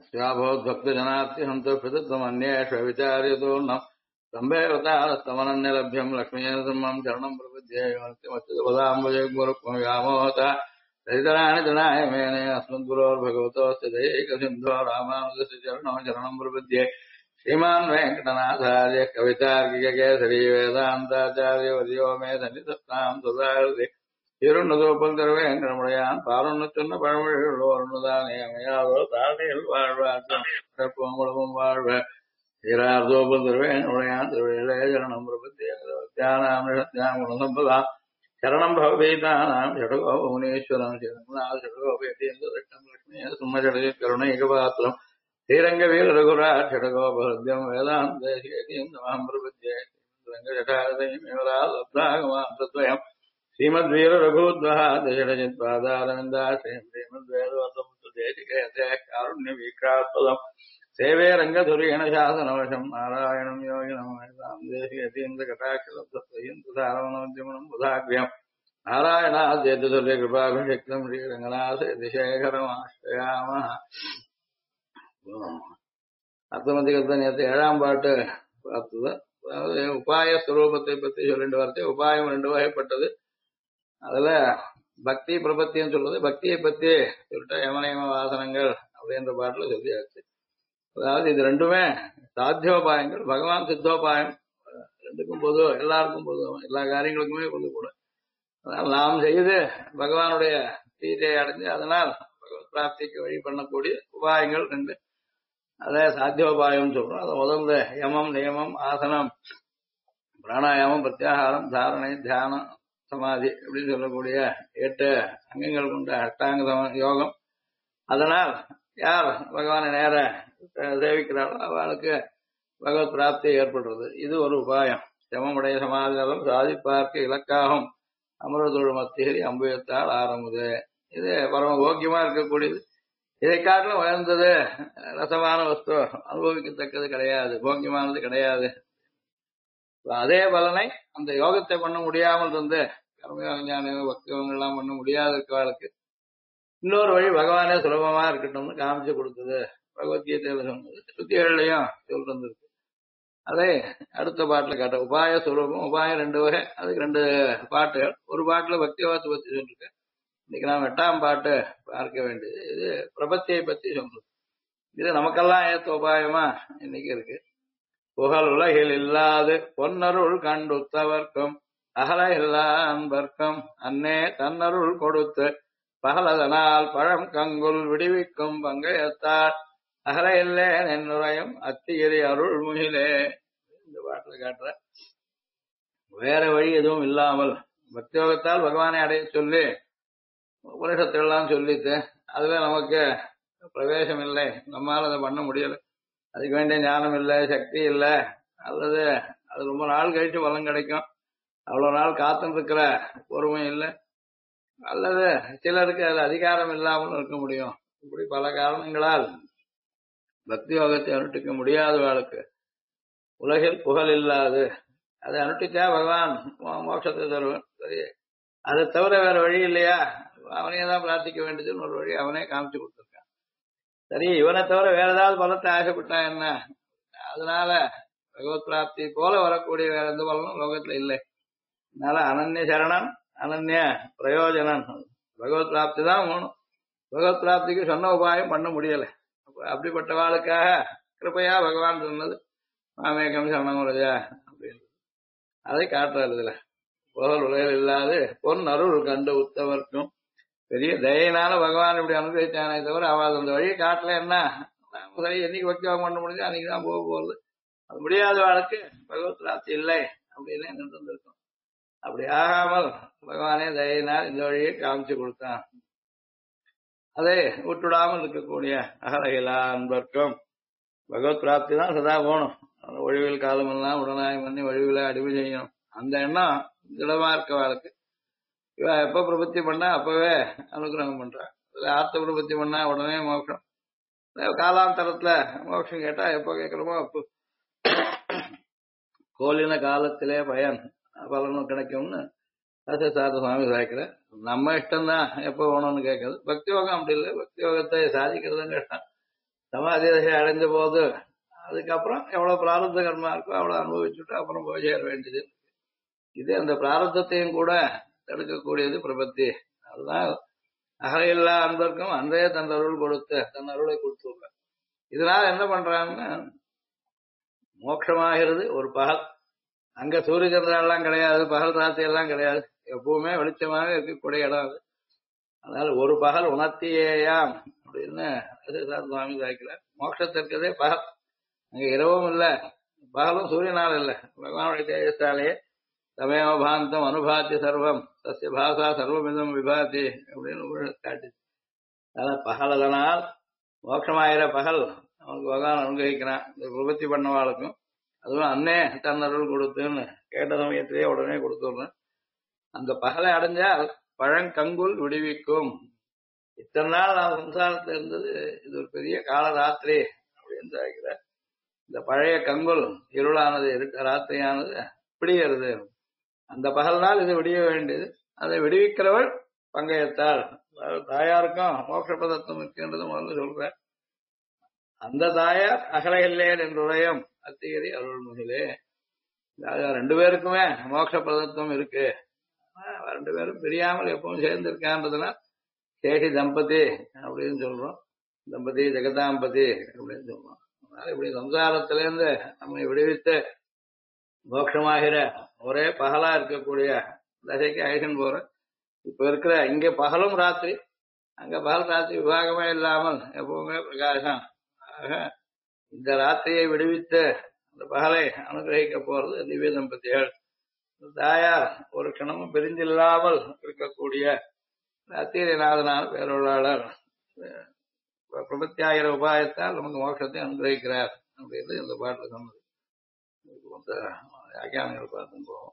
स्वाभोद्भक्तजनार्ति सन्तोषितमन्येष्व विचार्यतोऽन्नम् सम्भेवतारस्तमनन्यलभ्यम् लक्ष्मीनसम्मम् शरणम् प्रपद्ये व्यामोहता तदितराणि जनाय मेने अस्मद्गुरोर्भगवतोऽस्य दैकसिन्धो रामानुजस्य चरणो शरणम् प्रपद्ये श्रीमान् वेङ्कटनाथार्य कवितार्किककेसरी वेदान्ताचार्यवर्यो मे सन्निधत्ताम् सदाहृदि இருநூதோப்பந்தரவேங்கடமுடையான் பாலுன்னு சொன்ன பழமொழிகளோர்னுதானே அமையாதோ தாழ்நில் வாழ்வாக்கும் வாழ்வ சீரார்தோபந்தரவேங்கடமுடையான் திருவிழே சரணம் பிரபத்தியானாம் சரணம் பவபீதானாம் ஷடகோப முனீஸ்வரம் சிரமநாத ஷடகோபேதீந்திர லட்சுமி சும்மஜடே கருணைகபாத்திரம் ஸ்ரீரங்க வீர ரகுராட் ஷடகோபஹத்யம் வேதாந்தேதீந்திரம் பிரபத்தியே ரங்கஜடாரதயம் தத்வயம் श्रीमद्वीर रघुद्वः दशरजित्पादारविन्दाश्रयम् श्रीमद्वेदवसमुद्देशिकेत्यारुण्य वीक्षास्पदम् सेवे रङ्गधुरीण शासनवशम् नारायणम् योगिनम् देशीयतीन्द्रकटाक्षलब्धयन्तसारवनोद्यमनम् बुधाग्र्यम् नारायणाद्यैतुर्यकृपाभिषिक्तम् श्रीरङ्गनाथयतिशेखरमाश्रयामः அர்த்தமதிகத்தை நேற்று 7ஆம் பாட்டு பார்த்தது. அதாவது உபாய ஸ்வரூபத்தை பத்தி சொல்லிட்டு வரது. உபாயம் 2 வகைப்பட்டது. அதுல பக்தி பிரபத்தின்னு சொல்றது பக்தியை பத்தி சொல்லிட்டு யமனியம வாசனங்கள் அப்படின்ற பாட்டுல சொல்லியாச்சு. அதாவது இது ரெண்டுமே சாத்தியோபாயங்கள். பகவான் சித்தோபாயம் ரெண்டுக்கும் பொது, எல்லாருக்கும் பொது, எல்லா காரியங்களுக்குமே பொது கூட. அதனால் நாம் செய்து பகவானுடைய பிரீதியை அடைஞ்சு அதனால் பகவத் பிராப்திக்கு வழி பண்ணக்கூடிய உபாயங்கள் 2. அதே சாத்தியோபாயம் சொல்றோம். அது முதல்ல யமம் நியமம் ஆசனம் பிராணாயாமம் பிரத்யாகாரம் தாரணை தியானம் சமாதி அப்படின்னு சொல்லக்கூடிய 8 அங்கங்கள் கொண்ட அஷ்டாங்க யோகம். அதனால் யார் பகவானை நேர சேவிக்கிறாளோ அவளுக்கு பகவத் பிராப்தி ஏற்படுறது. இது ஒரு உபாயம். சமமுடைய சமாதிநலம் சாதிப்பார்க்கு இலக்காகும் அமிர்தொழு மத்திகரி அம்புயத்தால் ஆரம்புது. இது பரம போக்கியமா இருக்கக்கூடியது. இதை காட்டிலும் உயர்ந்தது ரசமான வஸ்து அனுபவிக்கத்தக்கது கிடையாது, போக்கியமானது கிடையாது. அதே பலனை அந்த யோகத்தை பண்ண முடியாமல் இருந்து கர்மயோக ஞான பக்தியோகங்கள்லாம் பண்ண முடியாத இருக்கவாளுக்கு இன்னொரு வழி பகவானே சுலபமா இருக்கட்டும்னு காமிச்சு கொடுத்தது பகவத்கீதையில சொன்னது. ஸ்ருதிகள்லயும் சொல்லிருக்கு. அதே அடுத்த பாட்டுல காட்ட உபாய சுலபம். உபாயம் 2 வகை. அதுக்கு 2 பாட்டுகள். ஒரு பாட்டுல பக்தியோகத்தை பத்தி சொல்லிருக்கேன். இன்னைக்கு நாம் 8ஆம் பாட்டு பார்க்க வேண்டியது. இது பிரபத்தியை பத்தி சொல்றது. இது நமக்கெல்லாம் ஏத்த உபாயமா இன்னைக்கு இருக்கு. புகழ் உலகில் இல்லாது பொன்னருள் கண்டுத்தவர்க்கும் அகல இல்லா அன்பர்க்கும் அன்னே தன்னருள் கொடுத்து பகலதனால் பழம் கங்குல் விடுவிக்கும் பங்கையத்தார் அகல இல்லேன் என்னுரையும் அத்திகிரி அருள் முகிலே. இந்த பாட்டுல காட்டுற வேற வழி எதுவும் இல்லாமல் பக்தியோகத்தால் பகவானை அடைய சொல்லி உபனிஷத்துலாம் சொல்லிட்டு அதுல நமக்கு பிரவேசம் இல்லை, நம்மால அதை பண்ண முடியல, அதுக்கு வேண்டிய ஞானம் இல்லை, சக்தி இல்லை, அல்லது அது ரொம்ப நாள் கழிச்சு பலன் கிடைக்கும், அவ்வளவு நாள் காத்துன்னு இருக்கிற பொறுமை இல்லை, அல்லது சிலருக்கு அது அதிகாரம் இல்லாமல் இருக்க முடியும். இப்படி பல காரணங்களால் பக்தி யோகத்தை அனுஷ்டிக்க முடியாதவர்களுக்கு உலகில் புகழ் இல்லாது அதை அனுஷ்டிச்சா பகவான் மோட்சத்தை தருவன். சரி, அதை தவிர வேற வழி இல்லையா, அவனையே தான் பிரார்த்திக்க வேண்டியதுன்னு ஒரு வழி அவனே காமிச்சு கொடுத்துருக்கான். சரி, இவனை தவிர வேற ஏதாவது பலத்தை ஆசைப்பட்டா என்ன? அதனால பகவத் பிராப்தி போல வரக்கூடிய வேற எந்த பலனும் லோகத்துல இல்லை. அதனால அனன்ய சரணன் அனன்ய பிரயோஜனன் பகவத் பிராப்தி தான் வேணும். பகவத் பிராப்திக்கு சொன்ன உபாயம் பண்ண முடியல. அப்படிப்பட்டவாளுக்காக கிருப்பையா பகவான் சொன்னது மாமேகம் சரணமுறையா அப்படின்னு அதை காட்டுறாரு. இதுல புகழ் உலகில் இல்லாது பொன் அருள் கண்டு உத்தவர்க்கும் பெரிய தயனால பகவான் இப்படி அனுபவித்தானே தவிர அவள் அந்த வழியை காட்டல. என்ன சரி, என்னைக்கு பக்தியோகம் பண்ண முடிஞ்சு அன்னைக்கு தான் போக போகுது. அது முடியாத வாழ்க்கை பகவத் பிராப்தி இல்லை அப்படின்னு நின்றுருக்கும். அப்படி ஆகாமல் பகவானே தயனால் இந்த வழியை காமிச்சு கொடுத்தான். அதை விட்டுடாமல் இருக்கக்கூடிய அகலகிலா அன்பர்க்கும் பகவத் பிராப்தி தான் சதா போகணும். ஒழிவில் காலமெல்லாம் உடனாய் பண்ணி ஒழிவில் அடிமை செய்யணும். அந்த எண்ணம் திடமா இருக்க வாழ்க்கை. இவ எப்ப பிரபத்தி பண்ணா அப்பவே அனுகிரகம் பண்றான். ஆர்த்த பிரபத்தி பண்ணா உடனே மோட்சம். காலாந்தரத்துல மோட்சம் கேட்டா எப்ப கேட்கிறோமோ அப்போ கோலின காலத்திலே பலனும் கிடைக்கும்னு சாரத சுவாமி சாய்க்கிற. நம்ம இஷ்டம்தான் எப்ப வேணும்னு கேட்கறது. பக்தி யோகம் அப்படி இல்லை. பக்தி யோகத்தை சாதிக்கிறதும் கஷ்டம், சமாதி தசை அடைஞ்ச போது அதுக்கப்புறம் எவ்வளவு பிராரப்த கர்மா இருக்கோ அவ்வளவு அனுபவிச்சுட்டு அப்புறம் போய் சேர வேண்டியது. இது அந்த பிராரப்தத்தையும் கூட தடுக்கக்கூடியது பிரபத்தி. அதுதான் அகலையில்லா அன்பர்க்கும் அன்றைய தன் அருள் கொடுத்து தன் அருளை கொடுத்துருக்க. இதனால என்ன பண்றாங்கன்னா மோட்சமாகிறது ஒரு பகல். அங்க சூரிய சந்திரன் எல்லாம் கிடையாது, பகல் ராத்திரி எல்லாம் கிடையாது, எப்பவுமே வெளிச்சமாக இருக்கக்கூடிய இடம் அது. அதனால ஒரு பகல் உணர்த்தியேயாம் அப்படின்னு சுவாமி சாய்க்கிறார். மோட்சத்திற்கதே பகல், அங்க இரவும் இல்ல பகலும் சூரியனால் இல்ல, பகவானுடைய தேஜஸ்தாலேயே தமேவ பாந்தம் அனுபாத்தி சர்வம் தஸ்ய பாசா சர்வமிதம் விபாதி அப்படின்னு காட்டு. அதான் பகல், அதனால் மோட்சமாயிர பகல் அவனுக்கு பகவான் அனுகிரகிக்கிறான். இந்த விபத்தி பண்ணவாளுக்கும் அதுவும் அன்னே தன்னருள் கொடுத்துன்னு கேட்ட சமயத்திலேயே உடனே கொடுத்துடுறேன். அந்த பகலை அடைஞ்சால் பழங்கங்குல் விடுவிக்கும். இத்தனை நாள் நான் சம்சாரத்தில் இருந்தது இது ஒரு பெரிய காலராத்திரி அப்படின்னு சாய்க்கிறார். இந்த பழைய கங்குல் இருளானது ராத்திரியானது விடியறது. அந்த பகல் நாள் இது விடிய வேண்டியது. அதை விடுவிக்கிறவள் பங்கையத்தாள். தாயாருக்கும் மோட்சபதத்துவம் இருக்கின்றது முதல்ல சொல்ற. அந்த தாயார் அகலையில்லேன் என்றுரையும் அத்திகிரி அருள்முகிலே. ரெண்டு பேருக்குமே மோட்சபதத்துவம் இருக்கு. ரெண்டு பேரும் பிரியாமல் எப்பவும் சேர்ந்து இருக்கான்றதுனா சேஷி தம்பதி அப்படின்னு சொல்றோம், தம்பதி ஜெகதாம்பதி அப்படின்னு சொல்றோம். அதனால இப்படி சம்சாரத்திலேருந்து நம்மை விடுவித்து மோட்சமாகிற ஒரே பகலா இருக்கக்கூடிய தசைக்கு ஐசன் போற. இப்ப இருக்கிற இங்க பகலும் ராத்திரி, அங்க பகல் ராத்திரி விபாகமே இல்லாமல் எப்பவுமே பிரகாசம். ஆக இந்த ராத்திரியை விடுவித்து அந்த பகலை அனுகிரகிக்க போறது திவ்ய தம்பதிகள். தாயார் ஒரு கணமும் பிரிஞ்சில்லாமல் இருக்கக்கூடிய அத்தீரநாதனான பேரொருளாளர் பிரபத்தியாகிற உபாயத்தால் நமக்கு மோட்சத்தை அனுகிரகிக்கிறார் அப்படின்னு இந்த பாட்டில் சொன்னது. வியாக்கியானங்கள் பார்த்து போவோம்.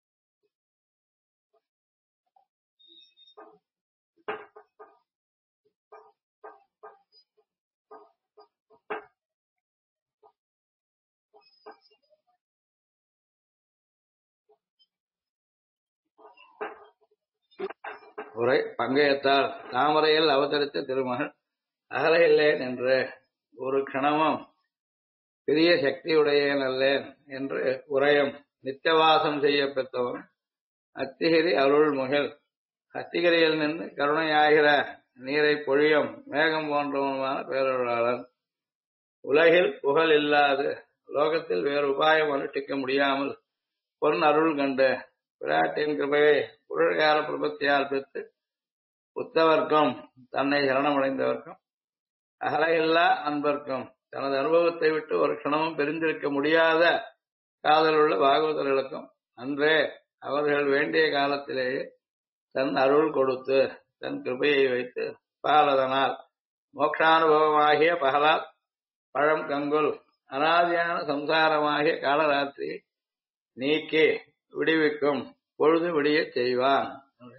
உரை பங்கையத்தால் தாமரையில் அவதரித்த திருமகள் அகலையில்லேன் என்று ஒரு கணமும் பெரிய சக்தியுடையேன் அல்லேன் என்று உரையும் நித்தியவாசம் செய்ய பெற்றவன் அத்திகிரி அருள்முகில் அத்திகிரியில் நின்று கருணையாகிற நீரை பொழியும் மேகம் போன்றவனுமான பேரொருளாளன். உலகில் புகழ் இல்லாது லோகத்தில் வேறு உபாயம் அனுஷ்டிக்க முடியாமல் பொன் அருள் கண்டு பிராட்டியின் கிருபையை புகழ்கார பிரபத்தியால் பெற்று உத்தவர்க்கும் தன்னை சரணமடைந்தவர்க்கும் அகலையில்லா அன்பர்க்கும் தனது அனுபவத்தை விட்டு ஒரு க்ஷணமும் பிரிந்திருக்க முடியாத காதலுள்ள பாகவதர்களுக்கும் அன்றே அவர்கள் வேண்டிய காலத்திலேயே தன் அருள் கொடுத்து தன் கிருபையை வைத்து பாலதனால் மோட்சானுபவமாகிய பகலால் பழம் கங்குல் அனாதியான சம்சாரமாகிய காலராத்திரியை நீக்கி விடுவிக்கும் பொழுது விடிய செய்வான்.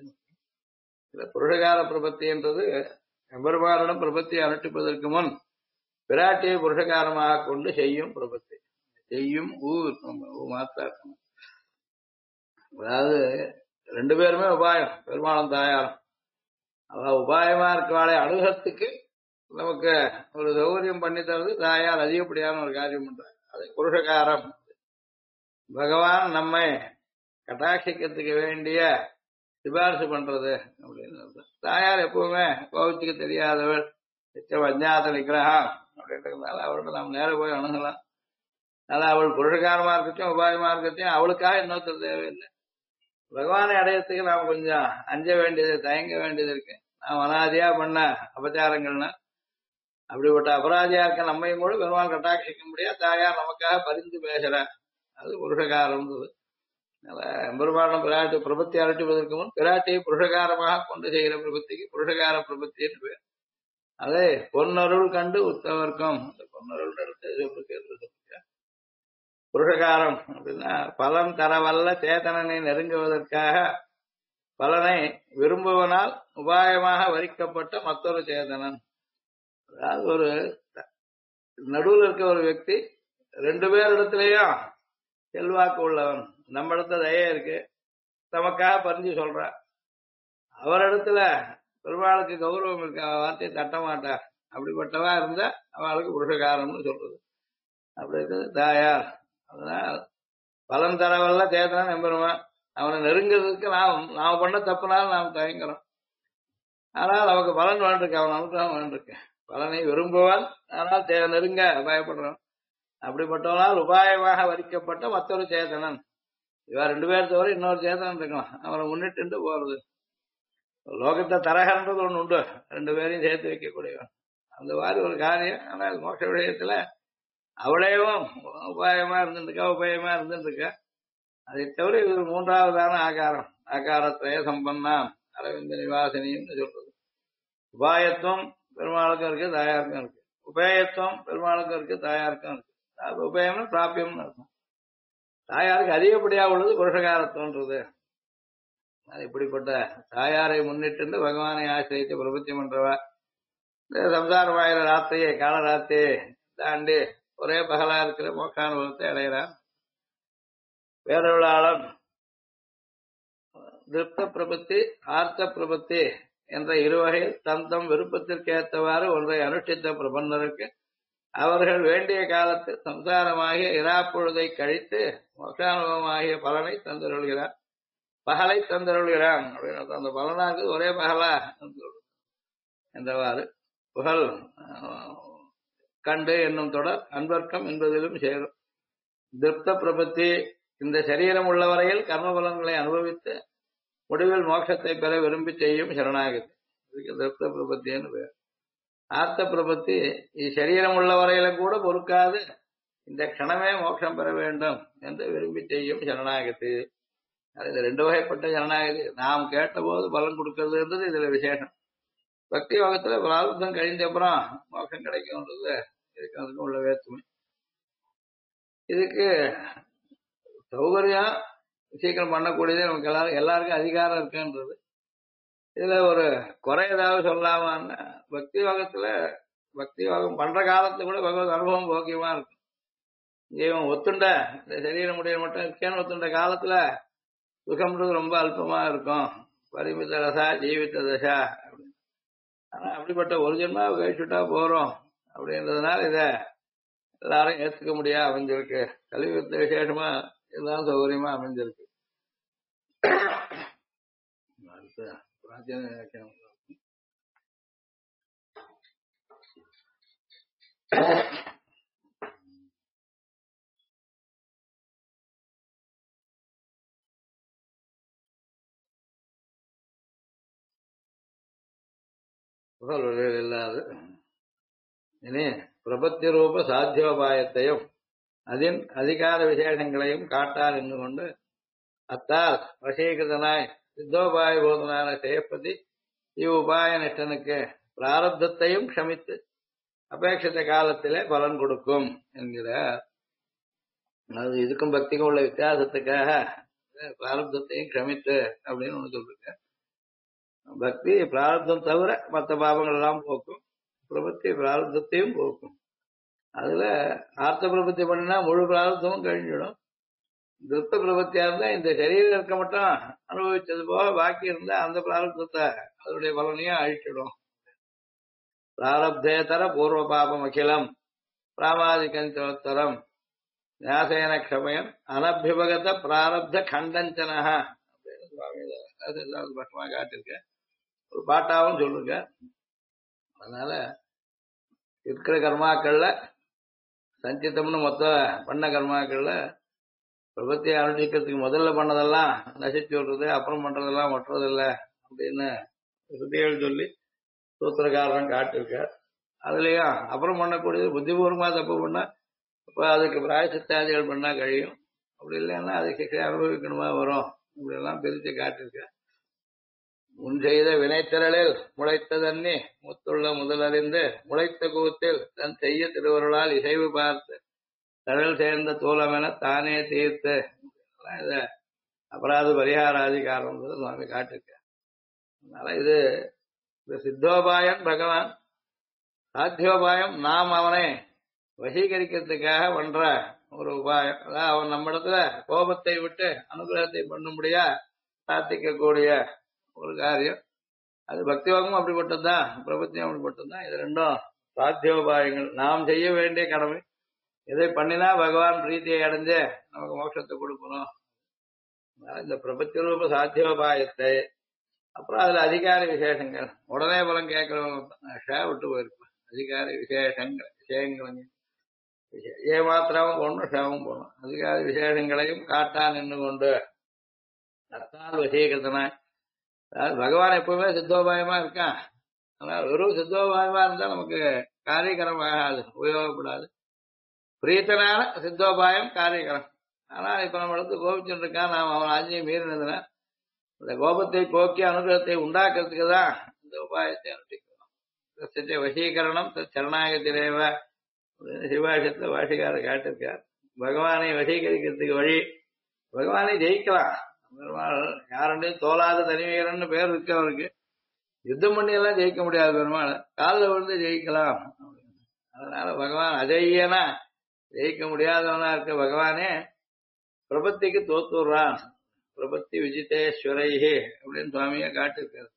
புருஷகார பிரபத்தி என்றது எம்பெருமானிடம் பிரபத்தியை அனுஷ்டிப்பதற்கு முன் பிராட்டியை புருஷகாரமாக கொண்டு செய்யும் பிரபத்தி. செய்யும் ஊ மாத்திரம். அதாவது ரெண்டு பேருமே உபாயம், பெருமாளும் தாயாரும். அவ உபாயமா இருக்கவாளை அணுகத்துக்கு நமக்கு ஒரு சௌகரியம் பண்ணி தருது தாயார். அதிகப்படியான ஒரு காரியம் பண்றாங்க, அது புருஷகாரம். பகவான் நம்மை கட்டாட்சிக்கிறதுக்கு வேண்டிய சிபாரிசு பண்றது அப்படின்னு. தாயார் எப்பவுமே கோவிச்சுக்கு தெரியாதவள், நிச்சயம் அஜாத நிகிரகம் அப்படின்றதுனால அவர்கிட்ட நாம் நேர போய் அணுகலாம். அதனால அவள் புருஷகாரமா இருக்கட்டும் உபாயமா இருக்கட்டும் அவளுக்காக இன்னொருத்தர் தேவையில்லை. பகவானை அடையறதுக்கு நாம் கொஞ்சம் அஞ்ச வேண்டியது, தயங்க வேண்டியது இருக்கு. நாம் அனாதியா பண்ண அபச்சாரங்கள்னா அப்படிப்பட்ட அபராதியா இருக்க நம்மையும் கூட பெருமாள் கட்டாட்சிக்க முடியாது. தாயார் நமக்காக பரிந்து பேசுறார், அது புருஷகாரம். பெருமாளும் பிராட்டி பிரபத்தி அரட்டுவதற்கு முன் பிராட்டியை புருஷகாரமாக கொண்டு செய்கிற பிரபத்திக்கு புருஷகார பிரபத்தி என்று பேர். அதே பொன்னருள் கண்டு உத்தவர்க்கும், பொன்னருள் புருஷகாரம் அப்படின்னா பலன் தரவல்ல சேதனனை நெருங்குவதற்காக பலனை விரும்புவனால் உபாயமாக வரிக்கப்பட்ட மற்றொரு சேதனன். அதாவது ஒரு நடுவில் இருக்க ஒரு व्यक्ति ரெண்டு பேரிடத்திலேயும் செல்வாக்கு உள்ளவன். நம்ம இடத்துல தய இருக்கு, நமக்காக பறிஞ்சு சொல்ற. அவரிடத்துல பெருமாளுக்கு கௌரவம் இருக்கு, வார்த்தையை தட்ட மாட்டார். அப்படிப்பட்டவா இருந்தா அவளுக்கு புருஷகாரம்னு சொல்றது. அப்படி இருக்கிறது தாயார். அதனால பலன் தரவல்ல தேர்தல் நம்புறவன் அவனை நெருங்கிறதுக்கு நாம பண்ண தப்புனாலும் நாம் தயங்குறோம். ஆனால் அவனுக்கு பலன் வேண்டிருக்கு, அவன் அனுகிரகம் வேண்டிருக்கு. பலனை விரும்புவான், ஆனால் நெருங்க பயப்படுறான். அப்படிப்பட்டவனால் உபாயமாக வரிக்கப்பட்ட மற்றொரு சேதனன். இவா ரெண்டு பேர் தவிர இன்னொரு சேதனன் இருக்கலாம், அவனை முன்னிட்டு போறது. லோகத்தை தரகன்றது ஒண்ணு உண்டு, ரெண்டு பேரையும் சேர்த்து வைக்கக்கூடியவன். அந்த மாதிரி ஒரு காரியம். ஆனால் மோட்ச விஷயத்துல அவளேவும் உபாயமா இருந்துருக்கா, உபாயமா இருந்துருக்கா. அதை தவிர இது மூன்றாவதான ஆகாரம், ஆகாரத்திரய சம்பன்னான் அரவிந்த நிவாசினின்னு சொல்றது. உபாயத்துவம் பெருமாளுக்கும் இருக்கு, தாயாருக்கும் இருக்கு. உபேயத்துவம் பெருமாளுக்கும் இருக்கு, தாயாருக்கும் இருக்கு. உபயம்னு பிராபியம்னு இருக்கும். தாயாருக்கு அதிகப்படியா உள்ளது புருஷகாரத்துவன்றது. அது இப்படிப்பட்ட தாயாரை முன்னிட்டு பகவானை ஆசிரியத்தை பிரபத்தி பண்றவா இந்த சம்சார வாயில ராத்திரியை காலராத்திரியை தாண்டி ஒரே பகலா இருக்கிற மோட்சானுபவத்தை அடைகிறான். வேறொருளாளன் திருப்த பிரபத்தி ஆர்த்த பிரபத்தி என்ற இருவகையில் தந்தம் விருப்பத்திற்கேற்றவாறு ஒன்றை அனுஷ்டித்த பிரபந்தருக்கு அவர்கள் வேண்டிய காலத்தில் சம்சாரமாகிய இராப்பொழுதை கழித்து மோட்சானுபவமாகிய பலனை தந்தருள்கிறார், பகலை தந்தருள்கிறான் அப்படின்னு. அந்த பலனாக்கு ஒரே பகலா என்றவாறு புகழ் கண்டு என்னும் தொடர் அன்பர்க்கம் என்பதிலும் சேரும். திருப்த பிரபத்தி இந்த சரீரம் உள்ளவரையில் கர்ம பலன்களை அனுபவித்து முடிவில் மோட்சத்தை பெற விரும்பி செய்யும் சரணாகதி, இதுக்கு திருப்த பிரபத்தின்னு பேர். ஆர்த்த பிரபத்தி சரீரம் உள்ளவரையில கூட பொறுக்காது இந்த க்ஷணமே மோட்சம் பெற வேண்டும் என்று விரும்பி செய்யும் சரணாகதி. அது ரெண்டு வகைப்பட்ட சரணாகதி. நாம் கேட்ட போது பலன் கொடுக்கறதுன்றது இதுல விசேஷம். பக்தி யோகத்துல பிராரப்தம் கழிந்த அப்புறம் மோட்சம் கிடைக்கும்ன்றது இதுக்கு அதுக்கும் உள்ள வேற்றுமை. இதுக்கு சௌகரியம் சீக்கிரம் பண்ணக்கூடியது நமக்கு எல்லாருக்கும் அதிகாரம் இருக்குன்றது. இதுல ஒரு குறை ஏதாவது சொல்லாமான்னு, பக்தி யோகத்துல பக்தி யோகம் பண்ற காலத்துல கூட பகவத் அனுபவம் போக்கியமா இருக்கும். ஜீவன் ஒத்துண்ட இந்த சரீரம் முடிய மட்டும் இருக்கேன்னு ஒத்துண்ட காலத்துல சுகம்ன்றது ரொம்ப அல்பமா இருக்கும். பரிமித ரசா ஜீவித்த தசா அப்படின்னு. ஆனா அப்படிப்பட்ட ஒரு ஜென்மா கழிச்சுட்டா போறோம் அப்படின்றதுனால இத எல்லாரும் ஏத்துக்க முடியாது அமைஞ்சிருக்கு. கலியுகத்தை விசேஷமா இதுதான் சௌகரியமா அமைஞ்சிருக்கு. பிராச்சீன வியாக்கியானம். புகழ் வழியில் இல்லாது இனி பிரபத்தி ரூப சாத்தியோபாயத்தையும் அதன் அதிகார விசேஷங்களையும் காட்டார் என்று கொண்டு அத்தால் வசீகிருதனாய் சித்தோபாய போதனான செய்யப்பதி இவ்வுபாய நிஷ்டனுக்கு பிராரப்தத்தையும் க்ஷமித்து அபேட்சித்த காலத்திலே பலன் கொடுக்கும் என்கிறார். அது இதுக்கும் பக்திக்கும் உள்ள வித்தியாசத்துக்காக பிராரப்தத்தையும் க்ஷமித்து அப்படின்னு ஒண்ணு சொல்லிருக்க. பக்தி பிராரப்தம் தவிர மற்ற பாவங்கள் எல்லாம் போக்கும், பிரபத்தி பிராரப்தத்தையும் போக்கும். அதுல ஆர்த்த பிரபத்தி பண்ணினா முழு பிராரப்தமும் கழிஞ்சிடும். திருப்த பிரபத்தியா இருந்தா இந்த சரீரம் இருக்க மட்டும் அனுபவிச்சது போக பாக்கி இருந்தா அந்த பிராரப்தத்தை அதனுடைய பலனையும் அழிச்சிடும். பிராரப்தேதர பூர்வ பாபம் அகிலம் பிராமாதிகந்தரம் ஞாசேன க்ஷமயன் அனபிபகத பிராரப்த கண்டஞ்சனஹ அப்படின்னு சுவாமி பட்டமா காட்டிருக்க, ஒரு பாட்டாவும் சொல்லுங்க. அதனால இருக்கிற கர்மாக்கள்ல சஞ்சிதம்னு மொத்த பண்ண கர்மாக்கள்ல பிரபத்தியை அனுஷ்டிக்கிறதுக்கு முதல்ல பண்ணதெல்லாம் நசிச்சு விடுறது, அப்புறம் பண்றதெல்லாம் ஒட்டுறதில்லை அப்படின்னு ஸ்ருதிகள் சொல்லி சூத்திரக்காரன் காட்டிருக்கார். அதுலயும் அப்புறம் பண்ணக்கூடியது புத்திபூர்வமா தப்பு பண்ணா அப்ப அதுக்கு பிராயசித்தாதிகள் பண்ணா கழியும், அப்படி இல்லைன்னா அதுக்கு அனுபவிக்கணுமா வரும், இப்படி எல்லாம் பிரித்து காட்டிருக்க. முன் செய்த வினைத்திரளில் முளைத்ததன்னி முத்துள்ள முதலறிந்து முளைத்த கூத்தில் தன் செய்ய திருவருளால் இசைவு பார்த்து கடல் சேர்ந்த தூலமென தானே தீர்த்து இத அபராத பரிகாராதிகாரம் சுவாமி காட்டிருக்க. அதனால இது சித்தோபாயம் பகவான், சாத்தியோபாயம் நாம் அவனை வசீகரிக்கிறதுக்காக பண்ற ஒரு உபாயம். அதான் அவன் நம்ம இடத்துல கோபத்தை விட்டு அனுகிரகத்தை பண்ணும்படியா பிரார்த்திக்க கூடிய ஒரு காரியம். அது பக்தி யோகமும் அப்படிப்பட்டதுதான், பிரபத்தியும் அப்படிப்பட்டதுதான். இது ரெண்டும் சாத்தியோபாயங்கள் நாம் செய்ய வேண்டிய கடமை. இதை பண்ணினா பகவான் பிரீத்தியை அடைஞ்சு நமக்கு மோட்சத்தை கொடுக்கணும். இந்த பிரபத்தி ரூப சாத்தியோபாயத்தை அப்புறம் அதுல அதிகார விசேஷங்கள் உடனே பலம் கேட்கிறவங்க விட்டு போயிருப்பான். அதிகார விசேஷங்கள் விஷயங்கள் ஏமாத்திராவும் போடணும், ஷாவும் போடணும். அதிகார விசேஷங்களையும் காட்டா நின்று கொண்டு அத்தால் வசீகரத்தனாய். அதாவது பகவான் எப்பவுமே சித்தோபாயமா இருக்கான். ஆனால் வெறும் சித்தோபாயமா இருந்தா நமக்கு காரியகரம் ஆகாது, உபயோகப்படாது. பிரீத்தனான சித்தோபாயம் காரியகரம். ஆனா இப்ப நம்ம இடத்து கோபிச்சுட்டு இருக்கான், நாம் அவன் ஆஞ்சையை மீறினதுனா இந்த கோபத்தை போக்கி அனுகிரகத்தை உண்டாக்குறதுக்கு தான் இந்த உபாயத்தை அனுஷ்டிக்கணும். வசீகரணம் சரணாகத்திலேவ சிவாஷத்துல வாஷிகார காட்டிருக்கார். பகவானை வசீகரிக்கிறதுக்கு வழி பகவானை ஜெயிக்கலாம். பெருமாள் யாருடையும் தோலாத தனிவீரன்னு பேர் இருக்கு அவருக்கு. யுத்தம் பண்ணி எல்லாம் ஜெயிக்க முடியாது பெருமாள், காலில் விழுந்து ஜெயிக்கலாம். அதனால பகவான் அஜய்யனா ஜெயிக்க முடியாதவனா இருக்க பகவானே பிரபத்திக்கு தோத்துறான். பிரபத்தி விஜிதேஸ்வரைஹே அப்படின்னு சுவாமியை காட்டிருக்காரு.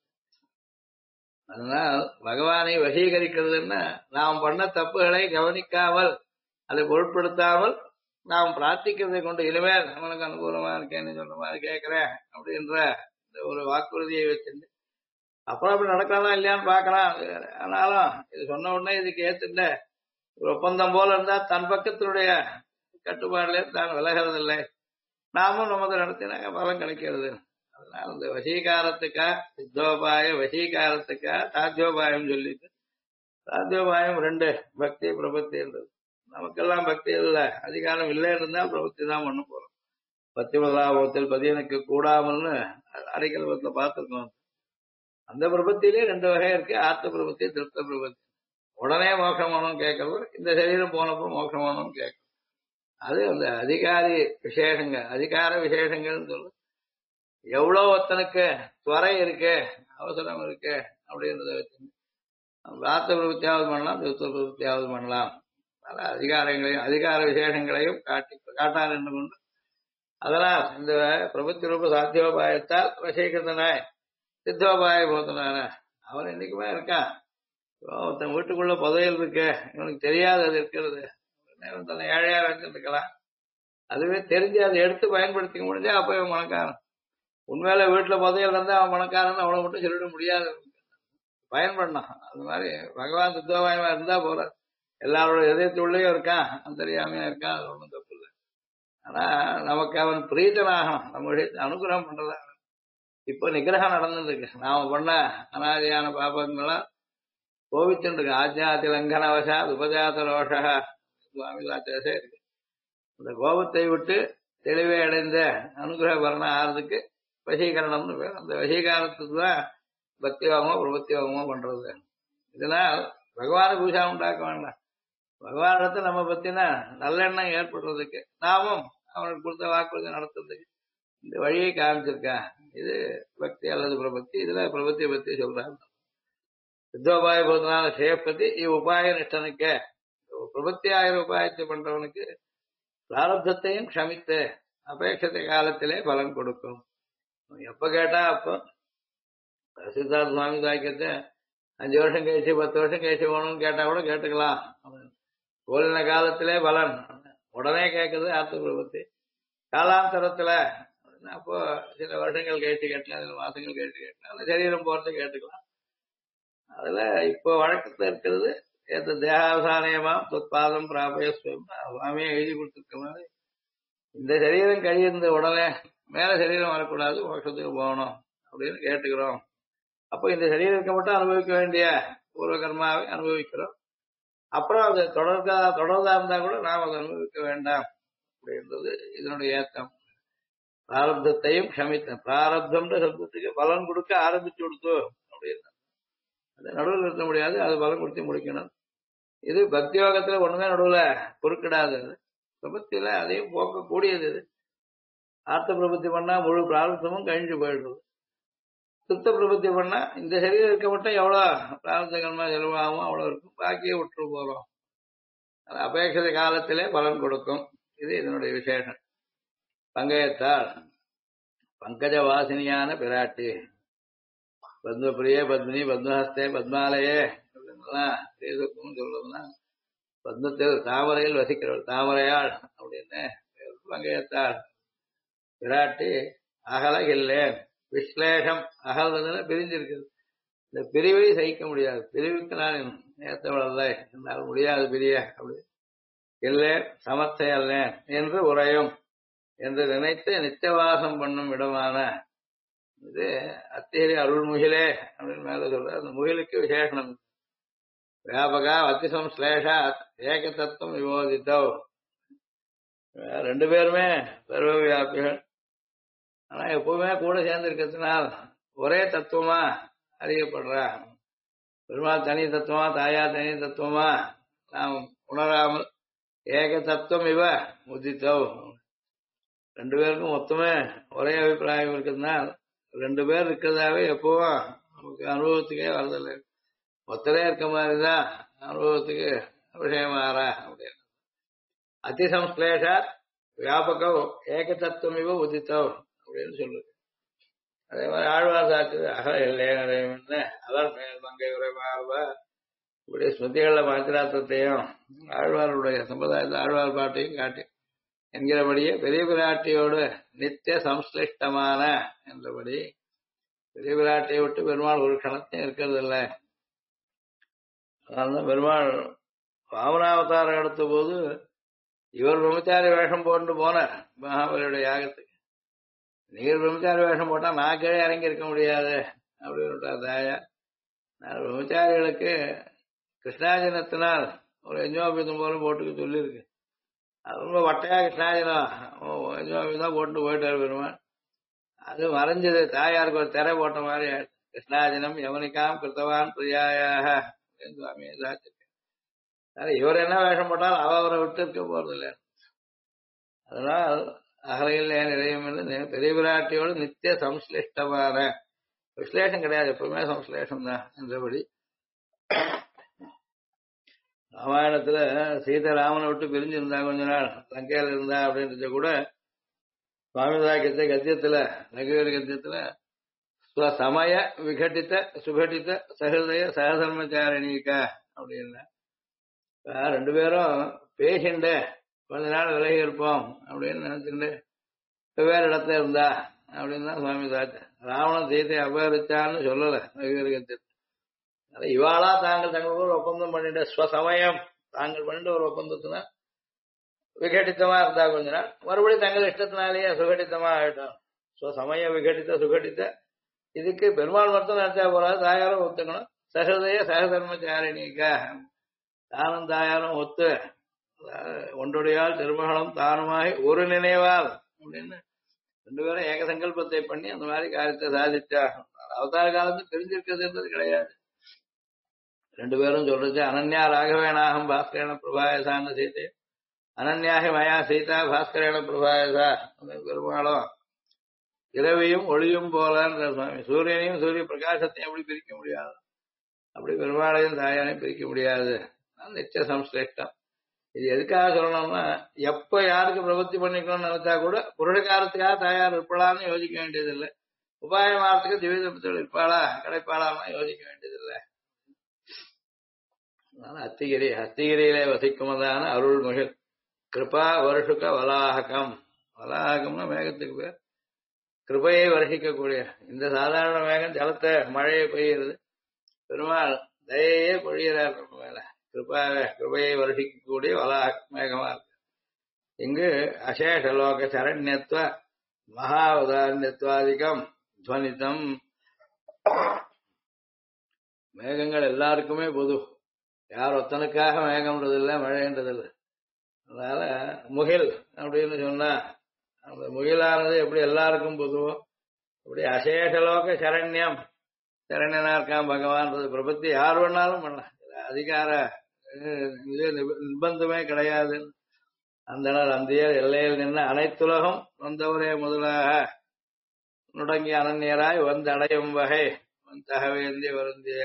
அதனால் பகவானை வசீகரிக்கிறதுன்னா நாம் பண்ண தப்புகளை கவனிக்காமல் அதை பொருட்படுத்தாமல் நாம் பிரார்த்திக்கிறதை கொண்டு இனிமேல் அவனுக்கு அனுகூலமா இருக்கேன்னு சொல்ற மாதிரி கேட்கிறேன் அப்படின்ற இந்த ஒரு வாக்குறுதியை வச்சிருந்து அப்புறம் அப்படி நடக்கலாம் இல்லையான்னு பார்க்கலாம். ஆனாலும் இது சொன்ன உடனே இதுக்கு ஏத்துட்ட ஒரு ஒப்பந்தம் போல இருந்தா தன் பக்கத்தினுடைய கட்டுப்பாடுல தான் விலகிறதில்லை. நாமும் நமது நடத்தினாங்க பலம் கிடைக்கிறது. அதனால இந்த வசீகாரத்துக்கா சித்தோபாய வசீகாரத்துக்கா சாத்தியோபாயம் சொல்லிட்டு சாத்தியோபாயம் ரெண்டு, பக்தி பிரபத்தி இருந்தது. நமக்கெல்லாம் பக்தி இல்ல, அதிகாரம் இல்லைன்னு இருந்தால் பிரபத்தி தான் பண்ண போறோம். பத்தி முதலாபத்தில் பதியனுக்கு கூடாமல்னு அடிக்கல்பத்துல பார்த்துருக்கோம். அந்த பிரபத்திலேயே ரெண்டு வகை இருக்கு, ஆர்த்த பிரபத்தி திருப்த பிரபத்தி. உடனே மோட்சம் வேணும்னு கேட்கறது, இந்த சரீரம் போனப்போ மோட்சம் வேணும்னு கேட்கறது. அது அந்த அதிகாரி விசேஷங்கள் அதிகார விசேஷங்கள்னு சொல்லு. எவ்வளவு ஒருத்தனுக்கு துறை இருக்கு, அவசரம் இருக்கு அப்படின்றத வச்சு ஆர்த்த பிரபத்தியாவது பண்ணலாம், திருப்த பிரபத்தியாவது பண்ணலாம். அதிகாரங்களையும் அதிகார விசேஷங்களையும் காட்டான் என்று கொண்டு அதனால் இந்த பிரபத்தி ரூப சாத்தியோபாயத்தால் வசீகரனாய் சித்தோபாய போத்தனான அவன் என்னைக்குமே இருக்கான். ஒருத்தன் வீட்டுக்குள்ள புதையல் இருக்கு, இவனுக்கு தெரியாது அது இருக்கிறது, தன்னை ஏழையா வச்சுருக்கலாம். அதுவே தெரிஞ்சு அதை எடுத்து பயன்படுத்திக்க முடிஞ்சா அப்ப இவன் பணக்காரன். உண்மையில வீட்டுல புதையல் இருந்தா அவன் பணக்காரன் அவனை மட்டும் சொல்லிட முடியாது, பயன்படணும். அது மாதிரி பகவான் சித்தோபாயமா இருந்தா போற எல்லாரோட இதயத்துள்ளேயும் இருக்கான், அந்தரியாமையா இருக்கான், அது ஒண்ணும் தப்பு இல்லை. ஆனா நமக்கு அவன் பிரீத்தனாகணும், நம்ம அனுகிரகம் பண்றதா. இப்ப நிகிரகம் நடந்துருக்கு, நாம பண்ண அனாதியான பாபங்களாம் கோபிச்சுட்டு இருக்கு. ஆஜ்ஞாதி லங்கனவசா உபஜாத ரோஷா சுவாமிலாச்சே இருக்கு. இந்த கோபத்தை விட்டு தெளிவை அடைந்த அனுகிரக வரணம் ஆறதுக்கு வசீகரணம்னு பேர். அந்த வசீகாரத்துக்கு தான் பக்தியோகமோ பிரபத்தியோகமோ பண்றது. இதனால் பகவான பூஜா உண்டாக்க வேண்டாம், பகவானிடத்தை நம்ம பத்தினா நல்லெண்ணம் ஏற்படுறதுக்கு நாமும் அவனுக்கு கொடுத்த வாக்குறுதி நடத்துறதுக்கு இந்த வழியை காமிச்சிருக்கான். இது பக்தி அல்லது பிரபத்தி. இதுல பிரபத்தியை பத்தி சொல்றாங்க. சித்தோபாய போதனால சேப்பத்தி உபாய நிஷ்டனுக்கு பிரபத்தி ஆயிரம் உபாயத்தை பண்றவனுக்கு பிராரப்தத்தையும் க்ஷமித்து அபேட்சத்தை காலத்திலே பலன் கொடுக்கும். எப்ப கேட்டா அப்போ சித்தார்த்த சுவாமி தாக்கியத்தை 5 வருஷம் கழிச்சு 10 வருஷம் கழிச்சு போகணும்னு கேட்டா கூட கேட்டுக்கலாம். கோலின காலத்திலே பலன் உடனே கேட்கறது ஆர்த்த பிரபத்தி. காலாந்தரத்துல அப்போ சில வருஷங்கள் கழிச்சு கேட்கலாம், சில மாசங்கள் கழிச்சு கேட்கலாம், அந்த சரீரம் போறது கேட்டுக்கலாம். அதுல இப்போ வழக்கத்துல இருக்கிறது தேகாவசானயமா தொற்பாதம் பிராபய சுவாமியை எழுதி கொடுத்துருக்க மாதிரி இந்த சரீரம் கழியிருந்த உடனே மேல சரீரம் வரக்கூடாது, மோட்சத்துக்கு போகணும் அப்படின்னு கேட்டுக்கிறோம். அப்போ இந்த சரீரத்தை மட்டும் அனுபவிக்க வேண்டிய பூர்வ கர்மாவை அனுபவிக்கிறோம். அப்புறம் அது தொடர்தா இருந்தா கூட நாம் அதை அனுபவிக்க வேண்டாம் அப்படின்றது இதனுடைய ஏத்தம். பிராரப்தத்தையும் க்ஷமித்த பிராரப்தம்ன்ற சப்தத்துக்கு பலன் கொடுக்க ஆரம்பிச்சு கொடுத்து அப்படின்னு அது நடுவில் நிறுத்த முடியாது, அது பலன் கொடுத்து முடிக்கணும். இது பக்தியோகத்துல ஒண்ணுமே நடுவுல பொறுக்கிடாது. பிரபத்தியில அதையும் போக்கக்கூடியது. இது ஆர்த்த பிரபத்தி பண்ணா முழு பிராரப்தமும் கழிஞ்சு போயிடுறது. சுத்த பிரபத்தி பண்ணா இந்த சரீரம் இருக்க மட்டும் எவ்வளவு பிராரப்த கர்மா செலவாகும் அவ்வளவு இருக்கும், பாக்கியே விட்டு போறோம். அபேட்சத காலத்திலே பலன் கொடுக்கும். இது இதனுடைய விசேஷம். பங்கயத்தால் பங்கஜ வாசினியான பிராட்டி பத்மபிரியே பத்மினி பத்மஹஸ்தே பத்மாலயே இதெல்லாம் ஸ்ரீசுக்தம்னு சொல்றதுன்னா பத்மத்தில் தாமரையில் வசிக்கிறவள் தாமரையாள் அப்படின்னு பங்கையத்தாள் விராட்டி அகலகில்லேன் விஸ்லேஷம் அகல்றதுல பிரிஞ்சிருக்குது. இந்த பிரிவை சகிக்க முடியாது. பிரிவுக்கு நான் ஏற்றவளல்ல, என்னால் முடியாது பிரிய அப்படி இல்லை சமர்த்தை அல்லேன் என்று உரையும் என்று நினைத்து நித்தியவாசம் பண்ணும் இடமான இது அத்தேரி அருள்முகிலே அப்படின்னு மேல சொல்ற. அந்த முகிலுக்கு விசேஷனம் வியாபகா அத்திசம்ஸ்லேஷா ஏக தத்துவம் விவோதித்தோ. ரெண்டு பேருமே சர்வ வியாபிகள். ஆனா எப்பவுமே கூட சேர்ந்து இருக்கிறதுனால் ஒரே தத்துவமா அறியப்படுறா. பெருமாள் தனி தத்துவமா தாயார் தனி தத்துவமா நாம் உணராமல் ஏக தத்துவம் இவ முதித்தோ. ரெண்டு பேருக்கும் மொத்தமே ஒரே அபிப்பிராயம் இருக்கிறதுனால் ரெண்டு பேர் இருக்கிறதாவே எப்பவும் நமக்கு அனுபவத்துக்கே வரதில்லை. ஒத்தரே இருக்க மாதிரிதான் அனுபவத்துக்கு விஷயமாறா அப்படின்னு. அதிசம்ஸ்லேஷா வியாபகம் ஏக தத்துவம் இவ உதித்தோ அப்படின்னு சொல்லுது. அதே மாதிரி ஆழ்வார் சாக்குது அகல இல்லைன்னு அவர் மேல் மங்கை உரைமாறுவ. இப்படி ஸ்மிருதிகள்ல மாத்திராத்திரத்தையும் ஆழ்வாருடைய சம்பிரதாயத்தை ஆழ்வார் பாட்டையும் காட்டி என்கிறபடியே பெரிய பிராட்டியோடு நித்திய சம்ஸ்லிஷ்டமான என்றபடி பெரிய பிராட்டியை விட்டு பெருமாள் ஒரு கணத்தையும் இருக்கிறது இல்லை. அதனால பெருமாள் வாமனாவதாரம் எடுத்த போது இவர் பிரம்மச்சாரி வேஷம் போட்டு போனார் மகாபலியுடைய யாகத்துக்கு. நீர் பிரம்மச்சாரி வேஷம் போட்டா நான் கீழே இறங்கி இருக்க முடியாது அப்படின்னு தாயா. நான் பிரம்மச்சாரிகளுக்கு கிருஷ்ணாஜனத்தினால் ஒரு எஞ்சோபிதம் போல போட்டுக்க சொல்லியிருக்கு. அது ரொம்ப வட்டையா கிருஷ்ணாஜனம் எஞ்சோபிதம் போட்டு போயிட்டார் பெருமாள். அது மறைஞ்சது. தாயாருக்கு ஒரு திரை போட்ட மாதிரி கிருஷ்ணாஜனம் யவனிக்காம் கிருத்தவான் பிரியாயாக சுவாமியை சாத்திருக்க. இவர் என்ன வேஷம் போட்டாலும் அவரை விட்டு இருக்க போறதில்லை. அதனால் அகலையில் ஏன் இறையும் என்று பெரிய பிராட்டியோடு நித்திய சம்ஸ்லிஷ்டமான விஸ்லேஷம் கிடையாது, எப்பவுமே சம்ஸ்லேஷம் தான் என்றபடி. ராமாயணத்துல சீதை ராமனை விட்டு பிரிஞ்சிருந்தா கொஞ்ச நாள் லங்கையில இருந்தா அப்படின்றத கூட சுவாமிதாக்கியத்தை கத்தியத்துல ரகுவீர கத்தியத்துல சமய விகட்டித்த சுகட்டித்த சஹிருதய சகதர்மச்சாரணிக்கா அப்படின்னா ரெண்டு பேரும் பேசிண்ட கொஞ்ச நாள் விலகி இருப்போம் அப்படின்னு நினைச்சுட்டு வெவ்வேறு இடத்துல இருந்தா அப்படின்னு தான் சுவாமி சாச்சு. ராவணன் சீதை அபகரிச்சான்னு சொல்லல ரகுவீர கத்தியத்தை. இவாளா தாங்கள் தங்களுக்கு ஒரு ஒப்பந்தம் பண்ணிட்டு ஸ்வசமயம் தாங்கள் பண்ணிட்டு ஒரு ஒப்பந்தத்தினா விகட்டித்தமா இருந்தா கொஞ்ச நாள் மறுபடியும் தங்கள் இஷ்டத்தினாலேயே சுகட்டித்தமா ஆயிட்டோம். ஸ்வசமய விகட்டித்த சுகட்டித்த இதுக்கு பெருமாள் மட்டும் நினைச்சா போறாது, தாயாரும் ஒத்துக்கணும். சகதய சகதர்மச்சாரிணிக்கா தானும் தாயாரும் ஒத்து ஒன்றுடையால் திருமகனும் தானுமாகி ஒரு நினைவால் அப்படின்னு ரெண்டு பேரும் ஏக சங்கல்பத்தை பண்ணி அந்த மாதிரி காரியத்தை சாதிச்சா. அவதார காலத்து பிரிஞ்சிருக்கிறதுன்றது கிடையாது. ரெண்டு பேரும் சொல்றது அனன்யா ராகவேனாகம் பாஸ்கரேன பிரபாயசான்னு சீதை அனன்யாகி மயா சீதா பாஸ்கரேன பிரபாயசா. பெருமாளும் இரவையும் ஒளியும் போலன்ற சுவாமி சூரியனையும் சூரிய பிரகாசத்தையும் எப்படி பிரிக்க முடியாது, அப்படி பெருமாளையும் தாயாரையும் பிரிக்க முடியாது. நித்திய சம்ஸ்லேஷ்டம். இது எதுக்காக சொல்லணும்னா எப்ப யாருக்கு பிரபத்தி பண்ணிக்கணும்னு நினைச்சா கூட புருஷகாரத்துக்காக தாயார் இருப்பாளான்னு யோசிக்க வேண்டியதில்லை. உபாயமாரத்துக்கு திவ்யதம்பத்தில் இருப்பாளா கிடைப்பாளான்னா யோசிக்க வேண்டியதில்லை. அத்திகிரி அத்திகிரியிலே வசிக்குமதான அருள்முகில் கிருபா வருஷுக வலாககம். வலாகம்னா மேகத்துக்கு பேர். கிருபையை வருஷிக்கக்கூடிய இந்த சாதாரண மேகம் ஜலத்தை மழையை பெய்கிறது. பெருமாள் தயையே பொழிகிறார் நம்ம மேல. கிருபையை வருஷிக்கக்கூடிய வலாக மேகமா இருக்கு. இங்கு அசேஷலோக சரண்யத்துவ மகா உதாரண்யத்துவாதிகம் துவனிதம். மேகங்கள் எல்லாருக்குமே பொது, யார் ஒத்தனுக்காக மேகம்ன்றது இல்லை மழைன்றது இல்லை. அதனால முகில் அப்படின்னு சொன்னா அந்த முகிலானது எப்படி எல்லாருக்கும் பொதுவோ அப்படி அசேஷலோக சரண்யம் சரண்யனா இருக்கான் பகவான்றது பிரபத்தி யார் வேணாலும் பண்ணலாம். அதிகார நிர்பந்தமே கிடையாது. அந்த நாள் அந்த எல்லையில் நின்று அனைத்துலகம் வந்தவரே முதலாக நுடங்கி அனன்யராய் வந்து அடையும் வகை தகவேந்திய வருந்திய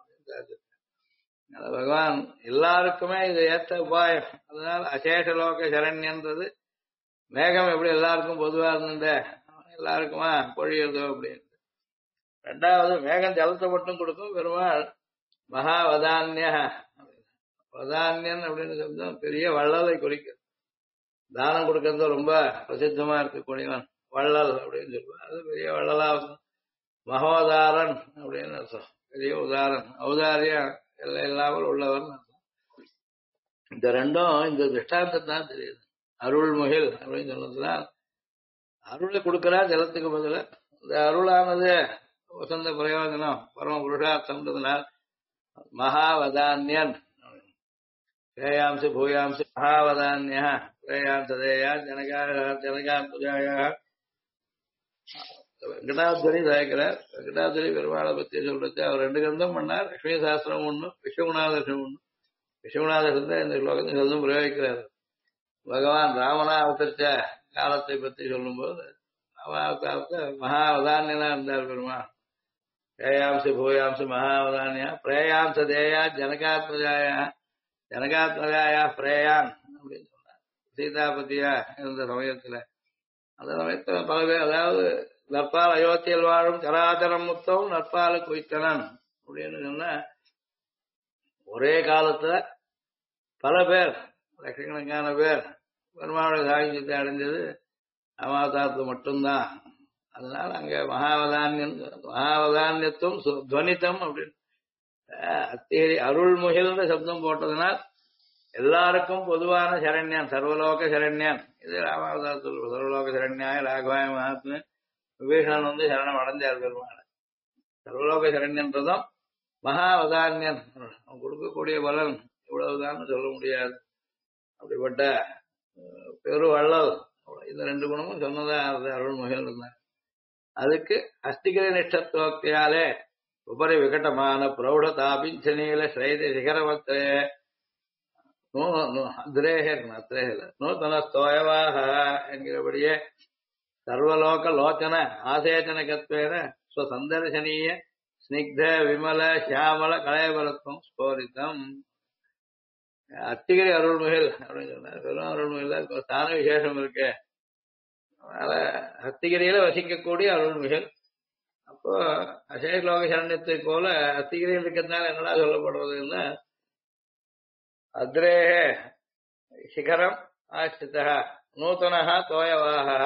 பகவான் எல்லாருக்குமே இது ஏற்ற உபாயம். அதனால அசேஷலோக சரண்யன்றது மேகம் எப்படி எல்லாருக்கும் பொதுவா இருந்த எல்லாருக்குமா பொழியுறதோ அப்படின்னு. ரெண்டாவது மேகம் ஜலத்தை மட்டும் கொடுக்கும். பெருமாள் மகாவதான்ய. வதான்யன் அப்படின்னு சொல்றது பெரிய வள்ளலை குறிக்கிறது. தானம் கொடுக்கறது ரொம்ப பிரசித்தமா இருக்கக்கூடியவன் வள்ளல் அப்படின்னு சொல்லுவான். அது பெரிய வள்ளலா இருக்கும். மகோதாரன் அப்படின்னு அர்த்தம். பெரிய உதாரன், ஔதாரியம் எல்லாம் இல்லாமல் உள்ளவன் அர்த்தம். இந்த ரெண்டும் இந்த திருஷ்டாந்தத்தான் தெரியுது. அருள்முகில் அப்படின்னு சொன்னதுதான் அருளை கொடுக்கிறா ஜலத்துக்கு பதில. இந்த அருளானது வசந்த பிரயோஜனம் பரம புருஷார்த்தம்ன்றதுனால் மகாவதான்யன் ஸ்ரேயாம்சி பூயாம்சி மகாவதான்ய ஸ்ரேயாம்சதேயா ஜனகாம் புஜாயா. வெங்கடாத்வரி சாய்க்கிறார். வெங்கடாத்வரி பெருமாளை பத்தி சொல்றது அவர் 2 கிரந்தம் பண்ணார். லட்சுமி சாஸ்திரம் ஒண்ணு, விஸ்வகுணாதர்ஷம் ஒண்ணு. விஸ்வகுணாதர்ஷத்தை இந்த ஸ்லோகத்தில் சொல்லும் பிரயோகிக்கிறார். பகவான் ராமனா அவதரிச்ச காலத்தை பத்தி சொல்லும்போது அவதாரத்தை மகாவதான்யனா இருந்தார் பெருமாள். பிரேயாம்சி பூயாம்சி மகாவதான்யா பிரேயாம்ச தேயா ஜனகாத்மஜாயா ஜனகாத்மஜாயா பிரேயான் அப்படின்னு சொன்னார். சீதாபதியா இருந்த சமயத்துல அந்த சமயத்துல பல பேர், அதாவது நற்பால் அயோத்தியில் வாழும் சராச்சரம் முத்தம் நற்பால குய்த்தனன் அப்படின்னு சொன்ன ஒரே காலத்துல பல பேர் லட்சக்கணக்கான பேர் பெருமாளுடைய சாகியத்தை அடைஞ்சது அவதாரத்து மட்டும்தான். அதனால அங்க மகாவதான்யத்துவம் துவனித்தம் அப்படின்னு அத்தேரி அருள்முகில்ன்ற சப்தம் போட்டதுனால் எல்லாருக்கும் பொதுவான சரண்யான், சர்வலோக சரண்யான். இது ராமாவதாரத்தில் சர்வலோக சரண்யாய ராகவாய மகாத்மா விபீஷணன் வந்து சரணம் அடைஞ்சார் பெருமாள். சர்வலோக சரண்யன்றதும் மகாவதான்யன் அவன் கொடுக்கக்கூடிய பலன் இவ்வளவுதான் சொல்ல முடியாது. அப்படிப்பட்ட பெரு வள்ளல். இந்த 2 குணமும் சொன்னதா அருள்முகில் இருந்தார். அதுக்கு அஸ்திகிரி நிஷ்டத்துவக்தியாலே உபரி விகட்டமான பிரௌಢ தாபிஞ்சனீல ஸ்ரைத சிகரவத்தே நூத்தன ஸ்தோயவாக என்கிறபடியே சர்வலோக லோச்சன ஆசேச்சனகத்வேன ஸ்வசந்தர்சனீய ஸ்னிக்த விமல சியாமல கலையபரத்துவம் ஸ்போரித்தம். அத்திகிரி அருள்முகில் அப்படின்னு சொன்னார். வெறும் அருள்முகில் ஸ்தான விசேஷம் இருக்கு. அதனால அத்திகிரியில வசிக்கக்கூடிய அருள்முகில். அப்போ அசேஷலோக சரண்யத்தை போல அத்திகிரியில் இருக்கிறதுனால என்னடா சொல்லப்படுறதுன்னா அத்ரேஹே சிகரம் ஆஸ்திதா நூத்தனஹா தோயவாக.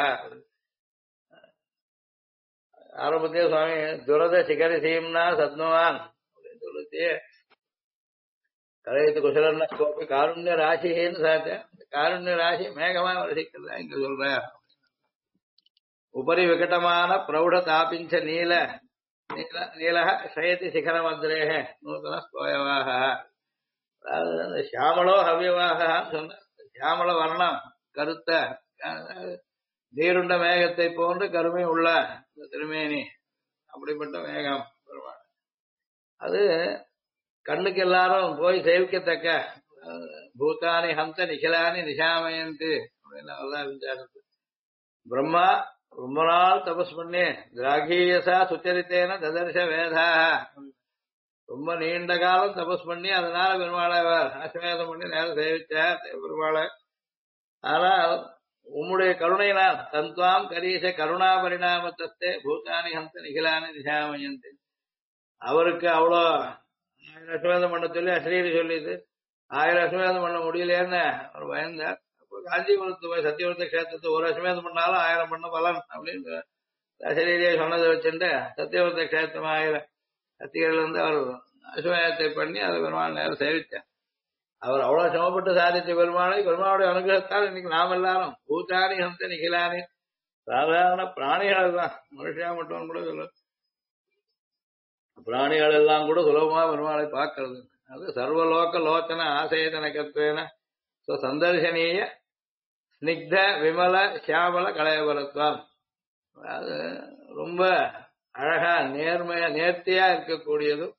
ஆரம்பத்திய சுவாமி துரத சிகரி சீம்னா சத்னுவான் அப்படின்னு சொல்லிச்சு. கலையத்து குசலன்னா கோப்பி காருண்ய ராசின்னு சாத்தேன். காருண்ய ராசி மேகமா வசிக்கிறதா இங்க சொல்ற. உபரி விகட்டமான பிரௌಢ தாபிஞ்ச நீல நீலக சயதி சிகரமத்ரேஹ நூத்தன ஸ்தோயவாக. அதாவது சியாமலோ ஹவ்யவாக சொன்ன சியாமல வர்ணம் கருத்த நீருண்ட மேகத்தை போன்று கருமை உள்ள திருமேனி. அப்படிப்பட்ட மேகம் பெருமாள். அது கண்ணுக்கு எல்லாரும் போய் சேவிக்கத்தக்க பூதானி ஹந்த நிகிலானி நிஷாமயந்து அப்படின்னு பிரம்மா ரொம்ப நாள் தபஸ் பண்ணி திராகீயசா சுச்சரித்தேன ததர்ஷ வேதாக ரொம்ப நீண்ட காலம் தபஸ் பண்ணி அதனால பெருமாளை அஸ்வமேதம் பண்ணி நேரம் சேவிச்சார் பெருமாளை. ஆனால் உம்முடைய கருணையினால் தந்த்வாம் கரீச கருணா பரிணாமத்தே பூதானி ஹந்த நிகிலானி நிஷாமயந்து. அவருக்கு அவ்வளோ 1000 அஸ்வமேதம் பண்ண சொல்லி அஸ்ரீரி சொல்லிது 1000 அஸ்வமேதம் பண்ண முடியலன்னு அவர் பயந்தார். அப்போ காஞ்சிபுரத்து போய் சத்தியவர்த்த கஷேத்திரத்தை ஒரு அஸ்வமேதம் பண்ணாலும் 1000 பண்ண பலன் அப்படின்னு அஸ்ரீரியை சொன்னதை வச்சுட்டு சத்தியவர்த்த கஷேத்திரம் 1000 கத்திகள் வந்து அவர் அஸ்வமேதத்தை பண்ணி அதை பெருமாள் நேரம் சேவித்தார். அவர் அவ்வளவு சிரமப்பட்டு சாதித்த பெருமாளை பெருமாளுடைய அனுகிரகத்தால் இன்னைக்கு நாம் எல்லாரும் பூத்தானி ஹந்த நிகிலானி சாதாரண பிராணிகள் தான், மனுஷா மட்டும் கூட சொல்ல பிராணிகள் எல்லாம் கூட சுலபமா பெருமாளை பார்க்கறது. அது சர்வலோக லோச்சன ஆசேதனகத்வேன சந்தர்சனீய ஸ்னிக்த விமல சியாமல கலையபரத்வான். அது ரொம்ப அழகா நேர்மையா நேர்த்தியா இருக்கக்கூடியதும்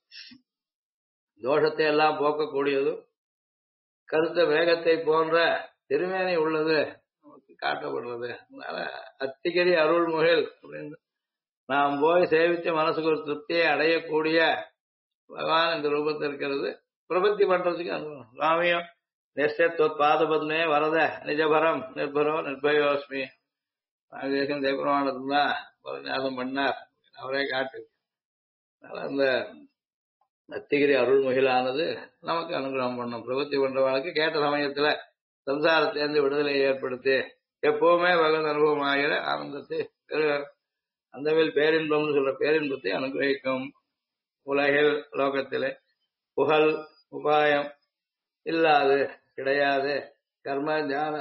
தோஷத்தை எல்லாம் போக்கக்கூடியதும் கருத்த வேகத்தை போன்ற திருமேனி உள்ளது நமக்கு காட்டப்படுறது. அதனால அத்திகிரி அருள்முகில் அப்படின்னு நாம் போய் சேவிச்சு மனசுக்கு ஒரு திருப்தியை அடையக்கூடிய பகவான் இந்த ரூபத்தில் இருக்கிறது. பிரபத்தி பண்றதுக்கு அனுபவம். சுவாமியும் நிஷ்டத் பாதபத்மே வரத நிஜபரம் நிர்பரோ நிர்பயோஸ்மி தேசம் தேவபிரமாணத்துல தான் பரநியாசம் பண்ணார். அவரே காட்டு. அந்த அத்திகிரி அருள்மகிழானது நமக்கு அனுகிரகம் பண்ணும். பிரபத்தி பண்றவனுக்கு கேட்ட சமயத்துல சம்சாரத்திலிருந்து விடுதலை ஏற்படுத்தி எப்பவுமே பகவத் அனுபவம் ஆகிற ஆனந்தத்தை அந்தவில் பேரின்பம்னு சொல்ற பேரின்பத்தை அனுகிரகிக்கும். உலகில் லோகத்திலே புகழ் உபாயம் இல்லாது கிடையாது. கர்ம ஞான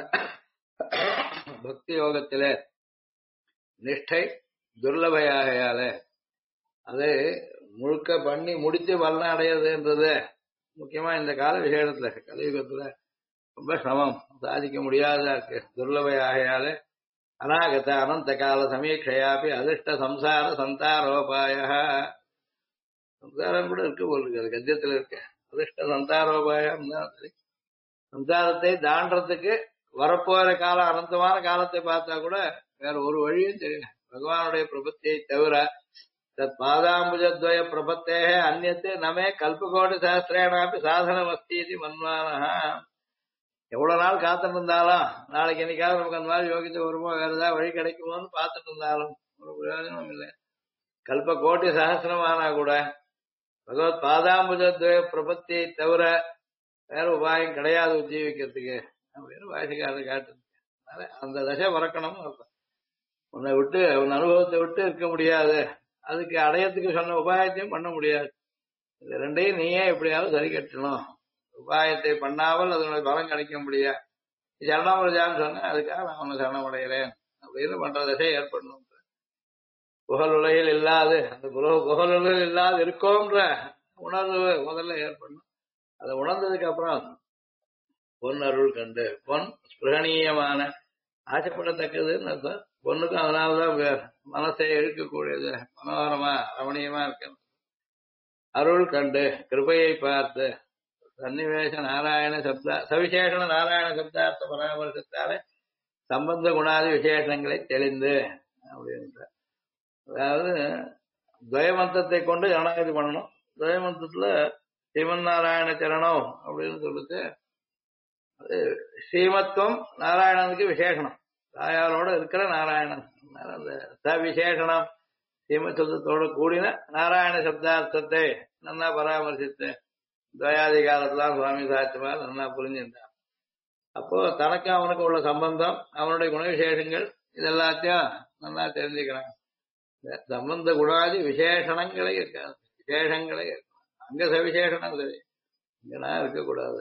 பக்தி யோகத்திலே நிஷ்டை துர்லபையாகையால அது முழுக்க பண்ணி முடித்து பலன் அடையிறதுன்றது முக்கியமா இந்த கால விசேஷத்துல கலியுகத்துல ரொம்ப சிரமம், சாதிக்க முடியாததா இருக்கு. துர்லபையாகையால அநாகத அனந்த கால சமீட்சையாப்பி அதிர்ஷ்ட சம்சார சந்தாரோபாய சம்சாரம் கூட இருக்கு போல் இருக்கு. அது கத்தியத்துல இருக்கு. அதிர்ஷ்ட சந்தாரோபாயம் தான் சரி. சம்சாரத்தை தாண்டறதுக்கு வரப்போற காலம் அனந்தமான காலத்தை பார்த்தா கூட வேற ஒரு வழியும் தெரியல. பகவானுடைய பிரபத்தியை தவிர தத் பாதாம்புஜத்வய பிரபத்தே அந்நியத்து நமே கல்பகோடி சாஸ்திரேனாப்பி சாதனம் அஸ்தி இது மன்வானஹ. எவ்வளவு நாள் காத்துட்டு இருந்தாலும் நாளைக்கு என்னைக்காவது நமக்கு அந்த மாதிரி யோகித்து வருமோ வேற ஏதாவது வழி கிடைக்குமோன்னு பார்த்துட்டு இருந்தாலும் ஒரு பிரயோஜனம் இல்லை. கல்ப கோட்டி சகசிரமானா கூட பகவத் பாதாம்புஜத்வய பிரபத்தியை தவிர வேற உபாயம் கிடையாது உஜ்ஜீவிக்கிறதுக்கு அப்படின்னு வாசிக்காரர் காட்டு. அந்த தசை மறக்கணும். உன்னை விட்டு உன் அனுபவத்தை விட்டு இருக்க முடியாது. அதுக்கு அடையத்துக்கு சொன்ன உபாயத்தையும் பண்ண முடியாது. இந்த ரெண்டையும் நீயே எப்படியாவது சரி கட்டணும். உபாயத்தை பண்ணாமல் அதனுடைய பலம் கிடைக்க முடியாது. சரணமடைஞ்சான்னு சொன்ன அதுக்காக நான் உன்னை சரணமடைகிறேன் அப்படின்னு பண்ற தசை ஏற்படணும். புகழ் உலகில் இல்லாது அந்த புகழ் உலகில் இல்லாது இருக்கோன்ற உணர்வு முதல்ல ஏற்படணும். அதை உணர்ந்ததுக்கு அப்புறம் பொன் அருள் கண்டு பொன் ஸ்பிருகணீயமான ஆசைப்படத்தக்கதுன்னு அர்த்தம். பொண்ணுக்கும் அதனாலதான் பேர். மனசை இழுக்கக்கூடியது, மனோகரமா ரமணீயமா இருக்க அருள் கண்டு கிருபையை பார்த்து சன்னிவேச நாராயண சப்தா சவிசேஷன நாராயண சப்தார்த்த பராமரிசத்தாலே சம்பந்த குணாதி விசேஷங்களை தெளிந்து அப்படின்ற. அதாவது துவயமந்தத்தை கொண்டு ஜனநாயகத்தை பண்ணணும். துவயமந்தத்துல ஸ்ரீமன் நாராயண சரணம் அப்படின்னு சொல்லிட்டு அது ஸ்ரீமத்துவம் நாராயணனுக்கு விசேஷனம். தாயாரோட இருக்கிற நாராயணன். அந்த சவிசேஷனம் ஸ்ரீமத்துவத்தோடு கூடின நாராயண சப்தார்த்தத்தை நன்னா பராமரிசித்து துவயாதிகாரத்தான் சுவாமி சாட்சிமார் நன்னா புரிஞ்சிருந்தான். அப்போ தனக்கு அவனுக்கு உள்ள சம்பந்தம், அவனுடைய குணவிசேஷங்கள் இதெல்லாத்தையும் நல்லா தெரிஞ்சுக்கிறான். சம்பந்த குணாதி விசேஷணங்களே இருக்காது. விசேஷங்களே அங்க சவிசேஷனம் சரி, இங்கெல்லாம் இருக்கக்கூடாது.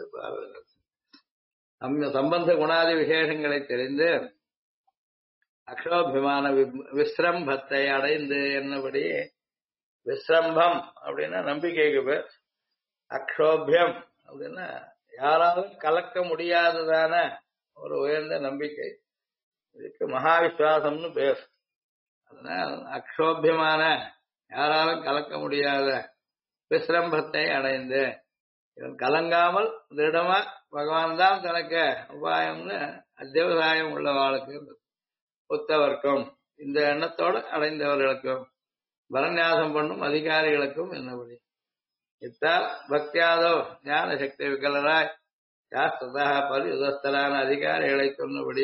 சம்பந்த குணாதி விசேஷங்களை தெரிந்து அக்ஷோபிமான விஸ்ரம்பத்தை அடைந்து என்னபடி விஸ்ரம்பம் அப்படின்னா நம்பிக்கைக்கு பேர். அக்ஷோபியம் அப்படின்னா யாராலும் கலக்க முடியாததான ஒரு உயர்ந்த நம்பிக்கை. இதுக்கு மகாவிஸ்வாசம்னு பேர். அதனால் அக்ஷோபியமான யாராலும் கலக்க முடியாத விஸ்ரம்பத்தை அடைந்து இவன் கலங்காமல் திருடமா பகவான் தான் தனக்கு உபாயம்னு அத்தியவசாயம் உள்ளவாளுக்கு ஒத்தவர்க்கும் இந்த எண்ணத்தோடு அடைந்தவர்களுக்கும் பரநியாசம் பண்ணும் அதிகாரிகளுக்கும் என்னபடி இத்தால் பக்தியாதோ ஞான சக்தி விகலராய் சாஸ்திரதா பரியுதஸ்தலான அதிகாரிகளை சொன்னபடி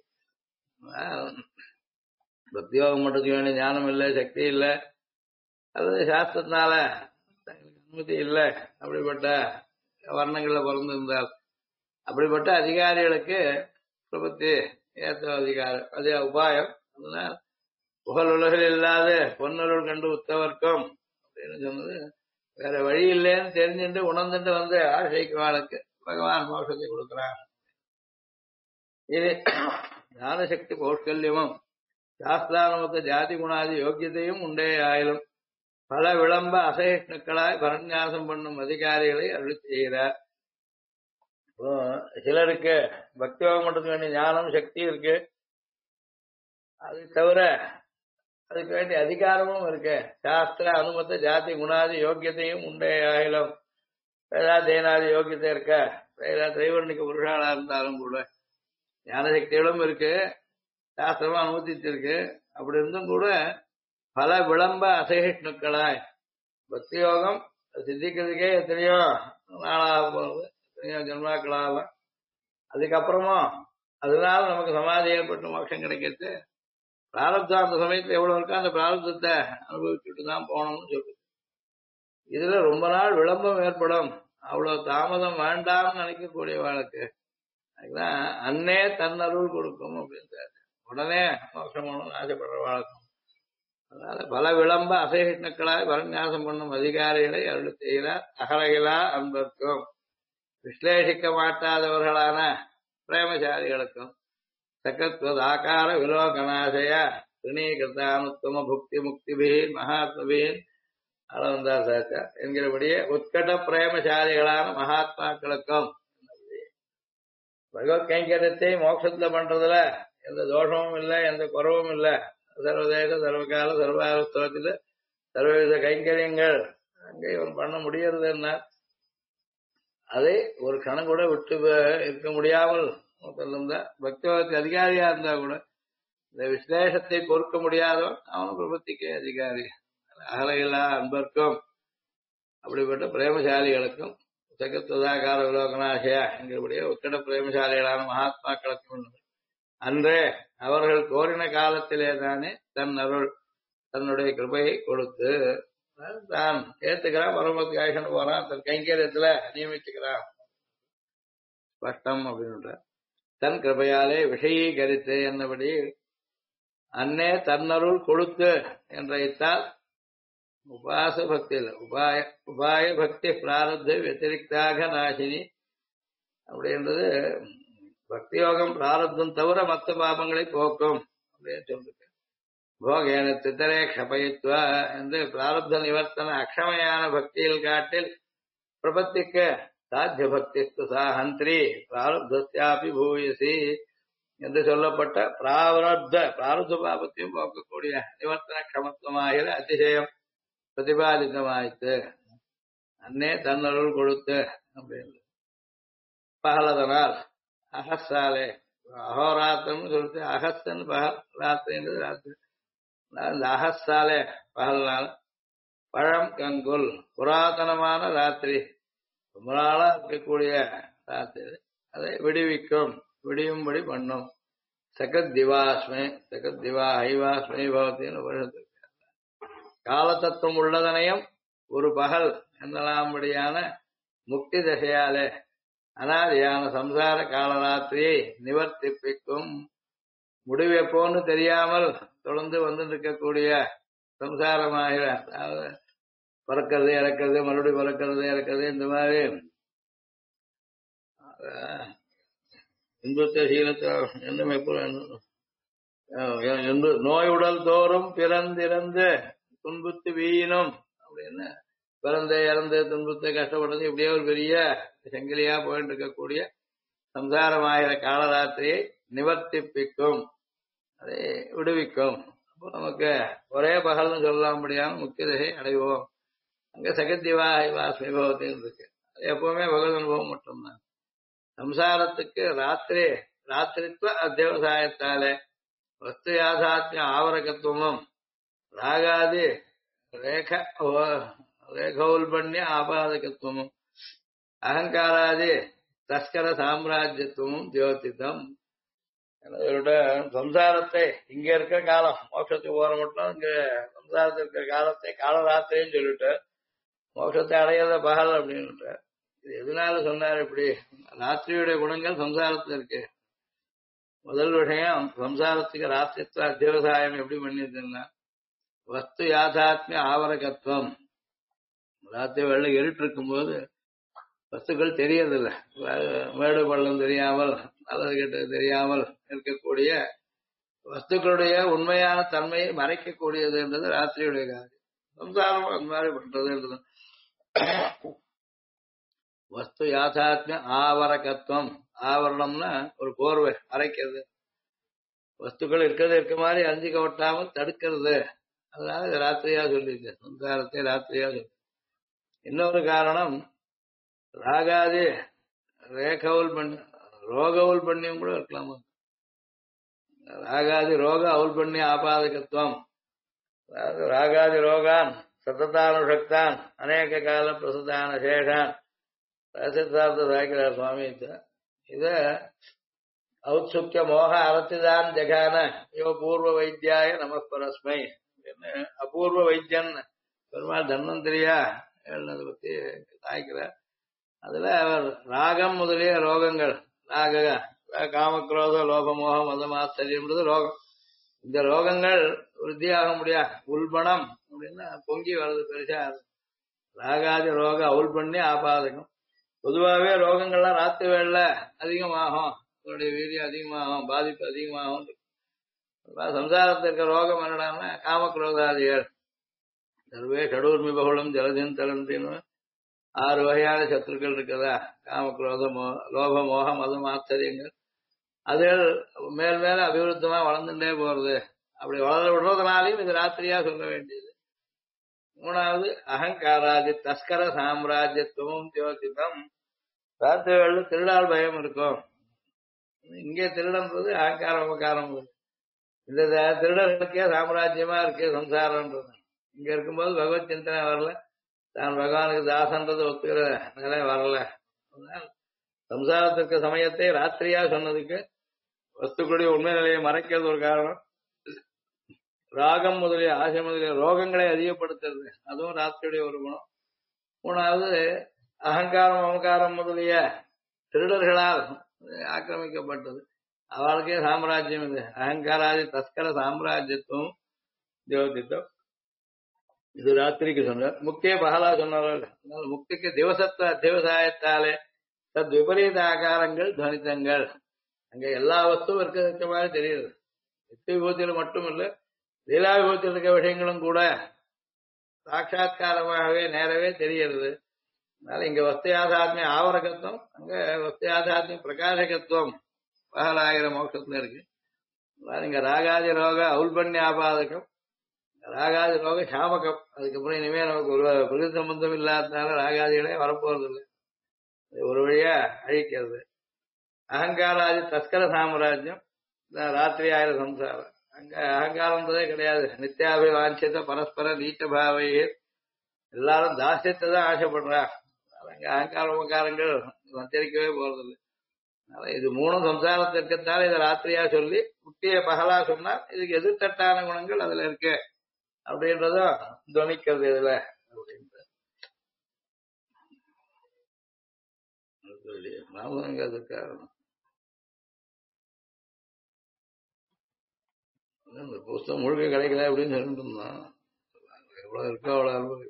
பக்தியோகம் மட்டும் வேண்டிய ஞானம் இல்லை, சக்தி இல்லை, அல்லது சாஸ்திரத்தினால அனுமதி இல்லை, அப்படிப்பட்ட வர்ணங்கள்ல பிறந்திருந்தால் அப்படிப்பட்ட அதிகாரிகளுக்கு பிரபத்தி ஏற்ற அதிகாரம் அதே உபாயம். அதனால் புகழ் உலகில் இல்லாத பொன்னருள் கண்டு உத்தவர்க்கும் அப்படின்னு சொன்னது வேற வழி இல்லைன்னு தெரிஞ்சுட்டு உணர்ந்துட்டு வந்து ஆசைக்குவாளுக்கு பகவான் மோட்சத்தை கொடுக்கிறான். இது ஞானசக்தி பௌஷ்கல்யமும் சாஸ்திரானுமத்த ஜாதி குணாதி யோக்கியத்தையும் உண்டே ஆயிலும் பல விளம்ப அசகிஷ்ணுக்களாய் பரநியாசம் பண்ணும் அதிகாரிகளை அருள் செய்கிறார். இப்போ சிலருக்கு பக்தியோகம் மட்டும் வேண்டிய ஞானம் சக்தி இருக்கு, அது தவிர அதுக்கு வேண்டிய அதிகாரமும் இருக்கு. சாஸ்திர அனுமத்த ஜாதி குணாதி யோக்கியத்தையும் உண்டே ஆயிலும் வேதா தேனாதி யோக்கியத்தை இருக்க வேதா திரைவர்ணிக்க புருஷாளா இருந்தாலும் கூட ஞான சக்திகளும் இருக்கு, சாஸ்திரமா அனுமதிச்சிருக்கு. அப்படி இருந்தும் கூட பல விளம்ப அசகிஷ்ணுக்களாய் பக்தி யோகம் சித்திக்கிறதுக்கே எத்தனையோ நாளாக போகுது, எத்தனையோ ஜென்மாக்களாகலாம். அதுக்கப்புறமும் அதனால நமக்கு சமாதி ஏற்பட்டு மோட்சம் கிடைக்கிறது. பிராரப்தம் அந்த சமயத்துல எவ்வளவு இருக்கோ அந்த பிராரப்தத்தை அனுபவிச்சுட்டு தான் போகணும்னு சொல்லுது. இதுல ரொம்ப நாள் விளம்பரம் ஏற்படும், அவ்வளவு தாமதம் வேண்டாம்னு நினைக்கக்கூடிய வாழ்க்கை அதுதான் அன்னே தன்னருள் கொடுக்கும் அப்படின்றாரு. உடனே மோட்சம் பண்ணணும்னு ஆசைப்படுற வாழ்க்கை. அதனால பல விளம்ப அசைகிஷ்ணுக்களாய் வரநியாசம் பண்ணும் அதிகாரிகளை அருள் செய்கிறார். அகலகிலா அன்பர்க்கும் விஸ்லேஷிக்க மாட்டாதவர்களான பிரேமசாலிகளுக்கும் சக்கத்வத் ஆகார விலோகநாசய துணீகிருத்தானுத்தம புக்தி முக்திபீன் மகாத்மபீன் அளவந்தார் சாச்சா என்கிறபடியே உட்கட்ட பிரேமசாலிகளான மகாத்மாக்களுக்கும் பகவத் கைங்கரியத்தை மோட்சத்துல பண்றதுல எந்த தோஷமும் இல்லை, எந்த குறவும் இல்லை. சர்வதேச சர்வகால சர்வாவஸ்தலத்துல சர்வவித கைங்கரியங்கள் அங்கே இவன் பண்ண முடியறதுன்னா அதை ஒரு கணம் கூட விட்டு இருக்க முடியாமல் இருந்தா பக்தவத்துக்கு அதிகாரியா இருந்தா கூட இந்த விசேஷத்தை பொறுக்க முடியாதவன் அவன் பிரபத்திக்கே அதிகாரி. அகலையில்லா அன்பர்க்கும் அப்படிப்பட்ட பிரேமசாலிகளுக்கும் சகத்வதாகார விலோகநாசயா என்கிறபடியே உட்கட பிரேமசாலிகளான மகாத்மாக்களுக்கும் அன்றே அவர்கள் கோரின காலத்திலே தானே தன் அருள் தன்னுடைய கிருபையை கொடுத்து தான் ஏத்துக்கிறான், பரமத்துக்கு ஆயுஷன் போறான், தன் கைங்கரியத்துல நியமிச்சுக்கிறான். ஸ்பஷ்டம் அப்படின்ற தன் கிருபையாலே விஷயீகரித்து என்னபடி அன்னே தன்னருள் கொடுத்து என்றால் உபாச பக்தி இல்லை, உபாய பக்தி பிராரத்த வத்திரிக்தாக நாசினி அப்படின்றது பக்தி யோகம் பிராரத்தம் தவிர மற்ற பாபங்களை போக்கும் அப்படின்னு சொல்லிருக்கு. போகேன தித்தரே க்ஷபயித்வா என்று பிராரப்த நிவர்த்தன அக்ஷமையான பக்தியில் காட்டில் பிரபத்திக்கு சாத்திய பக்தி சாஹந்திரி பிராரப்தியாபி பூயசி என்று சொல்லப்பட்ட பிராரப்த பாபத்தையும் போக்கக்கூடிய நிவர்த்தன க்ஷமத்துவமாகிற அதிசயம் பிரதிபாதித்தமாயித்து. அன்னே தன்னருள் கொடுத்து அப்படின்னு பகலதனால் அகசாலே அகோராத்திரம் சொல்லிட்டு அகஸ்தன் பகல் ராத்திரின்றது ராத்திரி. இந்த அகசாலே பகல் நாள் பழம் கங்குல் புராதனமான ராத்திரி ரொம்ப நாளா இருக்கக்கூடிய ராத்திரி அதை விடுவிக்கும், விடியும்படி பண்ணும். சகத் திவாஸ்மே சகத் திவா ஹைவாஸ்மே பவத்தின்னு வருஷத்துக்கு கால தத்துவம் உள்ளதனையும் ஒரு பகல் என்னலாம்படியான முக்தி தசையாலே அனாதியான சம்சார காலராத்திரியை நிவர்த்திப்பிக்கும். முடிவெப்போன்னு தெரியாமல் தொடர்ந்து வந்து இருக்கக்கூடிய சம்சாரமாக அதாவது பறக்கிறது இறக்கிறது மறுபடியும் பறக்கிறது இறக்கிறது இந்த மாதிரி இன்பத்தை சீலத்தை என்னும் எப்போ நோயுடல் தோறும் பிறந்திறந்து துன்புத்து வீயினும் அப்படின்னு பிறந்து இறந்து துன்பத்தை கஷ்டப்படுறது இப்படியே ஒரு பெரிய செங்கிலியா போயிட்டு இருக்கக்கூடிய சம்சாரமாகிற காலராத்திரியை நிவர்த்திப்பிக்கும், அதை விடுவிக்கும். அப்போ நமக்கு ஒரே பகல்னு சொல்லலாம் முடியாம முக்தி தசை அடைவோம். அங்க சகத்திவா வாஸ்மிபவத்தின்னு இருக்கு. அது எப்பவுமே பகவத் அனுபவம் மட்டும்தான். சம்சாரத்துக்கு ராத்திரித்துவ அத்தியவசாயத்தாலே வஸ்து யாதாத்மிய ஆவரகத்துவமும் ராகாதி ரேகௌல்பண்ய ஆபாதகத்துவமும் அகங்காராதி தஸ்கர சாம்ராஜ்யத்துவமும் தியோதிதம். சம்சாரத்தை இங்க இருக்கிற காலம் மோட்சத்துக்கு போற மட்டும் இங்க சம்சாரத்தில் இருக்கிற காலத்தை காலராத்திரின்னு சொல்லிட்டு மோட்சத்தை அடையாத பகல் அப்படின்னு இது எதனால சொன்னார்? இப்படி ராத்திரியுடைய குணங்கள் சம்சாரத்துல இருக்கு. முதல் விஷயம் சம்சாரத்துக்கு ராத்திரித்துவ அத்தியவசாயம் எப்படி பண்ணிருக்குன்னா வஸ்து யாதாத்மிய ஆவரகத்துவம். ராத்திரி வெள்ள இருட்டு இருக்கும்போது வஸ்துக்கள் தெரியறதில்லை. மேடு பள்ளம் தெரியாமல் நல்லது கெட்டது தெரியாமல் இருக்கக்கூடிய வஸ்துக்களுடைய உண்மையான தன்மையை மறைக்கக்கூடியதுன்றது ராத்திரியுடைய காரியம். சம்சாரம் அந்த மாதிரி பண்றதுன்றது வஸ்து யாதாத்மிய ஆவரகத்துவம். ஆவரணம்னா ஒரு போர்வை மறைக்கிறது, வஸ்துக்கள் இருக்கிறது இருக்க மாதிரி அஞ்சிக்க ஒட்டாமல் தடுக்கிறது. அதனால இது ராத்திரியா சொல்லிருக்கு, சம்சாரத்தை ராத்திரியா சொல்லி. இன்னொரு காரணம் ராகாதி ரேகவுல் பண்ணி ரோகவுல் பண்ணியும் கூட இருக்கலாமா. ராகாதி ரோக அவுல் பண்ணி ஆபாதகத்துவம். அதாவது ராகாதி ரோகான் சத்ததானுஷக்தான் அநேக கால பிரசுதான சேஷான் ரசித்தார்த்த சாய்க்கிறார் சுவாமி. இத ஔத்சுக்கிய மோக அரத்திதான் ஜகான யோ பூர்வ வைத்தியாய நமஸ்பரஸ்மை. அபூர்வ வைத்தியன் பெருமாள் தன்வந்திரியா எழுநதை பத்தி தாய்க்கிறார். அதுல அவர் ராகம் முதலிய ரோகங்கள், ராக காமக்ரோத லோபமோகம் மதம் ஆச்சரியம்ன்றது ரோகம். இந்த ரோகங்கள் விருத்தியாக முடியாது. உள்பணம் அப்படின்னா பொங்கி வர்றது பெருசா. ராகாதி ரோக அவுள் பண்ணி ஆபாதகம். பொதுவாகவே ரோகங்கள்லாம் ராத்திரி வேளையில அதிகமாகும், அதனுடைய வீரியம் அதிகமாகும், பாதிப்பு அதிகமாகும். சம்சாரத்தில் இருக்க ரோகம் என்னடான்னா காமக்ரோதாதிகள். சர்வே கடூர்மி பகுளம் ஜலதின் தளந்தின்னு 6 வகையான சத்துருக்கள் இருக்குதா. காமக்ரோத லோப மோக மதம் ஆச்சரியங்கள். அதுகள் மேல் மேல அபிவிருத்தமா வளர்ந்துட்டே போறது. அப்படி வளர விடுறதுனாலையும் இது ராத்திரியா சொல்ல வேண்டியது. மூணாவது அகங்காராதி தஸ்கர சாம்ராஜ்யத்துவம் தியோதிதம். ராத்திரி வேளை திருடால் பயம் இருக்கும். இங்கே திருடன்றது அகங்காரம் உபகாரம். இந்த திருடர்களுக்கே சாம்ராஜ்யமா இருக்கு சம்சாரம்ன்றது. இங்க இருக்கும்போது பகவத் சிந்தனை வரல, தான் பகவானுக்கு தாசன்றது ஒத்துக்கிற நிலை வரல. சம்சாரத்திற்கு சமயத்தை ராத்திரியா சொன்னதுக்கு வஸ்துக்களுடைய உண்மை நிலையை மறைக்கிறது ஒரு காரணம். ராகம் முதலிய ஆசை முதலிய ரோகங்களை அதிகப்படுத்துறது, அதுவும் ராத்திரியுடைய ஒரு குணம். மூணாவது அகங்காரம் அமகாரம் முதலிய திருடர்களால் ஆக்கிரமிக்கப்பட்டது. அவளுக்கே சாம்ராஜ்யம் இது. அகங்காராதி தஸ்கர சாம்ராஜ்யத்துவம் தியோதித்தம். இது ராத்திரிக்கு சொன்னார். முக்தியை பகலா சொன்னவர்கள். முக்திக்கு திவசத்துவ அத்தியவசாயத்தாலே தத் விபரீத ஆகாரங்கள் துவனித்தங்கள். அங்க எல்லா வஸ்துவும் இருக்க மாதிரி தெரியுது. நித்திய விபூத்தியில் மட்டும் இல்ல, லீலா விபூத்தியில் இருக்க விஷயங்களும் கூட சாட்சா்காரமாகவே நேரவே தெரிகிறது. அதனால இங்க வஸ்தியாதாத்மிய ஆவரகத்துவம், அங்க வஸ்தியாதாத்மிய பிரகாசகத்துவம் பகலாகிற மோட்சத்துல இருக்கு. இங்க ராகாதி ரோக அவுல்பண்யாபாதகம், ராகாதி ரோக சாமகம். அதுக்கப்புறம் இனிமே நமக்கு ஒரு பிரதி சம்பந்தம் இல்லாததுனால ராகாதிகளே வரப்போறது இல்லை. ஒரு வழியா அழிக்கிறது. அகங்காராதி தஸ்கர சாம்ராஜ்யம், ராத்திரி ஆயிர சம்சாரம். அங்க அகங்காரம்ன்றதே கிடையாது. நித்தியாபிவாஞ்சித பரஸ்பர நீச்ச பாவையே எல்லாரும் தாசியத்தை தான் ஆசைப்படுறா. அங்க அகங்கார உபகாரங்கள் சஞ்சரிக்கவே போறதில்லை. அதனால இது மூணும் சம்சாரத்தில் இருக்கத்தால இதை ராத்திரியா சொல்லி முக்தியை பகலா சொன்னா இதுக்கு எதிர்த்தட்டான குணங்கள் அதுல இருக்கு அப்படின்றதும் துவனிக்கிறது இதுல அப்படின்ற ராமதங்க அதுக்காக இந்த புஸ்தகம் முழுக்க கிடைக்கல அப்படின்னு சொல்லிட்டு இருந்தான். எவ்வளவு இருக்கோ அவ்வளவு அனுபவி.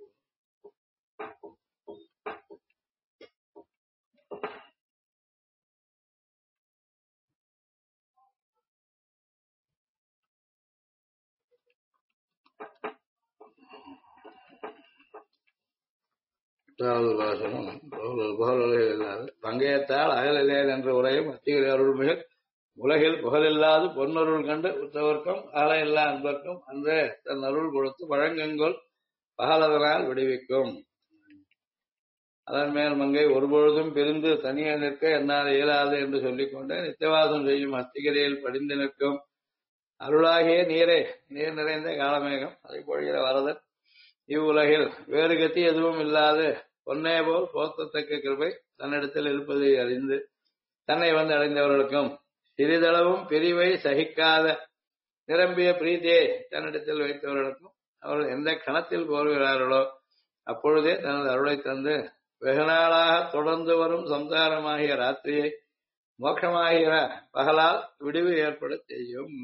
பாசனம் புகழ் இல்லாது பங்கையத்தால் அகலிலேன் என்ற உரையும் அத்திகரை அருள்மிகு உலகில் புகழில்லாது பொன்னருள் கண்டு உற்றவர்க்கும் அகலையில்லா அன்பர்க்கும் அன்றே தன் அருள் கொடுத்து வழங்கங்கொள் பகலதனால் விடுவிக்கும். அதன் மேல் மங்கை ஒருபொழுதும் பிரிந்து தனியே நிற்க என்னால் இயலாது என்று சொல்லிக்கொண்டு நித்தியவாசம் செய்யும் அஸ்திகிரியில் படிந்து நிற்கும் அருளாகிய நீரே, நீர் நிறைந்த காலமேகம் அதை பொழிகிற வரதன் இவ்வுலகில் வேறு கத்தி எதுவும் இல்லாது பொன்னே போல் போத்தத்தக்க கிருபை தன்னிடத்தில் இருப்பதை அறிந்து தன்னை வந்து அடைந்தவர்களுக்கும் சிறிதளவும் பிரிவை சகிக்காத நிரம்பிய பிரீதியை தன்னிடத்தில் வைத்தவர்களுக்கும் அவர்கள் எந்த கணத்தில் கோருகிறார்களோ அப்பொழுதே தனது அருளை தந்து வெகுநாளாக தொடர்ந்து வரும் சம்சாரமாகிய ராத்திரியை மோட்சமாகிற பகலால் விடுவு ஏற்பட செய்யும்.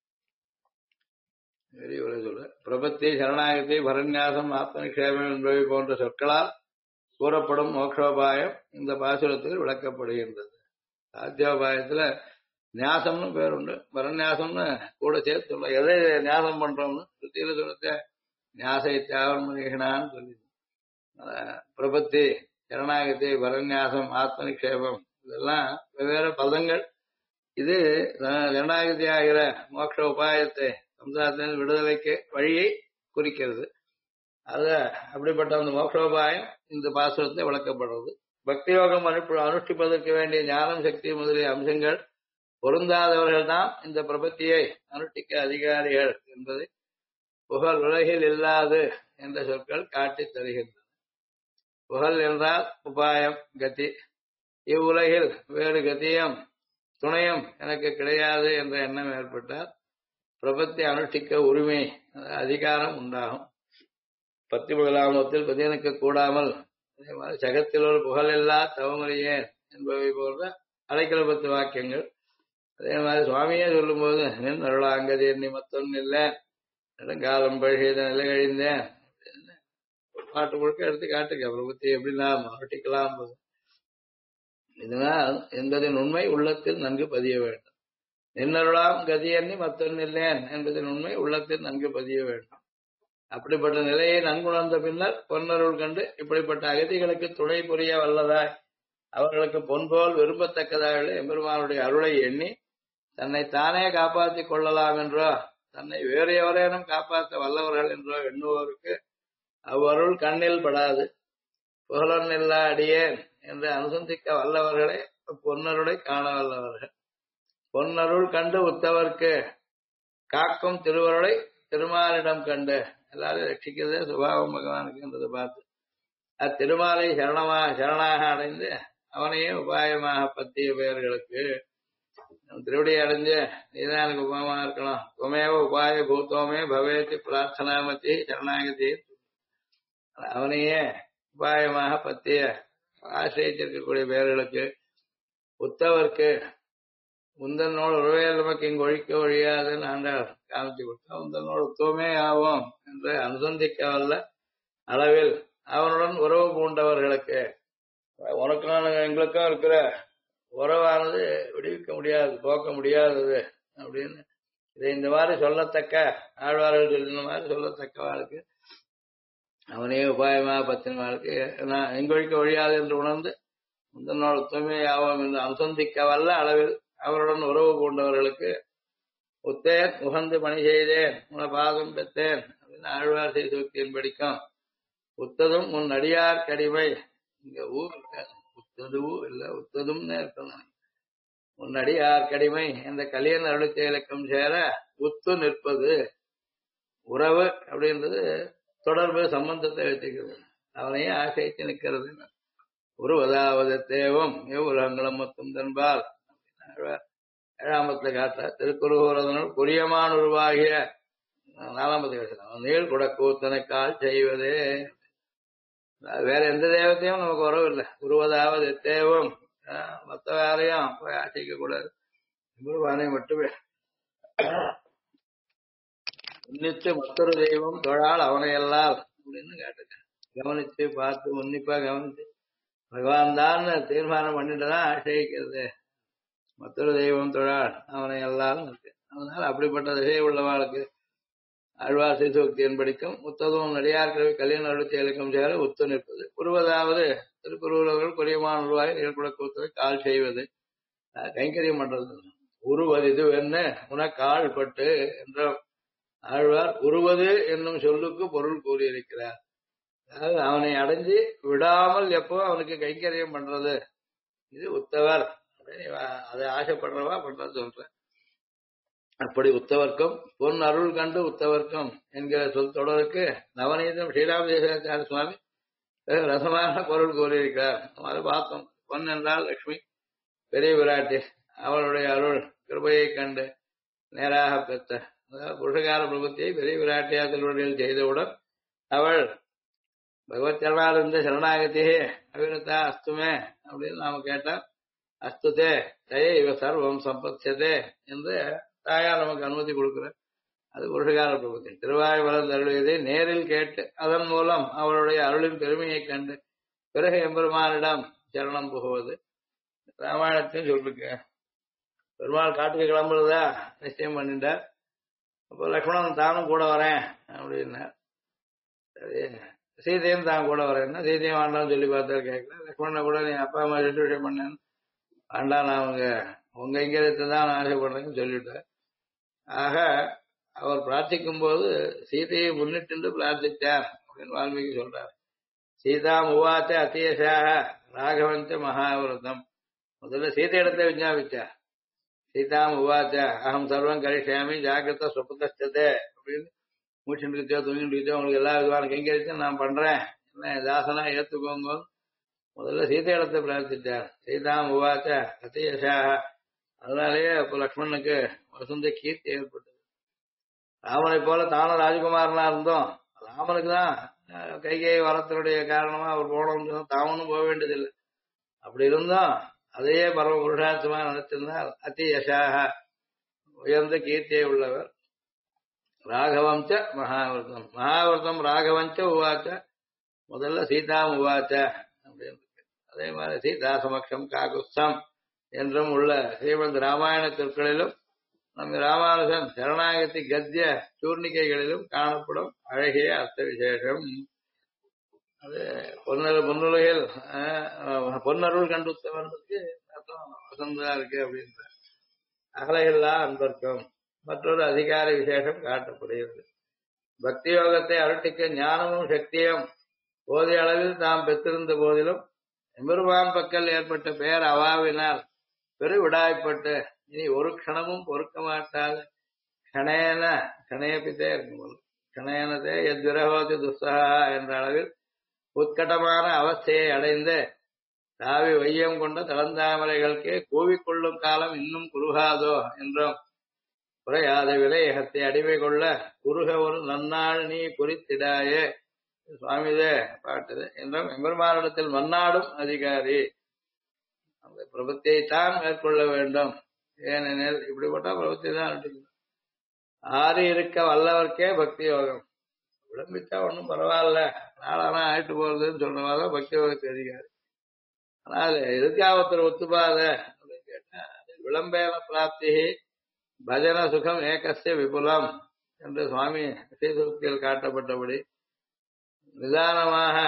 சொல்ல பிரபத்தி சரணாகதி பரநியாசம் ஆத்மநிஷேபம் என்பவை போன்ற சொற்களால் கூறப்படும் மோட்சோபாயம் இந்த பாசுரத்தில் விளக்கப்படுகின்றது. சாத்தியோபாயத்துல நியாசம்னு பேர் உண்டு, பரநியாசம்னு கூட சேர்த்து சொல்ல. எதை நியாசம் பண்றோம்னு சுத்தியில சொல்ல நியாசை தியாகம் மனிகனான்னு சொல்லி பிரபத்தி சரணாகதி பரநியாசம் ஆத்மநிஷேபம் இதெல்லாம் வெவ்வேறு பதங்கள். இது சரணாகதி ஆகிற மோட்ச உபாயத்தை சம்சாரத்தின் விடுதலைக்கு வழியை குறிக்கிறது. அது அப்படிப்பட்ட அந்த மோட்சோபாயம் இந்த பாசுரத்தை விளக்கப்படுறது. பக்தி யோகம் அனுஷ்டிப்பதற்கு வேண்டிய ஞானம் சக்தி முதலிய அம்சங்கள் பொருந்தாதவர்கள் தான் இந்த பிரபத்தியை அனுஷ்டிக்க அதிகாரிகள் என்பதை புகழ் உலகில் இல்லாது என்ற சொற்கள் காட்டித் தருகின்றன. புகழ் என்றால் உபாயம் கதி. இவ்வுலகில் வேறு கதியும் துணையும் எனக்கு கிடையாது என்ற எண்ணம் ஏற்பட்டால் பிரபத்தி அனுஷ்டிக்க உரிமை அதிகாரம் உண்டாகும். பத்தி முதலாமத்தில் பதியனுக்கு கூடாமல் அதே மாதிரி ஜகத்தில் ஒரு புகழெல்லா தவமறியேன் என்பவை போன்ற அடைக்கலபத்து வாக்கியங்கள். அதே மாதிரி சுவாமியே சொல்லும்போது நின் அருளாங்கதி நிமத்தம் இல்லை நெடுங்காலம் பழகியத நிலை கழிந்தேன் பாட்டு முழுக்க எடுத்து காட்டுங்க. பிரபத்தி எப்படின்னா மாட்டிக்கலாம் இதனால் என்பதின் உண்மை உள்ளத்தில் நன்கு பதிய வேண்டும். நின்னருளாம் கதியன்னி மத்தொன்னில்லேன் என்பதன் உண்மை உள்ளத்தில் நன்கு பதிய வேண்டும். அப்படிப்பட்ட நிலையை நன்குணர்ந்த பின்னர் பொன்னருள் கண்டு இப்படிப்பட்ட அகதிகளுக்கு துணை புரிய வல்லதாய் அவர்களுக்கு பொன்போல் விரும்பத்தக்கதாக எம்பெருமானுடைய அருளை எண்ணி தன்னை தானே காப்பாற்றிக் கொள்ளலாம் என்றோ தன்னை வேறு எவரேனும் காப்பாற்ற வல்லவர்கள் என்றோ எண்ணுவோருக்கு அவ்வருள் கண்ணில் படாது. புகழன் இல்லா அடியேன் என்று அனுசந்திக்க வல்லவர்களே பொன்னருளை காண வல்லவர்கள். பொன்னருள் கண்டு உத்தவர்க்கு காக்கும் திருவருளை திருமாலிடம் கண்டு எல்லாரும் ரட்சிக்கிறதே சுபாவம் பகவானுக்கு என்றதை பார்த்து அத்திருமாலை சரணாக அடைந்து அவனையே உபாயமாக பத்திய பெயர்களுக்கு திருவடியை அடைஞ்சு நீதான் எனக்கு உபாயமா இருக்கணும். துமேவ உபாய பூத்தோமே பவேத்தி பிரார்த்தனாமதி சரணாகதி அவனையே உபாயமாக பத்திய ஆசிரியத்திருக்கக்கூடிய பெயர்களுக்கு உத்தவர்க்கு உந்தனோடு உறவையில் நமக்கு இங்கு ஒழிக்க ஒழியாதுன்னு ஆண்டாள் காமிச்சு கொடுத்தா உந்தனோடு உத்தவமே ஆவோம் என்று அனுசந்திக்க வல்ல அளவில் அவனுடன் உறவு பூண்டவர்களுக்கு உனக்கும் எங்களுக்கும் இருக்கிற உறவானது விடுவிக்க முடியாது போக்க முடியாதது அப்படின்னு இதை இந்த மாதிரி சொல்லத்தக்க ஆழ்வார்கள் சொல்லின மாதிரி சொல்லத்தக்க வாழ்க்கை அவனே உபாயமாக பத்தின வாழ்க்கை நான் எங்கொழிக்க ஒழியாது என்று உணர்ந்து முந்தனோடு உத்தமே ஆவோம் என்று அனுசந்திக்க வல்ல அளவில் அவருடன் உறவு பூண்டவர்களுக்கு உத்தேன் உகந்து பணி செய்தேன் உன பாதம் பெற்றேன் அப்படின்னு ஆழ்வார் செய்தின் படிக்கும். உத்ததும் உன் அடியார் கடிமை இங்க இருக்காது உத்ததுவும் இல்ல உத்ததும்னு இருக்கணும். உன் அடியார் கடிமை இந்த கலியன் அருளித்த இலக்கம் சேர உத்து நிற்பது உறவு அப்படின்றது தொடர்பு சம்பந்தத்தை வச்சுக்கிறது. அவனையே ஆசைத்து நிற்கிறது. உருவதாவது தேவம் எவ்வுலகங்களும் மொத்தம் தன்பால் 7ஆம் காட்ட திருக்குறுகூரதனுள் குறியமான உருவாகிய 4 நீள் குடக்கூத்தனைக்கால் செய்வதே. வேற எந்த தேவத்தையும் நமக்கு உறவு இல்லை. உருவதாவது தேவம் மற்ற வேலையும் போய் ஆசைக்க கூடாது. குருவானை மட்டுமே உன்னித்து மற்றொரு தெய்வம் தொழால் அவனை எல்லால் அப்படின்னு கேட்டுட்டேன். கவனிச்சு பார்த்து உன்னிப்பா கவனிச்சு பகவான் தான் தீர்மானம் பண்ணிட்டுதான் ஆசைக்கிறது. மற்றொரு தெய்வம் தொழால் அவனை எல்லாரும் இருக்கு. அதனால அப்படிப்பட்ட திசை உள்ளவாளுக்கு ஆழ்வார் சீசோக்தியின் படிக்கும் உத்ததும் நடிகார்களை கல்யாண அழுத்தி இலக்கம் சேர உத்து நிற்பது. உருவதாவது திருக்குறவர்கள் குறையமான உருவாய் நீர்குட கூத்தவை கால் செய்வது கைங்கரியம் பண்றது. உருவது இது என்ன உனக்கு ஆள்பட்டு என்ற ஆழ்வார் உருவது என்னும் சொல்லுக்கு பொருள் கூறியிருக்கிறார். அதாவது அவனை அடைஞ்சு விடாமல் எப்போ அவனுக்கு கைங்கரியம் பண்றது இது உத்தவர் அதை ஆசைப்படுறவா பண்றது சொல்ற. அப்படி உத்தவர்க்கும் பொன் அருள் கண்டு உத்தவர்க்கும் என்கிற சொல் தொடருக்கு நவநீதம் ஸ்ரீராமதேசாச்சாரிய சுவாமி ரசமான பொருள் கூறியிருக்கிறார். அது பார்த்தோம். பொன் என்றால் லட்சுமி பெரிய விராட்டி அவளுடைய அருள் கிருபையை கண்டு நேராக பெற்ற அதாவது புருஷகார பிரபத்தியை பெரிய விராட்டியா திருவடியில் செய்தவுடன் அவள் பகவத் சரணால் இருந்த சரணாகதியே அவிரதா அஸ்துமே அப்படின்னு நாம கேட்டா அஸ்துதே தயே இவ சர்வம் சம்பத்யதே என்று தாயார் நமக்கு அனுமதி கொடுக்கிற அது புருஷகார பிரபத்தி. திருவாய்மலர் அருளியதை நேரில் கேட்டு அதன் மூலம் அவளுடைய அருளின் பெருமையை கண்டு பிறகு எம்பெருமானிடம் சரணம் புகுவது. ராமாயணத்தையும் சொல்லிருக்க பெருமாள் காட்டுக்கு கிளம்புறதா நிச்சயம் பண்ணிட்டார். அப்போ லக்ஷ்மணன் தானும் கூட வரேன் அப்படின்னார். சரி சீதையும் தான் கூட வரேன்னா சீதையும் வேண்டாம்னு சொல்லி பார்த்தாரு கேட்கல. லக்ஷ்மணனை கூட நீ அப்பா அம்மா ரெண்டு பண்ணேன்னு வேண்டாம் நான் உங்க இங்கிலத்தை தான் நான் ஆசைப்படுறேன்னு சொல்லிட்டார். ஆக அவர் பிரார்த்திக்கும் போது சீதையை முன்னிட்டு பிரார்த்தித்தார் அப்படின்னு வால்மீகி சொல்றார். சீதா முவாச்ச அத்தியசாக ராகவந்த மகாவிரதம் முதல்ல சீதை இடத்தை விஞ்ஞாபிச்சார். சீதா முவாச்ச அகம் சர்வம் கரிஷாமி ஜாகிரத சுபதே அப்படின்னு மூச்சுட்டு இருக்கோ தூங்கிட்டு இருக்கோ உங்களுக்கு எல்லா விதமான கைங்கரிச்சும் நான் பண்றேன் என்ன தாசனா ஏத்துக்கோங்க முதல்ல சீதை இடத்தை பிரார்த்திச்சார். சீதா முவாச்ச அத்தியசாக அதனாலேயே அப்ப லக்ஷ்மணனுக்கு வசந்த கீர்த்தி ஏற்பட்டது. ராமனை போல தானும் ராஜகுமாரனா இருந்தோம் ராமனுக்கு தான் கைகை வரத்தினுடைய காரணமா அவர் போனோம்னு தாமனும் போக வேண்டியதில்லை. அப்படி இருந்தும் அதையே பரம புருஷார்த்தமா நினைச்சிருந்தால் அதி யசாக உயர்ந்த கீர்த்தியை உள்ளவர். ராகவம் ச மகாவிரதம் மகாவிரதம் ராகவஞ்ச உவாச்ச முதல்ல சீதாம் உவாச்ச அப்படின்னு அதே மாதிரி சீதா சமக்ஷம் காகுஸ்தம் என்றும் உள்ள ஸ்ரீமத் ராமாயண சொற்களிலும் நம்ம ராமானுஜன் சரணாகதி கத்திய சூர்ணிகைகளிலும் காணப்படும் அழகிய அர்த்த விசேஷம். அது பொன்னுலகில் பொன்னருள் கண்டுத்தவனுக்கு அர்த்தம் வசந்தா இருக்கு அப்படின்ற அகலையில்லா அன்பர்க்கும் மற்றொரு அதிகார விசேஷம் காட்டப்படுகிறது. பக்தி யோகத்தை அருட்டிக்க ஞானமும் சக்தியும் போதிய அளவில் தாம் பெற்றிருந்த போதிலும் எம்பெருமான் பக்கல் ஏற்பட்ட பெயர் அவாவினால் பெரு விடாய்ப்பட்டு இனி ஒரு க்ஷணமும் பொறுக்க மாட்டாது கணேன கணேபித்தே இருக்கும் கணேனதே எத்விரகோதி துஸ்ஸகா என்ற அளவில் உட்கட்டமான அவஸ்தையை அடைந்து தாவி வையம் கொண்ட தளந்தாமரைகளுக்கே கூவிக்கொள்ளும் காலம் இன்னும் குறுகாதோ என்றும் குறையாத விலையகத்தை அடிமை கொள்ள குறுக ஒரு நன்னாள் நீ குறித்திடாயே சுவாமிதே பாட்டுது என்றும் எம்பெருமானிடத்தில் மன்னாடும் அதிகாரி அந்த பிரபத்தியை தான் மேற்கொள்ள வேண்டும். ஏனெனில் இப்படிப்பட்ட பிரபத்தி தான் ஆறி இருக்க வல்லவர்க்கே பக்தி யோகம். விளம்பிச்சா ஒன்றும் பரவாயில்ல நாளானா ஆயிட்டு போறதுன்னு சொல்றவாதான் பக்தி யோகத்தை அதிகாரி. ஆனால் எதுக்காவத்தர் ஒத்துப்பாத அப்படின்னு கேட்டா விளம்பேன பிராப்தி பஜன சுகம் ஏகசிய விபுலம் என்று சுவாமி ஸ்ரீசூக்தியில் காட்டப்பட்டபடி நிதானமாக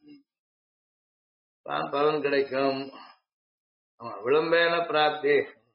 தான் பலன் கிடைக்கும். விளம்பேன பிராப்தி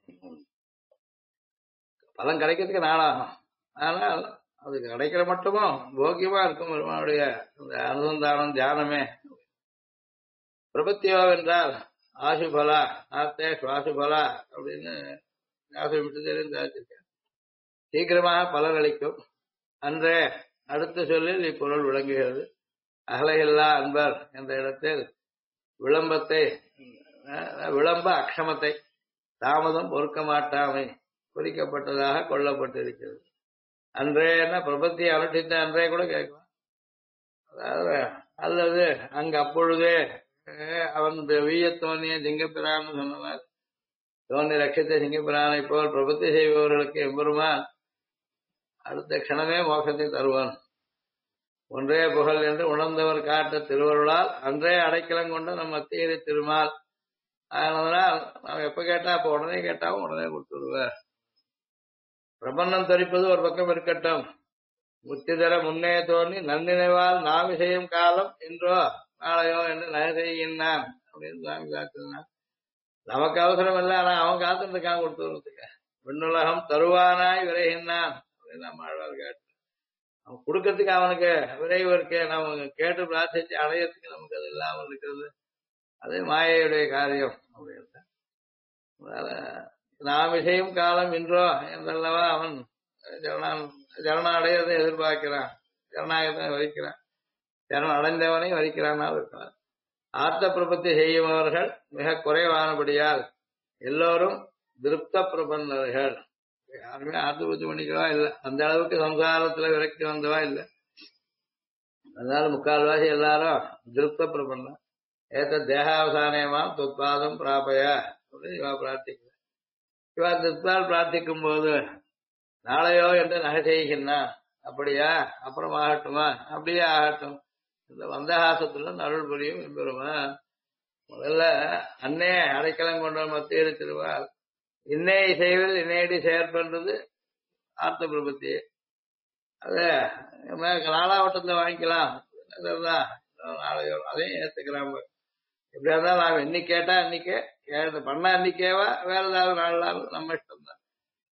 பலன் கிடைக்கிறதுக்கு நாளாகும். ஆனால் அதுக்கு கிடைக்கிற மட்டுமும் போக்கியமா இருக்கும் பெருமானுடைய அந்த அனுசந்தானம் தியானமே. பிரபத்தியோ என்றால் ஆசுபலா ஆத்தே சுவாசுபலா அப்படின்னு தெரிஞ்சிருக்க சீக்கிரமாக பலன் அளிக்கும். அன்றே அடுத்த சொல்லில் இப்பொருள் விளங்குகிறது. அகலையில்லா அன்பர் என்ற இடத்தில் விளம்பத்தை விளம்ப அக்ஷமத்தை தாமதம் பொறுக்க மாட்டாமை குறிக்கப்பட்டதாக கொள்ளப்பட்டிருக்கிறது. அன்றே என்ன பிரபத்தியை அனுஷ்டித்த அன்றே கூட கேட்கலாம். அதாவது அல்லது அங்க அப்பொழுதே அவன் வீய தோணிய சிங்கப்பிரான்னு சொன்னவர் தோணி ரட்சித்த சிங்கப்பிரானை போல் பிரபத்தி செய்பவர்களுக்கு எம்பெருமான் அடுத்த க்ஷணமே மோட்சத்தை தருவான். ஒன்றே புகழ் என்று உணர்ந்தவர் காட்ட திருவருளால் அன்றே அடைக்கலம் கொண்ட நம் மத்தியிலே திருமால். அதனால் நாம் எப்ப கேட்டா அப்ப உடனே கேட்டாவும் உடனே கொடுத்துடுவார். பிரபந்தம் தரிப்பது ஒரு பக்கம் இருக்கட்டும். முத்திதர முன்னே தோன்றி நன்னினைவால் நாம் செய்யும் காலம் என்றோ நாளையோ என்று நகை செய்கின்றான் அப்படின்னு சுவாமி காத்துனான். நமக்கு அவசரம் இல்லை, ஆனா அவன் காத்துட்டு இருக்கான் கொடுத்துறதுக்கு. விண்ணுலகம் தருவானாய் விரைகின்றான் அப்படின்னு நம்ம ஆழ்வார் காட்டு. அவன் கொடுக்கறதுக்கு அவனுக்கு விரைவு இருக்கு. நம்ம கேட்டு பிரார்த்திச்சு அடையறதுக்கு நமக்கு அது இல்லாமல் இருக்கிறது. அது மாயையுடைய காரியம் அப்படின்னு. நாம் செய்யும் காலம் இன்றோ என்றல்லவா அவன் சரணடையதை எதிர்பார்க்கிறான். சரணாகத்தை வரிக்கிறான். சரணம் அடைந்தவனை வரிக்கிறானால் இருக்கிறான். ஆர்த்த பிரபத்தி செய்யுபவர்கள் மிக குறைவானபடியால் எல்லோரும் திருப்த பிரபந்தர்கள். யாருமே ஆர்த்த பூஜை பண்ணிக்கவா இல்லை. அந்த அளவுக்கு சம்சாரத்துல விரக்தி வந்தவா இல்லை. அதனால முக்கால்வாசி எல்லாரும் திருப்த பிரபந்தம். ஏத்த தேகாவசானயமாம் தொத்பாதம் பிராபய அப்படின்னு இவா பிரார்த்திக்க. இவா திருப்தால் பிரார்த்திக்கும் போது நாளையோ என்று நகை செய்கின்றான். அப்படியா, அப்புறம் ஆகட்டுமா, அப்படியே ஆகட்டும். இந்த வந்தகாசத்துல அருள் புரியும் எம்பெருமான். முதல்ல அன்னே அடைக்கலம் கொண்ட மத்திய திருவார் இன்னே இசைவில் இணையடி செயற்பன்றது ஆர்த்த பிரபத்தி. அத நாலாவட்டத்துல வாங்கிக்கலாம். நாளையோ அதையும் ஏத்துக்கிறான். எப்படியா இருந்தாலும் நாம் என்னைக்கு கேட்டா அன்னைக்கே பண்ண அன்னைக்கேவா வேற ஏதாவது நாள் நம்ம இஷ்டம் தான்.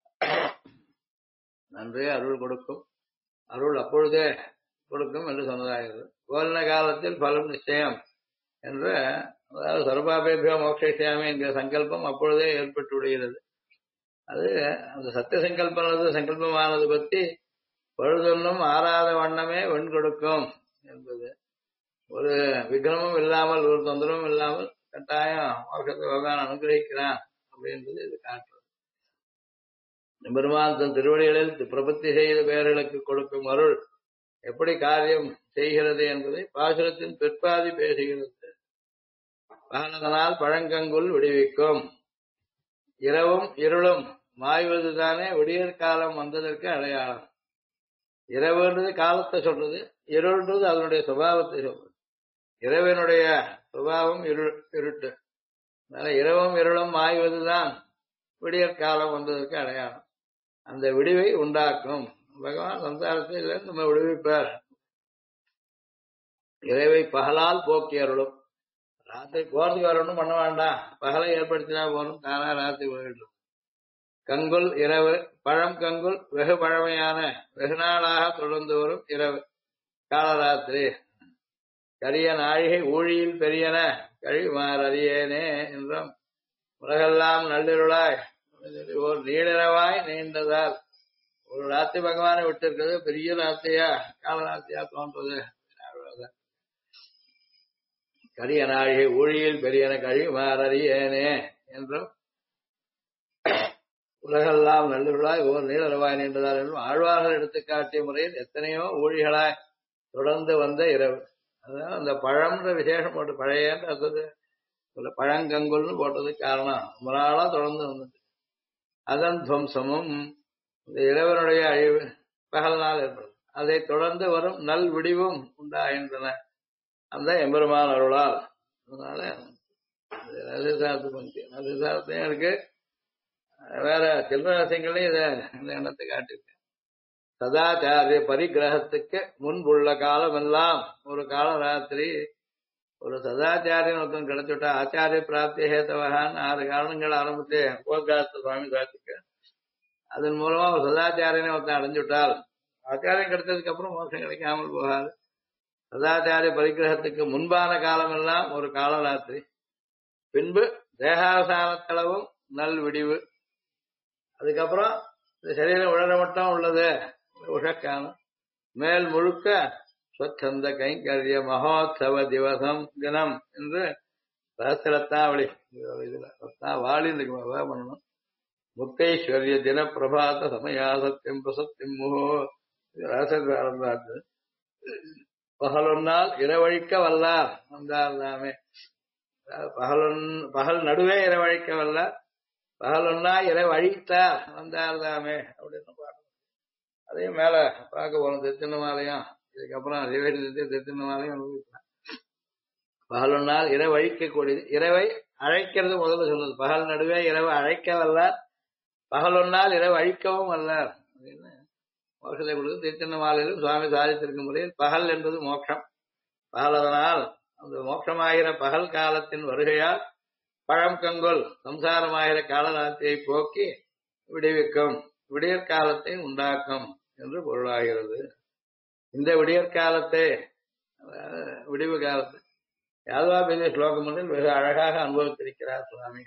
நன்றே அருள் கொடுக்கும், அருள் அப்பொழுதே கொடுக்கும் என்று சொன்னதாகிறது. கோல்ன காலத்தில் பலம் நிச்சயம் என்று, அதாவது சர்வாபேபியோ மோட்சியாமி என்கிற சங்கல்பம் அப்பொழுதே ஏற்பட்டு விடுகிறது. அது அந்த சத்திய சங்கல்பம் சங்கல்பமானது பற்றி பழுதொன்னும் ஆறாத வண்ணமே வெண் கொடுக்கும் என்பது. ஒரு விக்ரமும் இல்லாமல் ஒரு தொந்தரவும் இல்லாமல் கட்டாயம் மோட்சத்தை பகவான் அனுகிரகிக்கிறான் அப்படின்றது இது காட்டுறது. பெருமாள் தன் திருவடிகளில் பிரபத்தி செய்த பேர்களுக்கு கொடுக்கும் அருள் எப்படி காரியம் செய்கிறது என்பதை பாசுரத்தின் பிற்பாதி பேசுகிறது. பகலதனால் பழங்கங்குல் விடுவிக்கும். இரவும் இருளும் மாய்வதுதானே விடியற் காலம் வந்ததற்கு அடையாளம். இரவுன்றது காலத்தை சொல்றது, இருள்ன்றது அதனுடைய சுபாவத்தை சொல்றது. இரவினுடைய சுபாவம் இருட்டு. அதனால இரவும் இருளும் மாய்வதுதான் விடியற் காலம் வந்ததற்கு அடையாளம். அந்த விடிவை உண்டாக்கும் பகவான் சம்சாரத்தில் நம்ம விடுவிப்பார். இரவை பகலால் போக்கி அருளும். ராத்திரி போறதுக்கு வரணும் பண்ண வேண்டாம், பகலை ஏற்படுத்தினா போகணும், தானா ராத்திரி போயிடும். கங்குல் இரவு, பழம் கங்குல் வெகு பழமையான வெகு நாளாக தொடர்ந்து வரும் இரவு காலராத்திரி. கரிய நாழிகை ஊழியில் பெரியன கழிமார் அறியேனே என்றும் உலகெல்லாம் நள்ளிருளாய் ஒரு நீளிரவாய் நீண்டதால் ஒரு ராத்திரி பகவானை விட்டிருக்கிறது பெரிய ராத்திரியா காலராத்திரியா தோன்றது. கரிய நாழிகை ஊழியில் பெரியன கழிமார் அறியேனே என்றும் உலகெல்லாம் நல்லுள்ளாய் ஓர் நீளரவாய் நீண்டதால் என்றும் ஆழ்வார்கள் எடுத்துக்காட்டிய முறையில் எத்தனையோ ஊழிகளாய் தொடர்ந்து வந்த இரவு. அதனால அந்த பழம்ன்ற விசேஷம் போட்டு பழையன்ற அது பழங்கங்குல்னு போட்டது காரணம் ரொம்ப நாளா தொடர்ந்து வந்தது. அதன் துவம்சமும் இந்த இரவனுடைய அழிவு பகல் நாள் ஏற்படும். அதை தொடர்ந்து வரும் நல் விடிவும் உண்டாகின்றன அந்த எம்பெருமான் அருளால். அதனால நதிசாரத்தையும் இருக்கு, வேற சில்லரசங்களையும் இதை இந்த எண்ணத்தை காட்டியிருக்கேன். சதாச்சாரிய பரிகிரகத்துக்கு முன்புள்ள காலம் எல்லாம் ஒரு கால ராத்திரி. ஒரு சதாச்சாரியன் ஒருத்தன் கிடைச்சுட்டா ஆச்சாரிய பிராப்தி ஹேத்தவகான்னு 6 காரணங்கள் ஆரம்பித்து கோகாத்த சுவாமி சாத்திக்க, அதன் மூலமா ஒரு சதாச்சாரியனை ஒருத்தன் அடைஞ்சுட்டால் ஆச்சாரியம் கிடைச்சதுக்கு அப்புறம் மோசம் கிடைக்காமல் போகாது. சதாச்சாரிய பரிகிரகத்துக்கு முன்பான காலம் எல்லாம் ஒரு காலராத்திரி. பின்பு தேகாவசானத்தளவும் நல் விடிவு. அதுக்கப்புறம் இந்த சரீரம் உழற மட்டும் உள்ளது உஷக்காலம். மேல் முழுக்க ஸ்வச்சந்த கைங்கரிய மகோத்சவ திவசம் தினம் என்று ரத்தாவளி இதுல ரத்தாவாளி பண்ணணும். முக்தேஸ்வரிய தின பிரபாத சமயா சத்தியம் பிரசத்தியம் முகோ ரசத்து. பகலொன்னால் இரவழிக்க வல்லார் வந்தார்தாமே. பகல் நடுவே இரவழிக்க வல்லார், பகலொன்னா இரவு அழித்தார் வந்தார்தாமே அப்படின்னு பாடணும். அதையும் மேல பார்க்க போறோம். திருச்சின்னமாலையும் இதுக்கப்புறம் திருச்சின்னமாலையும் அனுபவிக்கலாம். பகலொன்னால் இரவு அழிக்கக்கூடியது, இரவை அழைக்கிறது முதல்ல சொல்லுது. பகல் நடுவே இரவு அழைக்க வல்லார், பகலொன்னால் இரவு அழிக்கவும் வல்லார் அப்படின்னு மோட்சத்தை கொடுத்து திருச்சின்னமாலையிலும் சுவாமி சாதித்திருக்கும் முறையில் பகல் என்பது மோட்சம். பகல் அதனால் அந்த மோட்சமாகிற பகல் காலத்தின் வருகையால் பழம் கங்கொல் சம்சாரமாகிற காலராத்திரியை போக்கி விடுவிக்கும், விடியற்காலத்தை உண்டாக்கும் என்று பொருளாகிறது. இந்த விடியற்காலத்தை விடிவு காலத்தை யாதவாபேதி ஸ்லோகம் ஒன்றில் வெகு அழகாக அனுபவித்திருக்கிறார் சுவாமி.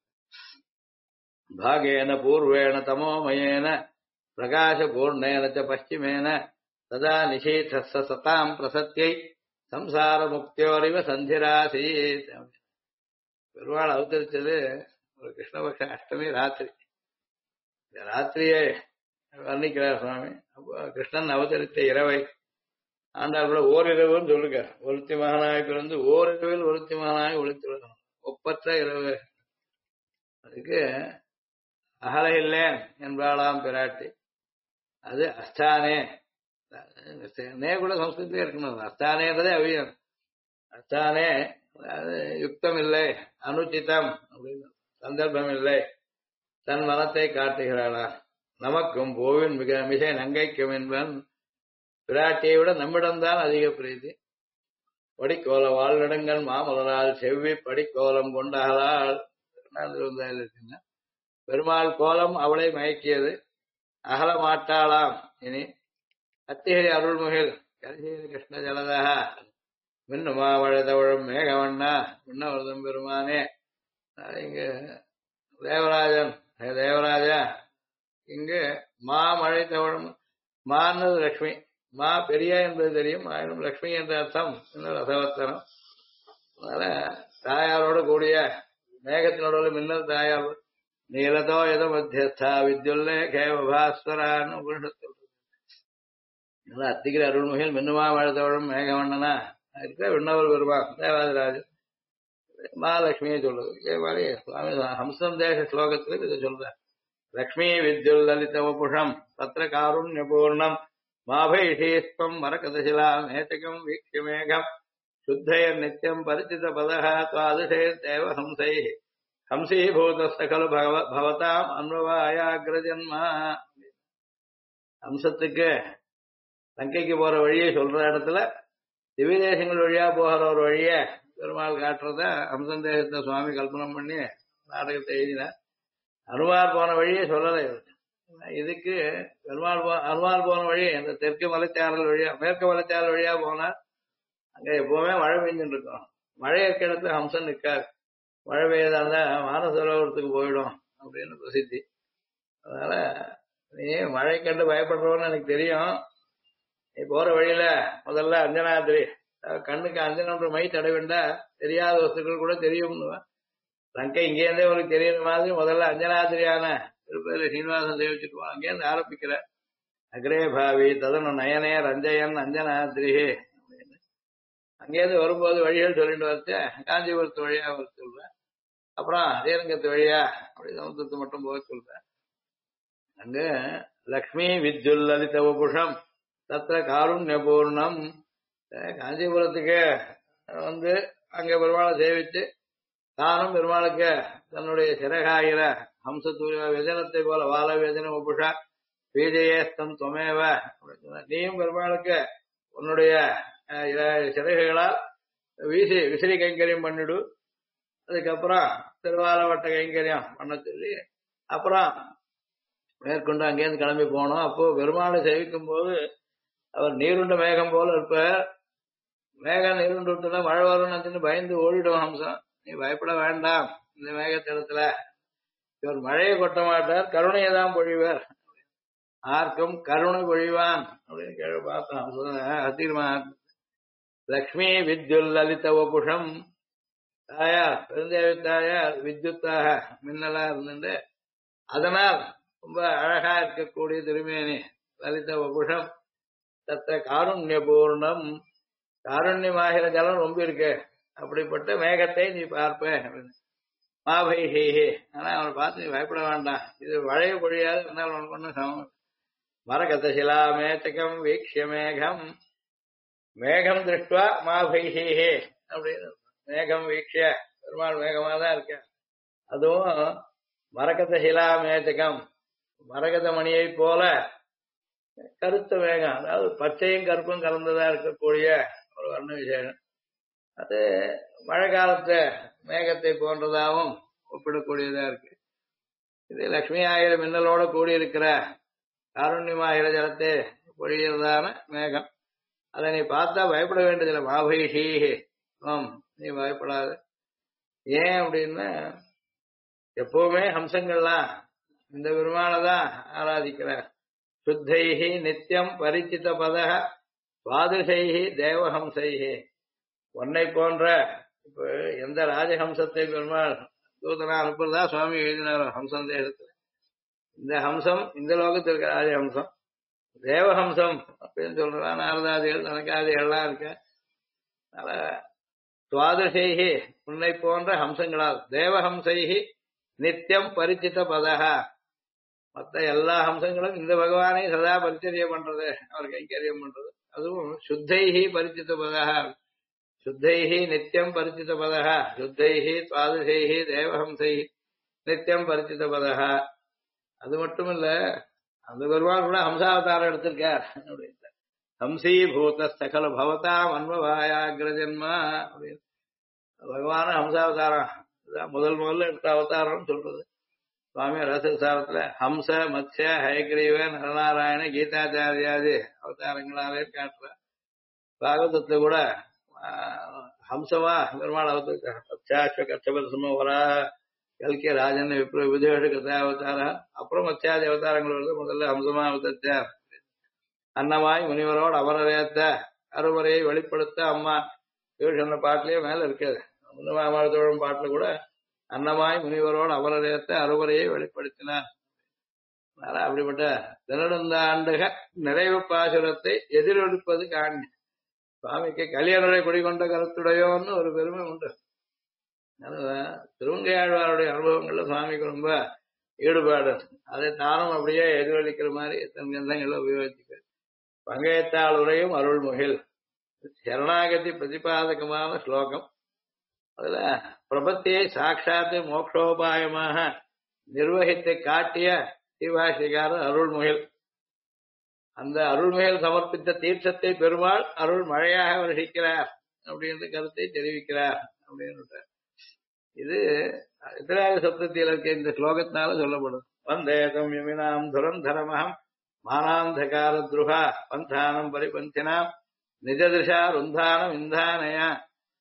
பாகேன பூர்வேண தமோமயேன பிரகாச பூர்ணேன ச பश्चिमेन ததா நிஷீத சதாம் பிரசத்தியை சம்சார முக்தியோரிவ சந்திராசீத். பெருமாள் அவதரிச்சது ஒரு கிருஷ்ணபக்ஷ அஷ்டமி ராத்திரி. இந்த ராத்திரியை வர்ணிக்கிறார் சுவாமி. அப்போ கிருஷ்ணன் அவதரித்த இரவை ஆண்டாள் கூட ஓரிரவுன்னு சொல்லுங்க. ஒருத்தி மகனாய் பிறந்து ஓரிரவில் ஒருத்தி மகனாய் ஒளித்துள்ளது ஒப்பற்ற இரவு. அதுக்கு அகல இல்லேன் என்பாளாம் பிராட்டி. அது அஸ்தானே, நே கூட சம்ஸ்கிருத்திலே இருக்கணும். அஸ்தானேன்றதே அவியம். அஸ்தானே அதாவது யுக்தம் இல்லை, அனுச்சிதம் அப்படின்னு சந்தர்ப்பம் இல்லை. தன் மனத்தை காட்டுகிறாளா. நமக்கும் போவின் மிக மிக நங்கைக்கும் என்பன் பிராட்டியை விட நம்மிடம்தான் அதிக பிரீதி. படிக்கோல வாழ்நடங்கள் மாமலரால் செவ்வி படிக்கோலம் கொண்டாளால். பெருமாள் கோலம் அவளை மயக்கியது, அகல மாட்டாளாம். இனி அத்திகை அருள்முகில் கரிசீல கிருஷ்ண ஜலதா மின்னுமா வழுதவழும் மேகவண்ணா மின்னவர்தம் பெருமானே. இங்கு தேவராஜன் தேவராஜா இங்கு மா மழை தவழும். மான்னது லட்சுமி, மா பெரிய என்பது தெரியும், ஆயினும் லட்சுமி என்ற அர்த்தம் இன்னும் ரசவத்தனம். அதனால தாயாரோடு கூடிய மேகத்தினோட மின்னல் தாயார். நீலதோ எத மத்தியஸ்தா வித்யுல்லே கேவ பாஸ்வரான்னு உபனிஷத்து. அத்திகிரி அருள்முகில் மின்னுமா மழத்தோழும் மேகவண்ணனா இருக்கிற விண்ணவர் பெருமான் தேவாதிராஜன் மகாலட்சுமியை சொல்றது. இதே மாதிரி சுவாமி ஹம்சம் தேச ஸ்லோகத்துல இதை சொல்ற. லக்ஷ்மி வித்யுல் லலித வபுஷம் தத்ர காருண்ய பூர்ணம் மாபைஷீஸ்வம் மரகதசிலா நேச்சகம் வீக்ஷ்ய மேகம் சுத்தையர் நித்யம் பரிச்சித பதः துவாதுஷே தேவ ஹம்சை ஹம்சீபூதஸ்த கலு பவதாம் அன்வவாயாக்ரஜன்மா. ஹம்சத்துக்கு லங்கைக்கு போற வழியை சொல்ற இடத்துல திவ்ய தேசங்கள் வழியா போகிற ஒரு வழிய பெருமாள் காட்டுறத ஹம்சன் தேசத்தை சுவாமி கல்பனை பண்ணி நாடகத்தை எழுதினார். அனுமார் போன வழியே சொல்லலை. இதுக்கு அனுமார் போன வழி இந்த தெற்கு மலைச்சாரல் வழியா மேற்கு மலைச்சாரல் வழியா போனா அங்க எப்பவுமே மழை பெஞ்சுட்டு இருக்கும். மழை இருக்க இடத்துல ஹம்சன் நிற்காது. மழை பெய்யதா இருந்தா மானசரோவரத்துக்கு போயிடும் அப்படின்னு பிரசித்தி. அதனால நீ மழை கண்டு பயப்படுறவன்னு எனக்கு தெரியும். நீ போற வழியில முதல்ல அஞ்சனாதிரி கண்ணுக்கு அஞ்சனன்ற மை தடவிண்டா தெரியாத வஸ்துக்கள் கூட தெரியும். லங்கை இங்கேருந்தே உனக்கு தெரியற மாதிரி முதல்ல அஞ்சனாதிரியான திருப்பதியில சீனிவாசன் சேவிச்சுட்டு அங்கேருந்து ஆரம்பிக்கிற. அக்ரே பாவி ததனு நயனே ரஞ்சயன் அஞ்சனாதிரி அப்படின்னு அங்கேருந்து வரும்போது வழிகள் சொல்லிட்டு வச்ச காஞ்சிபுரத்து வழியா வர சொல்றேன். அப்புறம் ஸ்ரீரங்கத்து வழியா அப்படி சமுத்திரத்து மட்டும் போக சொல்றேன். அங்க லக்ஷ்மி வித்யுல் லலித வபுஷம் தத்ர காருண்ய பூர்ணம். காஞ்சிபுரத்துக்கு வந்து அங்க பெருமாளை சேவிச்சு தானும் பெருமாளுக்கு தன்னுடைய சிறகாகிற ஹம்சத்தூரிய விஜனத்தை போல வாழ விஜன உபுஷா பீஜயேஸ்தம் துவமேவ. நீயும் பெருமாளுக்கு உன்னுடைய சிறகுகளால் வீசி விசிறி கைங்கரியம் பண்ணிடு. அதுக்கப்புறம் திருவாலவட்ட கைங்கரியம் பண்ண சொல்லி அப்புறம் மேற்கொண்டு அங்கேருந்து கிளம்பி போனோம். அப்போ பெருமாளை சேவிக்கும் போது அவர் நீருண்ட மேகம் போல இருப்பார். மேகம் நீருண்டு விட்டுனா மழை வரும்னு பயந்து ஓடிடும் ஹம்சம். நீ பயப்பட வேண்டாம், இந்த மேகத்திடத்துல இவர் மழையை கொட்ட மாட்டார், கருணையை தான் பொழிவார். ஆர்க்கும் கருணை பொழிவான் அப்படின்னு கேள்வி பார்த்தோம். அதிகமா லக்ஷ்மி வித்யுல் லலித வபுஷம் தாயார் பெருந்தேவி தாயார் வித்யுத்தாக மின்னலா இருந்துட்டு அதனால் ரொம்ப அழகா இருக்கக்கூடிய திருமேனி லலித வபுஷம் தத்த காருண்ய பூர்ணம். காருண்யமாகிற ஜலம் ரொம்ப இருக்கு. அப்படிப்பட்ட மேகத்தை நீ பார்ப்ப மாபைஹி. ஆனா அவனை பார்த்து நீ பயப்பட வேண்டாம், இது மழைய பொழியாது, என்னால் உனக்கு ஒன்றும் சமம். மரகதசிலா மேச்சகம் வீக்ஷ்ய மேகம் மேகம் திருஷ்டுவா மாபைஹி அப்படின்னு மேகம் வீக்ஷிய பெருமாள் மேகமா தான் இருக்க. அதுவும் மரகதசிலா மேச்சகம் மரகத மணியை போல கருத்த மேகம், அதாவது பச்சையும் கருப்பும் கலந்ததா இருக்கக்கூடிய ஒரு வர்ண விசேஷம். அது மழை காலத்து மேகத்தை போன்றதாகவும் ஒப்பிடக்கூடியதா இருக்கு. இது லட்சுமி ஆகிற மின்னலோட கூடியிருக்கிற காருண்யமாகிற ஜலத்தை பொழிகிறதான மேகம். அதை நீ பார்த்தா பயப்பட வேண்டியதில்லை. மாபைஷி நீ பயப்படாது. ஏன் அப்படின்னா எப்பவுமே ஹம்சங்கள்லாம் இந்த பெருமானதான் ஆராதிக்கிறார். சுத்தைஹி நித்தியம் பரிச்சித பதக சுவாதுஷைஹி தேவஹம்சைஹி. உன்னை போன்ற இப்ப எந்த ராஜஹம்சத்தை பெருமாள் தூதனா அனுப்புறதா சுவாமி எழுதினார் ஹம்சம் தேசத்துல. இந்த ஹம்சம் இந்த லோகத்தில் இருக்க ராஜஹம்சம். தேவஹம்சம் அப்படின்னு சொல்றா நாரதாதிகள் தனக்காதிகள்லாம் இருக்க. அதனால சுவாதுஷைஹி உன்னை போன்ற ஹம்சங்களால் தேவஹம்சைஹி நித்தியம் பரிச்சித பதகா. மற்ற எல்லா ஹம்சங்களும் இந்த பகவானை சதா பரிச்சரியம் பண்றது, அவர் கைங்கரியம் பண்றது. அதுவும் சுத்தைஹி பரிச்சித பதகா. சுத்தைஹி நித்தியம் பரிச்சித பதகா சுத்தைஹி சுவாதுஷைஹி தேவஹம்சைஹி நித்தியம் பரிச்சித பதகா. அது மட்டும் இல்ல, அந்த பெருமாள் கூட ஹம்சாவதாரம் எடுத்திருக்கார் அப்படின்னு. ஹம்சீபூத சகல பவதாம் அன்வவாயாக்ரஜன்மா அப்படின்னு பகவான ஹம்சாவதாரம் முதல்ல எடுத்த அவதாரம் சொல்றது. சுவாமி ரசசாரத்துல ஹம்ச மத்ய ஹயக்ரீவ நரநாராயண கீதாச்சாரியாதி அவதாரங்களாலே காட்டுற. பாகவதத்துல கூட ஹம்சமா பெருமாள் அவதார கச்சபரசம வரா கல்கே ராஜன் விப்ர விதேஷ கதா அவதாரா. அப்புறம் மத்தியாதி அவதாரங்கள் வருது. முதல்ல ஹம்சமா அவதரித்தார். அன்னமாய் முனிவரோடு அமரவேத்த அருமறையை வெளிப்படுத்த அம்மா சொன்ன பாட்டிலேயே மேல இருக்காது. அமிர்தமாமதோழும் பாட்டுல கூட அன்னமாய் முனிவரோடு அமரவேத்த அருமறையை வெளிப்படுத்தினார். அதனால அப்படிப்பட்ட திருநெடுந்தாண்டுக நிறைவு பாசுரத்தை எதிரொலிப்பது காண்க. சுவாமிக்கு கலியனுடைய குடிகொண்ட கருத்துடையோன்னு ஒரு பெருமை உண்டு. அதனால திருவங்கையாழ்வாருடைய அனுபவங்கள்ல சுவாமிக்கு ரொம்ப ஈடுபாடு. அதை தானும் அப்படியே எதிரொலிக்கிற மாதிரி தன் கிரந்தங்களை உபயோகிச்சுக்க. பங்கையத்தாள் உரையும் அருள்முகில் சரணாகதி பிரதிபாதகமான ஸ்லோகம். அதுல பிரபத்தியை சாட்சாத்து மோட்சோபாயமாக நிர்வகித்து காட்டிய ஸ்ரீபாஷிகாரர் அருள்முகில். அந்த அருள்முகில் சமர்ப்பித்த தீர்த்தத்தை பெருமாள் அருள் மழையாக வருஷிக்கிறார் அப்படின்ற கருத்தை தெரிவிக்கிறார் அப்படின்னு. இது இத்திராய சப்தத்தில் இருக்க இந்த ஸ்லோகத்தினால சொல்லப்படும். வந்தேதம் யமினாம் துரந்தரமகம் மானாந்தகார துருகா பந்தானம் பரிபந்தினாம் நிஜதிருஷா ருந்தானம் இந்தானயா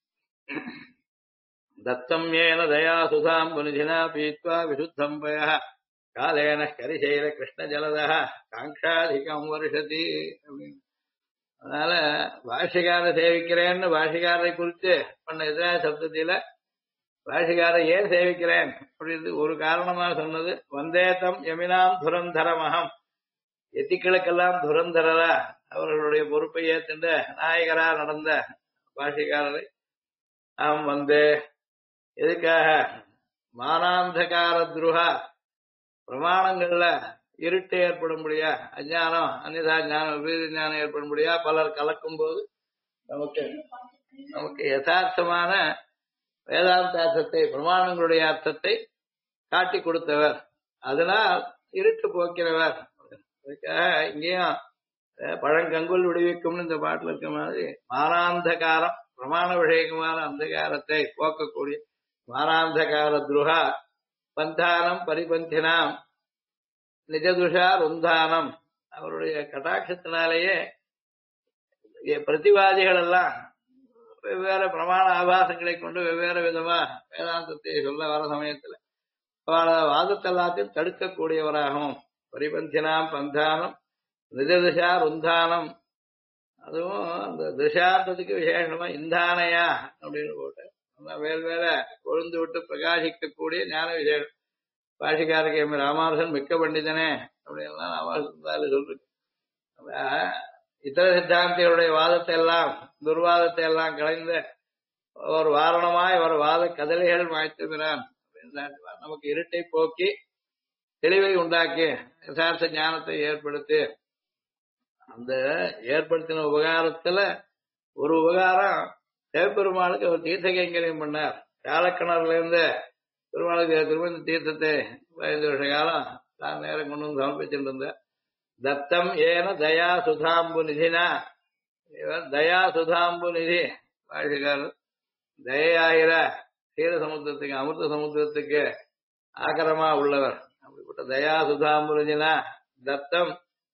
தத்தம் ஏன தயா சுதாம் புனிதினா பீத்வா விசுத்தம் பய காலேன கரிசைல கிருஷ்ண ஜலதா காங்காதிகம் வருஷதி அப்படின்னு. அதனால பாஷிகாரை சேவிக்கிறேன்னு பாஷிகாரை குறித்து பண்ண எதிராக சப்தத்தில பாஷிகாரை ஏன் சேவிக்கிறேன் அப்படின்னு ஒரு காரணமா சொன்னது. வந்தேதம் யமினாம் துரந்தரமகம் எத்திக்களுக்கெல்லாம் துரந்தரரா அவர்களுடைய பொறுப்பை ஏற்றுண்ட நாயகரா நடந்த பாஷிகாரரை நாம் வந்து எதுக்காக மானாந்தகார துருகா பிரமாணங்கள்ல இருட்டு ஏற்படும்படியா அஞ்ஞானம் அந்நிதா ஞானம் விபரீத ஞானம் ஏற்படும்படியா பலர் கலக்கும் போது நமக்கு யதார்த்தமான வேதாந்தார்த்தத்தை பிரமாணங்களுடைய அர்த்தத்தை காட்டி கொடுத்தவர். அதனால் இருட்டு போக்கிறவர். அதுக்காக இங்கேயும் பழங்கங்குல் விடுவிக்கும்னு இந்த பாட்டுல இருக்க மாதிரி மானாந்தகாரம் பிரமாண விஷயக்குமான அந்தகாரத்தை போக்கக்கூடிய மானாந்தகார துருகா பந்தானம் பரிபந்தினாம் நிஜதுஷா ருந்தானம். அவருடைய கட்டாட்சத்தினாலேயே பிரதிவாதிகள் எல்லாம் வெவ்வேறு பிரமாண ஆபாசங்களை கொண்டு வெவ்வேறு விதமா வேதாந்தத்தை சொல்ல வர சமயத்துல வாதத்தை எல்லாத்தையும் தடுக்கக்கூடியவராகவும் பரிபந்தினாம் பந்தானம் நிஜதிஷா ருந்தானம். அதுவும் அந்த திசார்த்தத்துக்கு விசேஷமா இந்தானையா அப்படின்னு போட்டு வேறு வேற கொழுந்து விட்டு பிரகாசிக்கக்கூடிய ஞான விசேஷம். பாஷிகாருக்கு எம் ராமானுசன் மிக்க பண்டிதனே அப்படின்லாம் ராமானுசன் சொல்றது. இத்தர சித்தாந்திகளுடைய வாதத்தை எல்லாம் துர்வாதத்தை எல்லாம் கலைந்து ஒரு வாரணமாய் ஒரு வாத கதலிகள் மாய்த்துகிறான். நமக்கு இருட்டை போக்கி தெளிவை உண்டாக்கி யதார்த்த ஞானத்தை ஏற்படுத்தி அந்த ஏற்படுத்தின உபகாரத்துல ஒரு உபகாரம் தேவப்பெருமாளுக்கு அவர் தீர்த்த கைங்கரியம் பண்ணார். காலக்கிணறுல இருந்து பெருமாளுக்கு திரும்ப தீர்த்தத்தை 15 வருஷ காலம் தான் நேரம் கொண்டு வந்து சமர்ப்பிச்சுட்டு இருந்த. தத்தம் ஏன தயா சுதாம்பு நிதினா இவர் தயா சுதாம்பு நிதி வாழ்கிறார். தயாயிர சீர சமுத்திரத்துக்கு அமிர்த சமுத்திரத்துக்கு ஆகரமா உள்ளவர். அப்படிப்பட்ட தயா சுதாம்பு நிதினா தத்தம்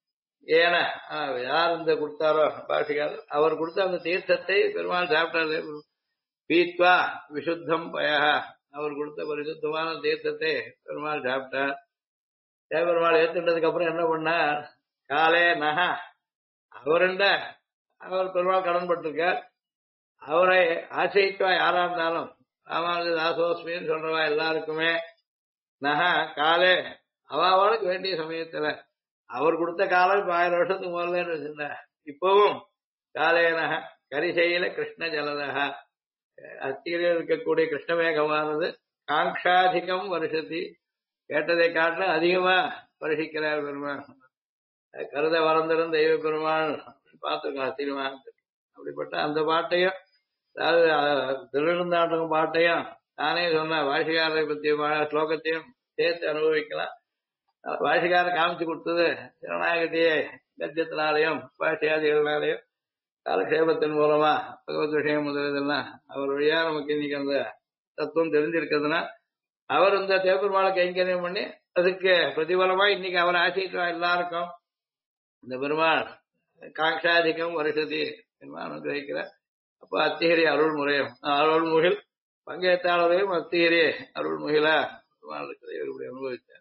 ஏன யார் இந்த கொடுத்தாரோ பாஷிகார் அவர் கொடுத்த அந்த தீர்த்தத்தை பெருமாள் சாப்பிட்டாரு. பீத்வா விசுத்தம் பயா அவர் கொடுத்த பரிசுத்தமான தீர்த்தத்தை பெருமாள் சாப்பிட்டார். பெருமாள் ஏத்துட்டதுக்கு அப்புறம் என்ன பண்ணார்? காலே நக அவருண்ட அவர் பெருமாள் கடன் பட்டிருக்கார். அவரை ஆசைத்துவா யாரா இருந்தாலும் ராமானுஜ தாசோஸ்மின்னு சொல்றவா எல்லாருக்குமே நக காலே அவளுக்கு வேண்டிய சமயத்துல அவர் கொடுத்த காலம் இப்ப 1000 வருஷத்துக்கு முதல்ல வச்சிருந்த இப்பவும் காலேனக கரிசையில கிருஷ்ண ஜலதக அத்தியில் இருக்கக்கூடிய கிருஷ்ணமேகமானது காங்காதிகம் வருஷத்தி கேட்டதை காட்ட அதிகமா வருஷிக்கிறார் பெருமாள். கருத வரந்திரும் தெய்வ பெருமாள் பார்த்துருக்கோம் அத்தியமா. அப்படிப்பட்ட அந்த பாட்டையும் அதாவது திருநெடுந்தாண்டகம் பாட்டையும் தானே சொன்ன பாஷிகாரை பற்றிய ஸ்லோகத்தையும் சேர்த்து அனுபவிக்கலாம். பாஷிகாரர் காமிச்சு கொடுத்தது சரணாகதியை கத்தியத்தினாலையும் பாஷியாதிகளாலையும் காலக்ஷேபத்தின் மூலமா பகவத் விஷயம் முதலெல்லாம் அவர் வழியா நமக்கு இன்னைக்கு அந்த தத்துவம் தெரிஞ்சிருக்கிறதுனா அவர் இந்த தேவபெருமாளை கைங்கரியம் பண்ணி அதுக்கு பிரதிபலமா இன்னைக்கு அவர் ஆசைத்தா எல்லாருக்கும் இந்த பெருமாள் காங்காதிகம் வருஷதி அனுகிரகிக்கிறார். அப்போ அத்திகிரி அருள்முறையும் அருள்முகில் பங்கேற்றாளரையும் அத்திகிரி அருள்முகிலா பெருமாள் இருக்கிறதை இவருடைய அனுபவித்தார்.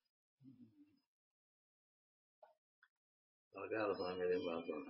சுவாமியதையும் பார்த்தோம்.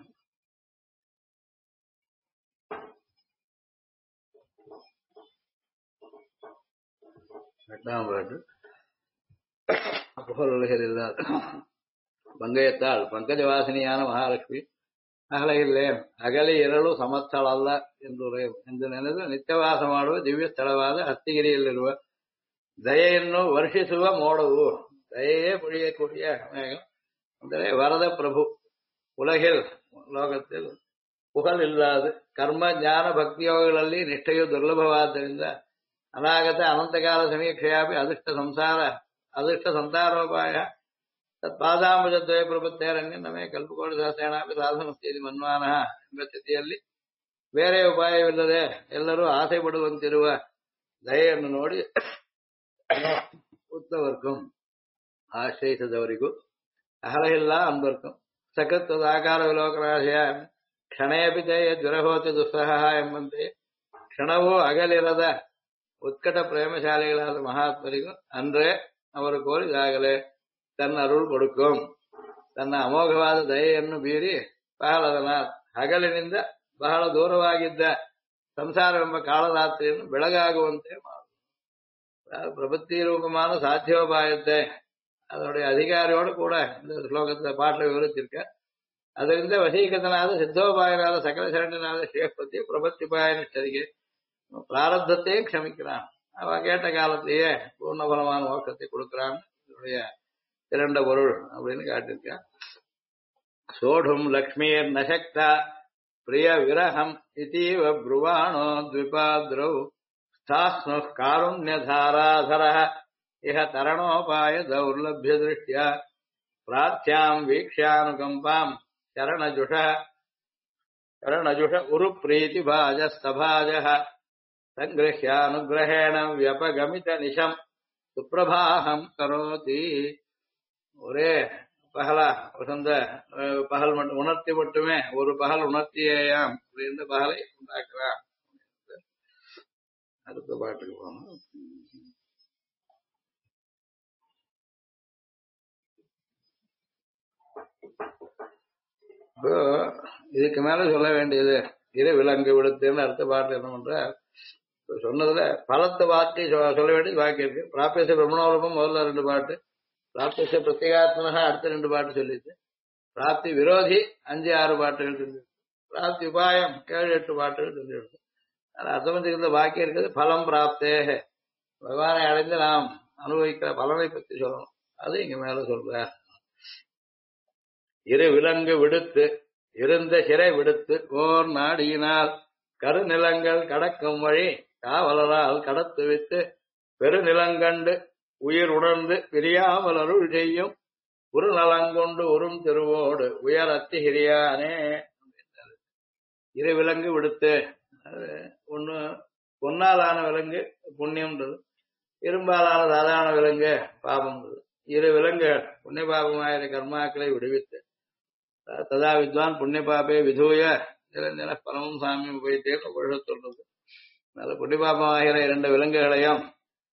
8ஆம் பாட்டு புகழுலகில் இல்லாத பங்கயத்தாள் பங்கஜவாசினியான மகாலட்சுமி ಅಗಲಿಲ್ಲೇನ್ ಅಗಲಿ ಎರಳು ಸಮಸ್ಥಳಲ್ಲ ಎಂದು ನೆನೆದು ನಿತ್ಯವಾಸ ಮಾಡುವ ದಿವ್ಯ ಸ್ಥಳವಾದ ಹತ್ತಿಗಿರಿಯಲ್ಲಿರುವ ದಯೆಯನ್ನು ವರ್ಷಿಸುವ ಮೋಡವು ದಯೆಯೇ பொழியக்கூடிய மேகம் ಅಂದರೆ ವರದ ಪ್ರಭು உலகில் ಲೋಕத்தில் புகழ் ಇಲ್ಲದ ಕರ್ಮ ಜ್ಞಾನ ಭಕ್ತಿಯೋಗಗಳಲ್ಲಿ ನಿಷ್ಠೆಯು ದುರ್ಲಭವಾದ್ದರಿಂದ ಅನಾಗತ ಅನಂತಕಾಲ ಸಮೀಕ್ಷೆಯಾಪಿ ಅದೃಷ್ಟ ಸಂತಾರೋಪಾಯ ತತ್ಪಾದಾಂಬುಜದ್ವಯ ಪ್ರಪತ್ತೇರನ್ಯ ನಮೇ ಕಲ್ಪಕೋಟಿ ಸಹಸ್ರೇಣಾಪಿ ಸಾಧನಸ್ಥಿತಿ ಮನ್ವಾನಃ ಎಂಬ ಸ್ಥಿತಿಯಲ್ಲಿ ಬೇರೆ ಉಪಾಯವಿಲ್ಲದೆ ಎಲ್ಲರೂ ಆಸೆ ಪಡುವಂತಿರುವ ದಯೆಯನ್ನು ನೋಡಿ ಉತ್ತವರ್ಕಂ ಆಶ್ರಯಿಸಿದವರಿಗೂ ಅಹಲಹಿಲ್ಲ ಅನ್ಬರ್ಕಂ ಸಕೃತ್ವದ ಆಕಾರ ವಿಲೋಕರಾಶಯ ಕ್ಷಣೇಪಿ ತೇ ಜ್ವರಹೋತಿ ದುಸ್ಸಹ ಎಂಬಂತೆ ಕ್ಷಣವೂ ಅಗಲಿರದ ಉತ್ಕಟ ಪ್ರೇಮಶಾಲಿಗಳಾದ ಮಹಾತ್ಮರಿಗೂ ಅಂದ್ರೆ ಅವರು ಕೋರಿದಾಗಲೇ ತನ್ನ ಅರುಳು ಕೊಡುಕಂ ತನ್ನ ಅಮೋಘವಾದ ದಯೆಯನ್ನು ಬೀರಿ ಪಹಲದನಾಥ್ ಹಗಲಿನಿಂದ ಬಹಳ ದೂರವಾಗಿದ್ದ ಸಂಸಾರವೆಂಬ ಕಾಳರಾತ್ರಿಯನ್ನು ಬೆಳಗಾಗುವಂತೆ ಮಾಡು ಪ್ರಪತ್ತಿ ರೂಪಮಾನ ಸಾಧ್ಯೋಪಾಯத்தை அதனுடைய அதிகாரியோடு கூட இந்த ஸ்லோகத்துல பாட்டில் விவரிச்சிருக்க ಅದರಿಂದ ವಶೀಕೃತನಾದ ಸಿದ್ಧೋಪಾಯನಾದ ಸಕಲ ಶರಣ್ಯನಾದ ಶ್ರೇಷ್ಠಪತಿ பிரபத்திபாய நிஷ்டதிக்கு பிராரத்தத்தை க்ஷமிக்கிறான் அவ கேட்ட காலத்திலேயே பூர்ணபலமான மோட்சத்தை கொடுக்கிறான் இதனுடைய இரண்ட பொருள் அப்படின்னு காட்டிருக்க சோடும் லக்ஷ்மீர் நசக்தா பிரிய விரகம் இதீவ ப்ருவாணோ த்விபாத்ரௌ ஸ்தாஸ்னு காருண்யதாராதர இஹ தரணோபாய தௌர்லபிய திருஷ்டியா பிரார்த்தியாம் வீக்ஷ்யானுகம்பாம் சரணஜுஷ உருப்ரீதி பாஜஸ்தபாஜ சங்கிருஹ்யானுகிரஹேண வியபகமித நிஷம் சுப்ரபாஹம் கரோதி ஒரே பகலா வசந்த பகல் மட்டும் உணர்த்தி மட்டுமே ஒரு பகல் உணர்த்தியாம் இந்த பகலை உண்டாக்குறான். அடுத்த பாட்டுக்கு போகணும். இப்போ இதுக்கு மேல சொல்ல வேண்டியது இரு விலங்கு விடுத்துன்னு அடுத்த பாட்டு என்ன பண்ற சொன்னதுல பலத்தை வாக்கி சொல்ல வேண்டியது பாக்கி இருக்கு. பிராபியச பிரம்மணோரூபம் முதல்ல 2 பாட்டு, பிராப்திய பிரத்யேகாத்மக அடுத்த 2 பாட்டு சொல்லிச்சு, பிராப்தி விரோதி 5-6 பாட்டுகள் இருந்தது, பிராப்தி உபாயம் 7-8 பாட்டுகள் இருந்தது. அர்த்தமந்திருந்த பாக்கி இருக்குது பலம் பிராப்தே பகவானை அடைந்து நாம் அனுபவிக்கிற பலனை பற்றி சொல்லணும். அது இங்க மேல சொல்ற. இரு விலங்கு விடுத்து இருந்த சிறை விடுத்து ஓர் நாடியினால் கருநிலங்கள் கடக்கும் வழி காவலரால் கடத்து வித்து பெருநிலங்கண்டு உயிர் உணர்ந்து பிரியாமல் அருள் செய்யும் ஒரு நலங்கொண்டு உறும் திருவோடு உயர் அத்திகிரியானே. இரு விலங்கு விடுத்து ஒண்ணு பொன்னாலான விலங்கு புண்ணியம்ன்றது, இரும்பாலான சாதாரண விலங்கு பாபம்ன்றது. இரு விலங்குகள் புண்ணிய பாபமாயிர கர்மாக்களை விடுவித்து ததா வித்வான் புண்ணிய பாபே விதூய நிரஞ்சன பரமம் சாமியம் உபயத்தேன்னு உபனிஷத் சொல்றது. அதனால புண்ணிய பாபமாகிற 2 விலங்குகளையும்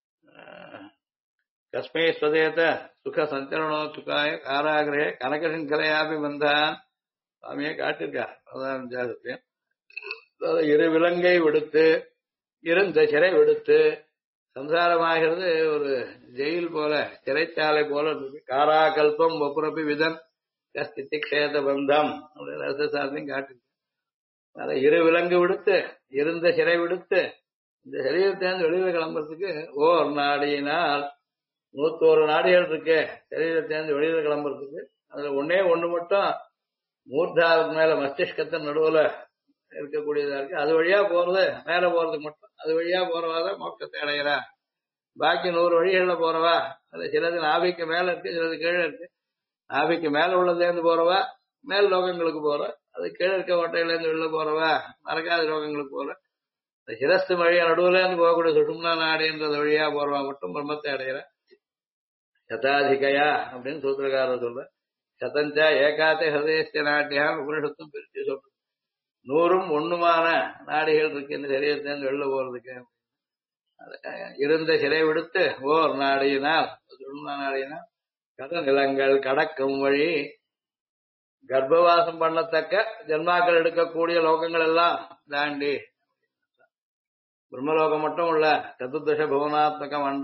கஸ்மை ஸ்வதேத சுக சஞ்சரணோ சுகாய காராகிரே கனகசங்கலையாபி வந்தான் சுவாமியை காட்டிருக்கார். அதான் ஜாதத்தையும் இரு விலங்கை விடுத்து இருந்த சிறை விடுத்து சம்சாரமாகிறது ஒரு ஜெயில் போல சிறைச்சாலை போல இருக்கு. காராகல்பம் ஒப்புரப்பி விதன் கஸ்திக்ஷேத பந்தம் அப்படின்னு ரசசாஸ்திரம் காட்டிருக்கு. அதை இரு விலங்கு விடுத்து இருந்த சிறை விடுத்து இந்த சரீரத்தேர்ந்து வெளியில கிளம்புறதுக்கு ஓர் நாடியினால் 101 நாடிகள் இருக்கு சரீரத்தேர்ந்து வெளியில கிளம்புறதுக்கு. அதுல ஒண்ணு மட்டும் மூர்தாவுக்கு மேல மஸ்திஷ்கத்தின் நடுவுல இருக்கக்கூடியதா இருக்கு. அது வழியா போறது மேல போறதுக்கு மட்டும், அது வழியா போறவாதான் மோட்சத்தை அடைகிறா. பாக்கி 100 வழிகள்ல போறவா அது சிலது நாபிக்கு மேல இருக்கு, சிலது கீழே இருக்கு. நாபிக்கு மேல உள்ளதுலேருந்து போறவா மேல் லோகங்களுக்கு போற, அது கீழே இருக்க ஓட்டையில இருந்து வெளில போறவா மறக்காத லோகங்களுக்கு போற. இந்த சிரஸ்து வழியா நடுவுல இருந்து போகக்கூடிய சுஷும்னா நாடின்றது வழியா போறவா மட்டும் பிரம்மத்தை அடைகிற. சதாதிகயா அப்படின்னு சூத்திரக்காரர் சொல்ற. சதஞ்சா ஏகாத்தே ஹதேஸ்ய நாட்டியான் உபனிஷத்தும் பிரிச்சு சொல்ற. 100ம் 1மான நாடிகள் இருக்கு இந்த சரீரத்திலிருந்து வெளில போறதுக்கு. இருந்த சிறை விடுத்து ஓர் நாடியினால் நாடியினால் கட நிலங்கள் கடக்கும் வழி கர்ப்பவாசம் பண்ணத்தக்க ஜென்மாக்கள் எடுக்கக்கூடிய லோகங்கள் எல்லாம் தாண்டி பிரம்மலோகம் மட்டும் உள்ள சதுர்தச புவனாத்மக மண்டம்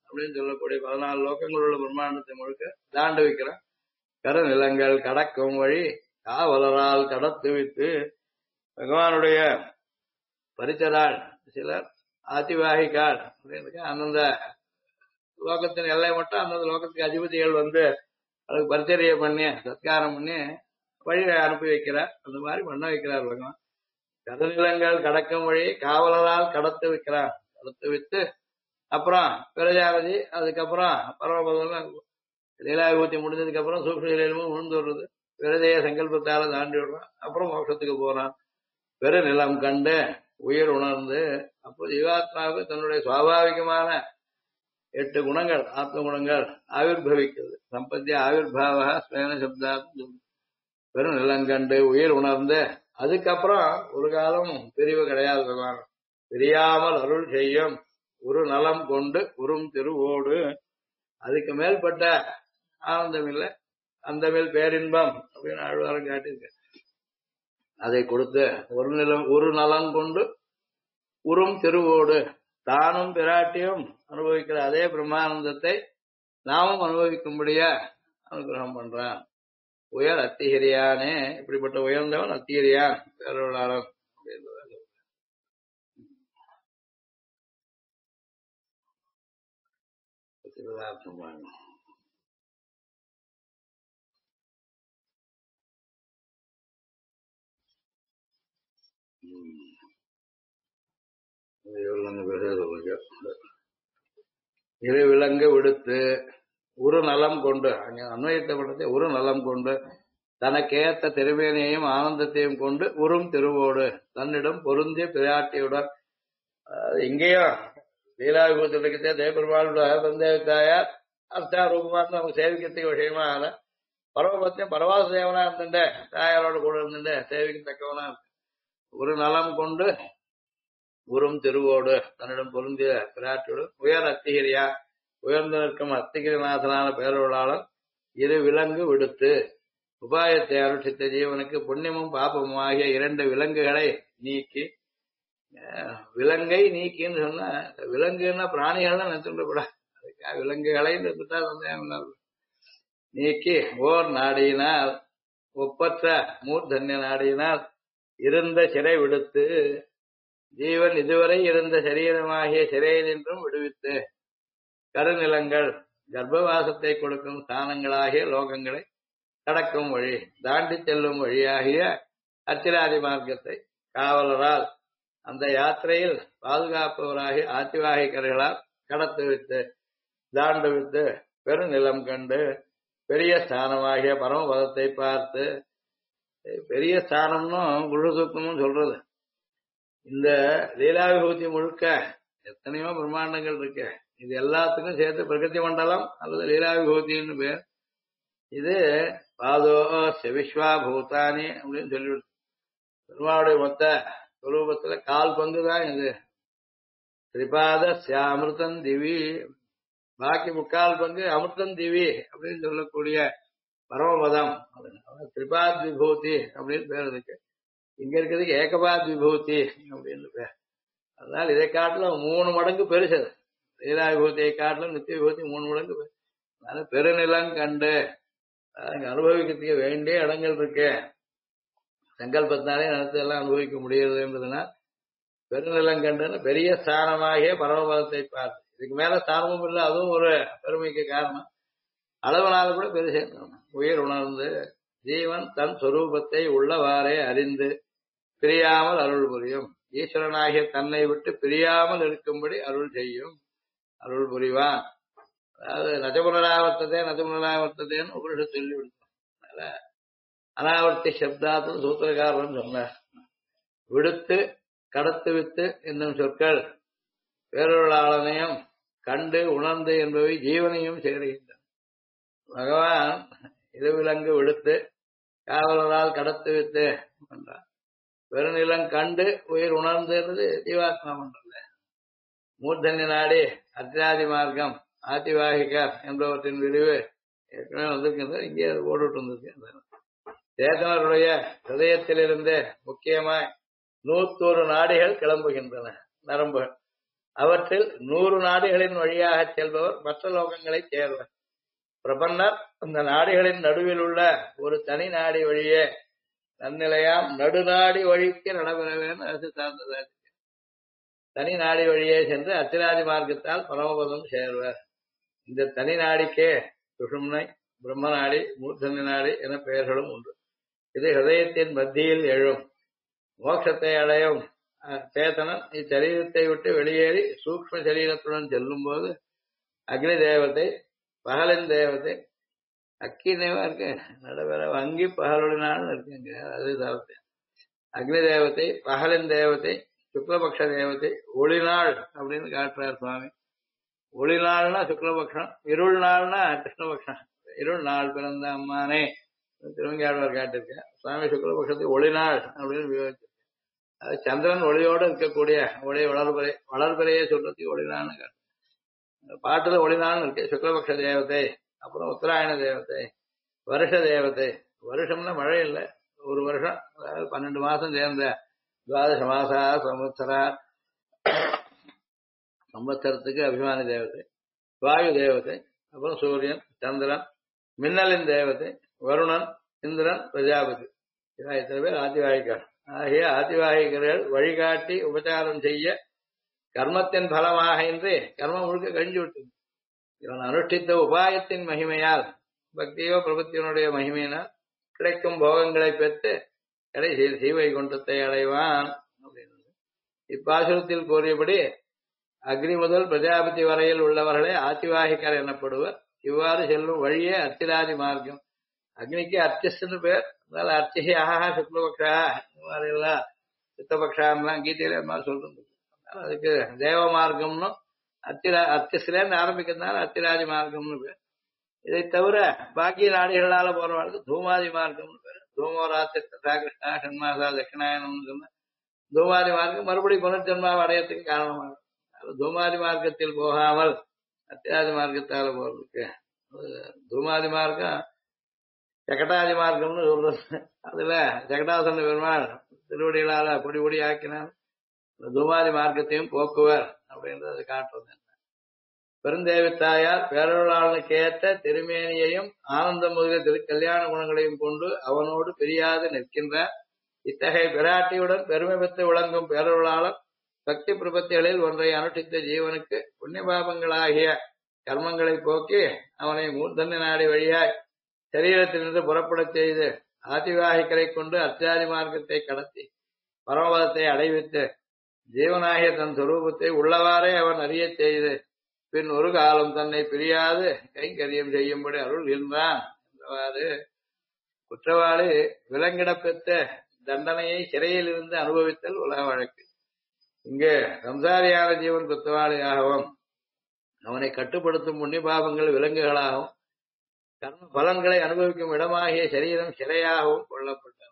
அப்படின்னு சொல்லக்கூடிய 14 லோகங்கள் உள்ள பிரம்மாண்டத்தை முழுக்க தாண்டு வைக்கிறான். கருநிலங்கள் கடக்கும் வழி காவலரால் கடத்து வைத்து பகவானுடைய பரிச்சரால் சிலர் ஆதிவாகிக்கால் அப்படின்னு அந்தந்த லோகத்தின் எல்லை மட்டும் அந்தந்த லோகத்துக்கு அதிபதிகள் வந்து அதுக்கு பரிச்சரிய பண்ணி சத்காரம் பண்ணி வழி அனுப்பி வைக்கிறார். அந்த மாதிரி பண்ண வைக்கிறார் பகவான். கருநிலங்கள் கடக்கும் வழி காவலரால் கடத்து வைக்கிறார். கடத்து வைத்து அப்புறம் பிரஜாபதி அதுக்கப்புறம் பரமபதம் லீலாவிபூத்தி முடிஞ்சதுக்கு அப்புறம் சூக்ஷ்ம லீலமும் விழுந்து விடுறது. விரதைய சங்கல்பத்தால தாண்டி விடுறான். அப்புறம் மோட்சத்துக்கு போறான். பெருநிலம் கண்டு உயிர் உணர்ந்து அப்போ ஜீவாத்மாவுக்கு தன்னுடைய சுவாபாவிகமான 8 குணங்கள் ஆத்ம குணங்கள் ஆவிர்பவிக்கிறது. சம்பத்திய ஆவிர்பாவ ஸ்வேன சப்தாத் பெருநிலங்கண்டு உயிர் உணர்ந்து அதுக்கப்புறம் ஒரு காலம் பிரிவு கிடையாது. பகவான் பிரியாமல் அருள் செய்யும் ஒரு நலம் கொண்டு உறும் திருவோடு அதுக்கு மேல்பட்ட ஆனந்தம் இல்லை, அந்த மேல் பேரின்பம் அப்படின்னு ஆழ்வாரம் காட்டியிருக்க. அதை கொடுத்து ஒரு நலம் கொண்டு உறும் திருவோடு தானும் பிராட்டியும் அனுபவிக்கிற அதே பிரம்மானந்தத்தை நாமும் அனுபவிக்கும்படியா அனுகிரகம் பண்றான். உயர் அத்திகிரியானே, இப்படிப்பட்ட உயர்ந்தவன் அத்திகிரியான் பேரவளாளன் அப்படின்றத இரு விலங்கு விடுத்து ஒரு நலம் கொண்டு அங்க அன்வயத்தை பண்றதை ஒரு நலம் கொண்டு தனக்கேத்த திருமேனியையும் ஆனந்தத்தையும் கொண்டு உறும் திருவோடு தன்னிடம் பொருந்திய பிராட்டியுடன் இங்கேயும் லீலாவிபூத்திலே தேவபெருமாளுடைய தந்தை தாயார் அர்த்தாரூபமாக நமக்கு சேவிக்கிறதுக்கு விஷயமா ஆகல. பரவபத்தியம் பரவாச தேவனா இருந்துட்ட தாயாரோட கூட இருந்துட்டு சேவிக்கத்தக்கவனா ஒரு நலம் கொண்டு உறும் திருவோடு தன்னிடம் பொருந்திய பிராட்டியுடன் உயர் அத்திகிரியா உயர்ந்து நிற்கும் அத்திகிரிநாதனான பேரொருளாளன் இரு விலங்கு விடுத்து உபாயத்தை அருட்சித்த ஜீவனுக்கு புண்ணியமும் பாப்பமும் ஆகிய 2 விலங்குகளை நீக்கி, விலங்கை நீக்கின்னு சொன்னா விலங்குன்னா பிராணிகள்னு நினைச்சுக்கூடாது, அதுக்காக விலங்குகளை நிறுத்தா சந்தேகம் நீக்கி ஓர் நாடியினால் ஒப்பற்ற மூர்தன்ய நாடியினால் இருந்த சிறை விடுத்து ஜீவன் இதுவரை இருந்த சரீரமாகிய சிறையினின்றும் விடுவித்து கருநிலங்கள் கர்ப்பவாசத்தை கொடுக்கும் ஸ்தானங்களாகிய லோகங்களை கடக்கும் வழி தாண்டி செல்லும் வழியாகிய அச்சிராதி மார்க்கத்தை காவலரால் அந்த யாத்திரையில் பாதுகாப்பவராகிய ஆத்திவாகிகர்களால் கடத்து விட்டு தாண்டு விட்டு பெருநிலம் கண்டு பெரிய ஸ்தானமாகிய பரமபதத்தை பார்த்து, பெரிய ஸ்தானம்னும் குரு சூக்தமும் சொல்றது. இந்த லீலாவிபூதி முழுக்க எத்தனையோ பிரம்மாண்டங்கள் இருக்கு. இது எல்லாத்துக்கும் சேர்த்து பிரகிருதி மண்டலம் அல்லது லீலாவிபூதின்னு பேர். இது பாதோ விஸ்வா பூதானி அப்படின்னு சொல்லிவிடு. பெருமாளுடைய மொத்த சுரூபத்துல 1/4 பங்கு தான் இது. திரிபாத அமிர்தம் திவி, பாக்கி 3/4 பங்கு அமிர்தம் திவி அப்படின்னு சொல்லக்கூடிய பரமபதம். திரிபாத் விபூதி அப்படின்னு பேர் இருக்கு. இங்க இருக்கிறதுக்கு ஏகபாத் விபூதி அப்படின்னு பேர். அதனால இதை காட்டிலும் 3 மடங்கு பெருசு. லீலா விபூதியை காட்டிலும் நித்திய விபூதி 3 மடங்கு பெருசு. அதனால பெருநிலம் கண்டு அங்க அனுபவிக்கிறதுக்கு வேண்டிய இடங்கள் இருக்கு. சங்கல்பத்தினாலே நிலத்தெல்லாம் அனுபவிக்க முடியுதுன்றதுனா பெருநிலம் கண்டுன்னு பெரிய ஸ்தானமாகிய பரமபதத்தை பார்த்து, இதுக்கு மேல ஸ்தானமும் இல்லை, அதுவும் ஒரு பெருமைக்கு காரணம். அளவனால கூட பெருசு. உயிர் உணர்ந்து ஜீவன் தன் சொரூபத்தை உள்ளவாறே அறிந்து பிரியாமல் அருள் புரியும். ஈஸ்வரனாகிய தன்னை விட்டு பிரியாமல் இருக்கும்படி அருள் செய்யும், அருள் புரிவான். அதாவது நஜபுனராவர்த்ததேன்னு உபனிஷத் சொல்லி விடுத்தோம். அதனால அனாவர்த்தி சப்தாத்துன்னு சூத்திரக்காரன் சொன்னார். விடுத்து கடத்து வித்து என்னும் சொற்கள் பேரொருளாளனையும் கண்டு உணர்ந்து என்பவை ஜீவனையும் சேருகின்றன. பகவான் இரு விலங்கு விடுத்து காவலரால் கடத்து வித்து என்றார். பெருநிலம் கண்டு உயிர் உணர்ந்துன்றது ஜீவாத்மா மன்றல்ல. மூர்தன்ய நாடி அத்திராதி மார்க்கம் ஆதிவாகிகர் என்பவற்றின் விரிவு ஏற்கனவே வந்திருக்கின்றது. இங்கே அது ஓடிட்டு வந்திருக்கு. சேதனருடைய ஹிருதயத்திலிருந்து முக்கியமாய் 101 நாடிகள் கிளம்புகின்றன, நரம்புகள். அவற்றில் 100 நாடுகளின் வழியாக செல்பவர் மற்ற லோகங்களை சேர்வர். பிரபன்னர் அந்த நாடுகளின் நடுவில் உள்ள ஒரு தனி நாடி வழியே நன்னிலையாம் நடுநாடி வழிக்கு நடைபெறவேன் அரசு சார்ந்தது. தனி நாடி வழியே சென்று அத்திராதி மார்க்கத்தால் பரமபதம் சேர்வர். இந்த தனி நாடிக்கே சுஷும்னை, பிரம்ம நாடி, மூர்த்தனி நாடி என பெயர்களும் உண்டு. இது ஹிருதயத்தின் மத்தியில் எழும். மோட்சத்தை அடையும் சேதனன் இச்சரீரத்தை விட்டு வெளியேறி சூக்ம சரீரத்துடன் செல்லும் போது அக்னி தேவதை, பகலின் தேவதை, அக்கினேவா இருக்கு நடுவேற வங்கி பகலொழினாலும் இருக்குங்க. அது தரத்தை அக்னி தேவதை, பகலின் தேவதை, சுக்லபக்ஷ தேவதை, ஒளிநாள் அப்படின்னு காட்டுறார் சுவாமி. ஒளிநாள்னா சுக்லபக்ஷம், இருள் நாள்னா கிருஷ்ணபக்ஷம். இருள் நாள் பிறந்த அம்மானே திருவங்கியாழ்வார் காட்டிருக்கேன். சுவாமி சுக்லபக்ஷத்தை ஒளிநாள் அப்படின்னு விவரிச்சிருக்கேன். அது சந்திரன் ஒளியோடு இருக்கக்கூடிய ஒளி வளர்பிறை, வளர்பிறையே சொல்றதுக்கு ஒளிநாள்னு காட்டு. பாட்டுல ஒளிநாள்னு இருக்கு. சுக்லபக்ஷ தேவதை, அப்புறம் உத்தராயண தேவதை, வருஷ தேவதை. வருஷம்னா மழை இல்லை, ஒரு வருஷம், அதாவது 12 மாசம் சேர்ந்த துவாதச மாசா சம்வத்சரா, சம்வத்சரத்துக்கு அபிமானி தேவதை, வாயு தேவதை, அப்புறம் சூரியன், சந்திரன், மின்னலின் தேவதை, வருணன், இந்திரன், பிரஜாபதி. இத்தனை பேர் ஆதிவாகிகள். ஆகிய ஆதிவாகிகள் வழிகாட்டி உபச்சாரம் செய்ய கர்மத்தின் பலமாக இன்றி கர்மம் முழுக்க கழிஞ்சு விட்டது. இவன் அனுஷ்டித்த உபாயத்தின் மகிமையால், பக்தியோ பிரபத்தியனுடைய மகிமையினால் கிடைக்கும் போகங்களை பெற்று கடைசியில் சீவைகுண்டத்தை அடைவான் அப்படின்னு இப்பாசுரத்தில் கூறியபடி அக்னி முதல் பிரஜாபதி வரையில் உள்ளவர்களே ஆதிவாகிகர் எனப்படுவர். இவ்வாறு செல்லும் வழியே அர்ச்சிராதி மார்க்கம். அக்னிக்கு அர்ச்சிஸ்ன்னு பேர். அதனால அர்ச்சிஹி அஹா சுக்லபக்ஷா, இந்த மாதிரி எல்லாம் சித்தபக்ஷான்லாம் கீதையில அது மாதிரி சொல்றது. அதுக்கு தேவ மார்க்கம்னு அர்ச்சிஸ்லேருந்து ஆரம்பிக்கிறதுனால அர்ச்சிராதி மார்க்கம்னு பேர். இதை தவிர பாக்கி நாடுகளால போறவர்களுக்கு தூமாதி மார்க்கம்னு பேர். தூமோராத்திரி ததா கிருஷ்ணா ஷண்மாசா தட்சிணாயனம்னு சொன்ன தூமாதி மார்க்கம் மறுபடியும் புனர்ஜன்மாவை அடையத்துக்கு காரணமாகும். தூமாதி மார்க்கத்தில் போகாமல் அத்தியாதி மார்க்கத்தால போறதுக்கு தூமாதி மார்க்கம் சகடாதி மார்க்கம்னு சொல்றது. அதுல சகடாசன பெருமாள் திருவடிகளால பொடி பொடி ஆக்கினான். தூமாதி மார்க்கத்தையும் போக்குவர் அப்படின்றது காட்டுறது. பெருந்தேவி தாயார் பேரொருளாளனுக்கு ஏற்ற திருமேனியையும் ஆனந்த முதலிய திருக்கல்யாண குணங்களையும் கொண்டு அவனோடு பிரியாது நிற்கின்றார். இத்தகைய பிராட்டியுடன் பெருமை பெற்று விளங்கும் பேரொருளாளன் பக்தி பிரபத்திகளில் ஒன்றை அனுஷ்டித்த ஜீவனுக்கு புண்ணிய பாபங்களாகிய கர்மங்களை போக்கி அவனை மூர்த்தன்ய நாடி வழியாய் சரீரத்திலிருந்து புறப்படச் செய்து ஆதிவாகிக்கரை கொண்டு அத்தியாதி மார்க்கத்தை கடத்தி பரமபதத்தை அடைவித்து ஜீவனாகிய தன் சொரூபத்தை உள்ளவாறே அவன் அறியச் செய்து பின் ஒரு காலம் தன்னை பிரியாது கைங்கரியம் செய்யும்படி அருள்கின்றான் என்றவாறு குற்றவாளி விலங்கிடப் பெற்ற தண்டனையை சிறையில் இருந்து அனுபவித்தல் உலக வழக்கு. இங்கே சம்சாரியான ஜீவன் குற்றவாளியாகவும் அவனை கட்டுப்படுத்தும் புண்ணிய பாபங்கள் விலங்குகளாகவும் கர்ம பலன்களை அனுபவிக்கும் இடமாகிய சரீரம் சிறையாகவும் கொள்ளப்பட்டன.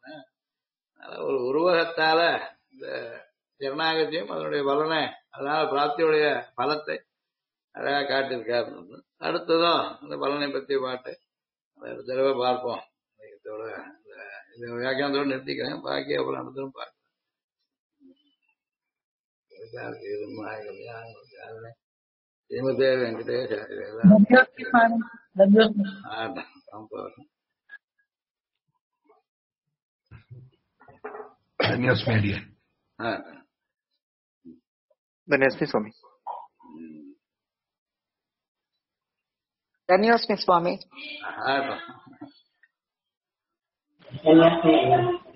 ஒரு உருவகத்தால இந்த ஜனநாயகத்தையும் அதனுடைய பலனை, அதனால பிராப்தியுடைய பலத்தை அழகா காட்டியிருக்காரு. அடுத்ததும் அந்த பலனை பற்றி பாட்டு அதை தடவை பார்ப்போம். இந்த வியாக்கியானத்தோடு நிறுத்திக்கிறேன். பாக்கி அப்புறம் அடுத்ததும் பார்க்கலாம். ஸ்ரீமதே வெங்கடேஷ धन्योस्मि स्वामी. धन्योस्मि स्वामी.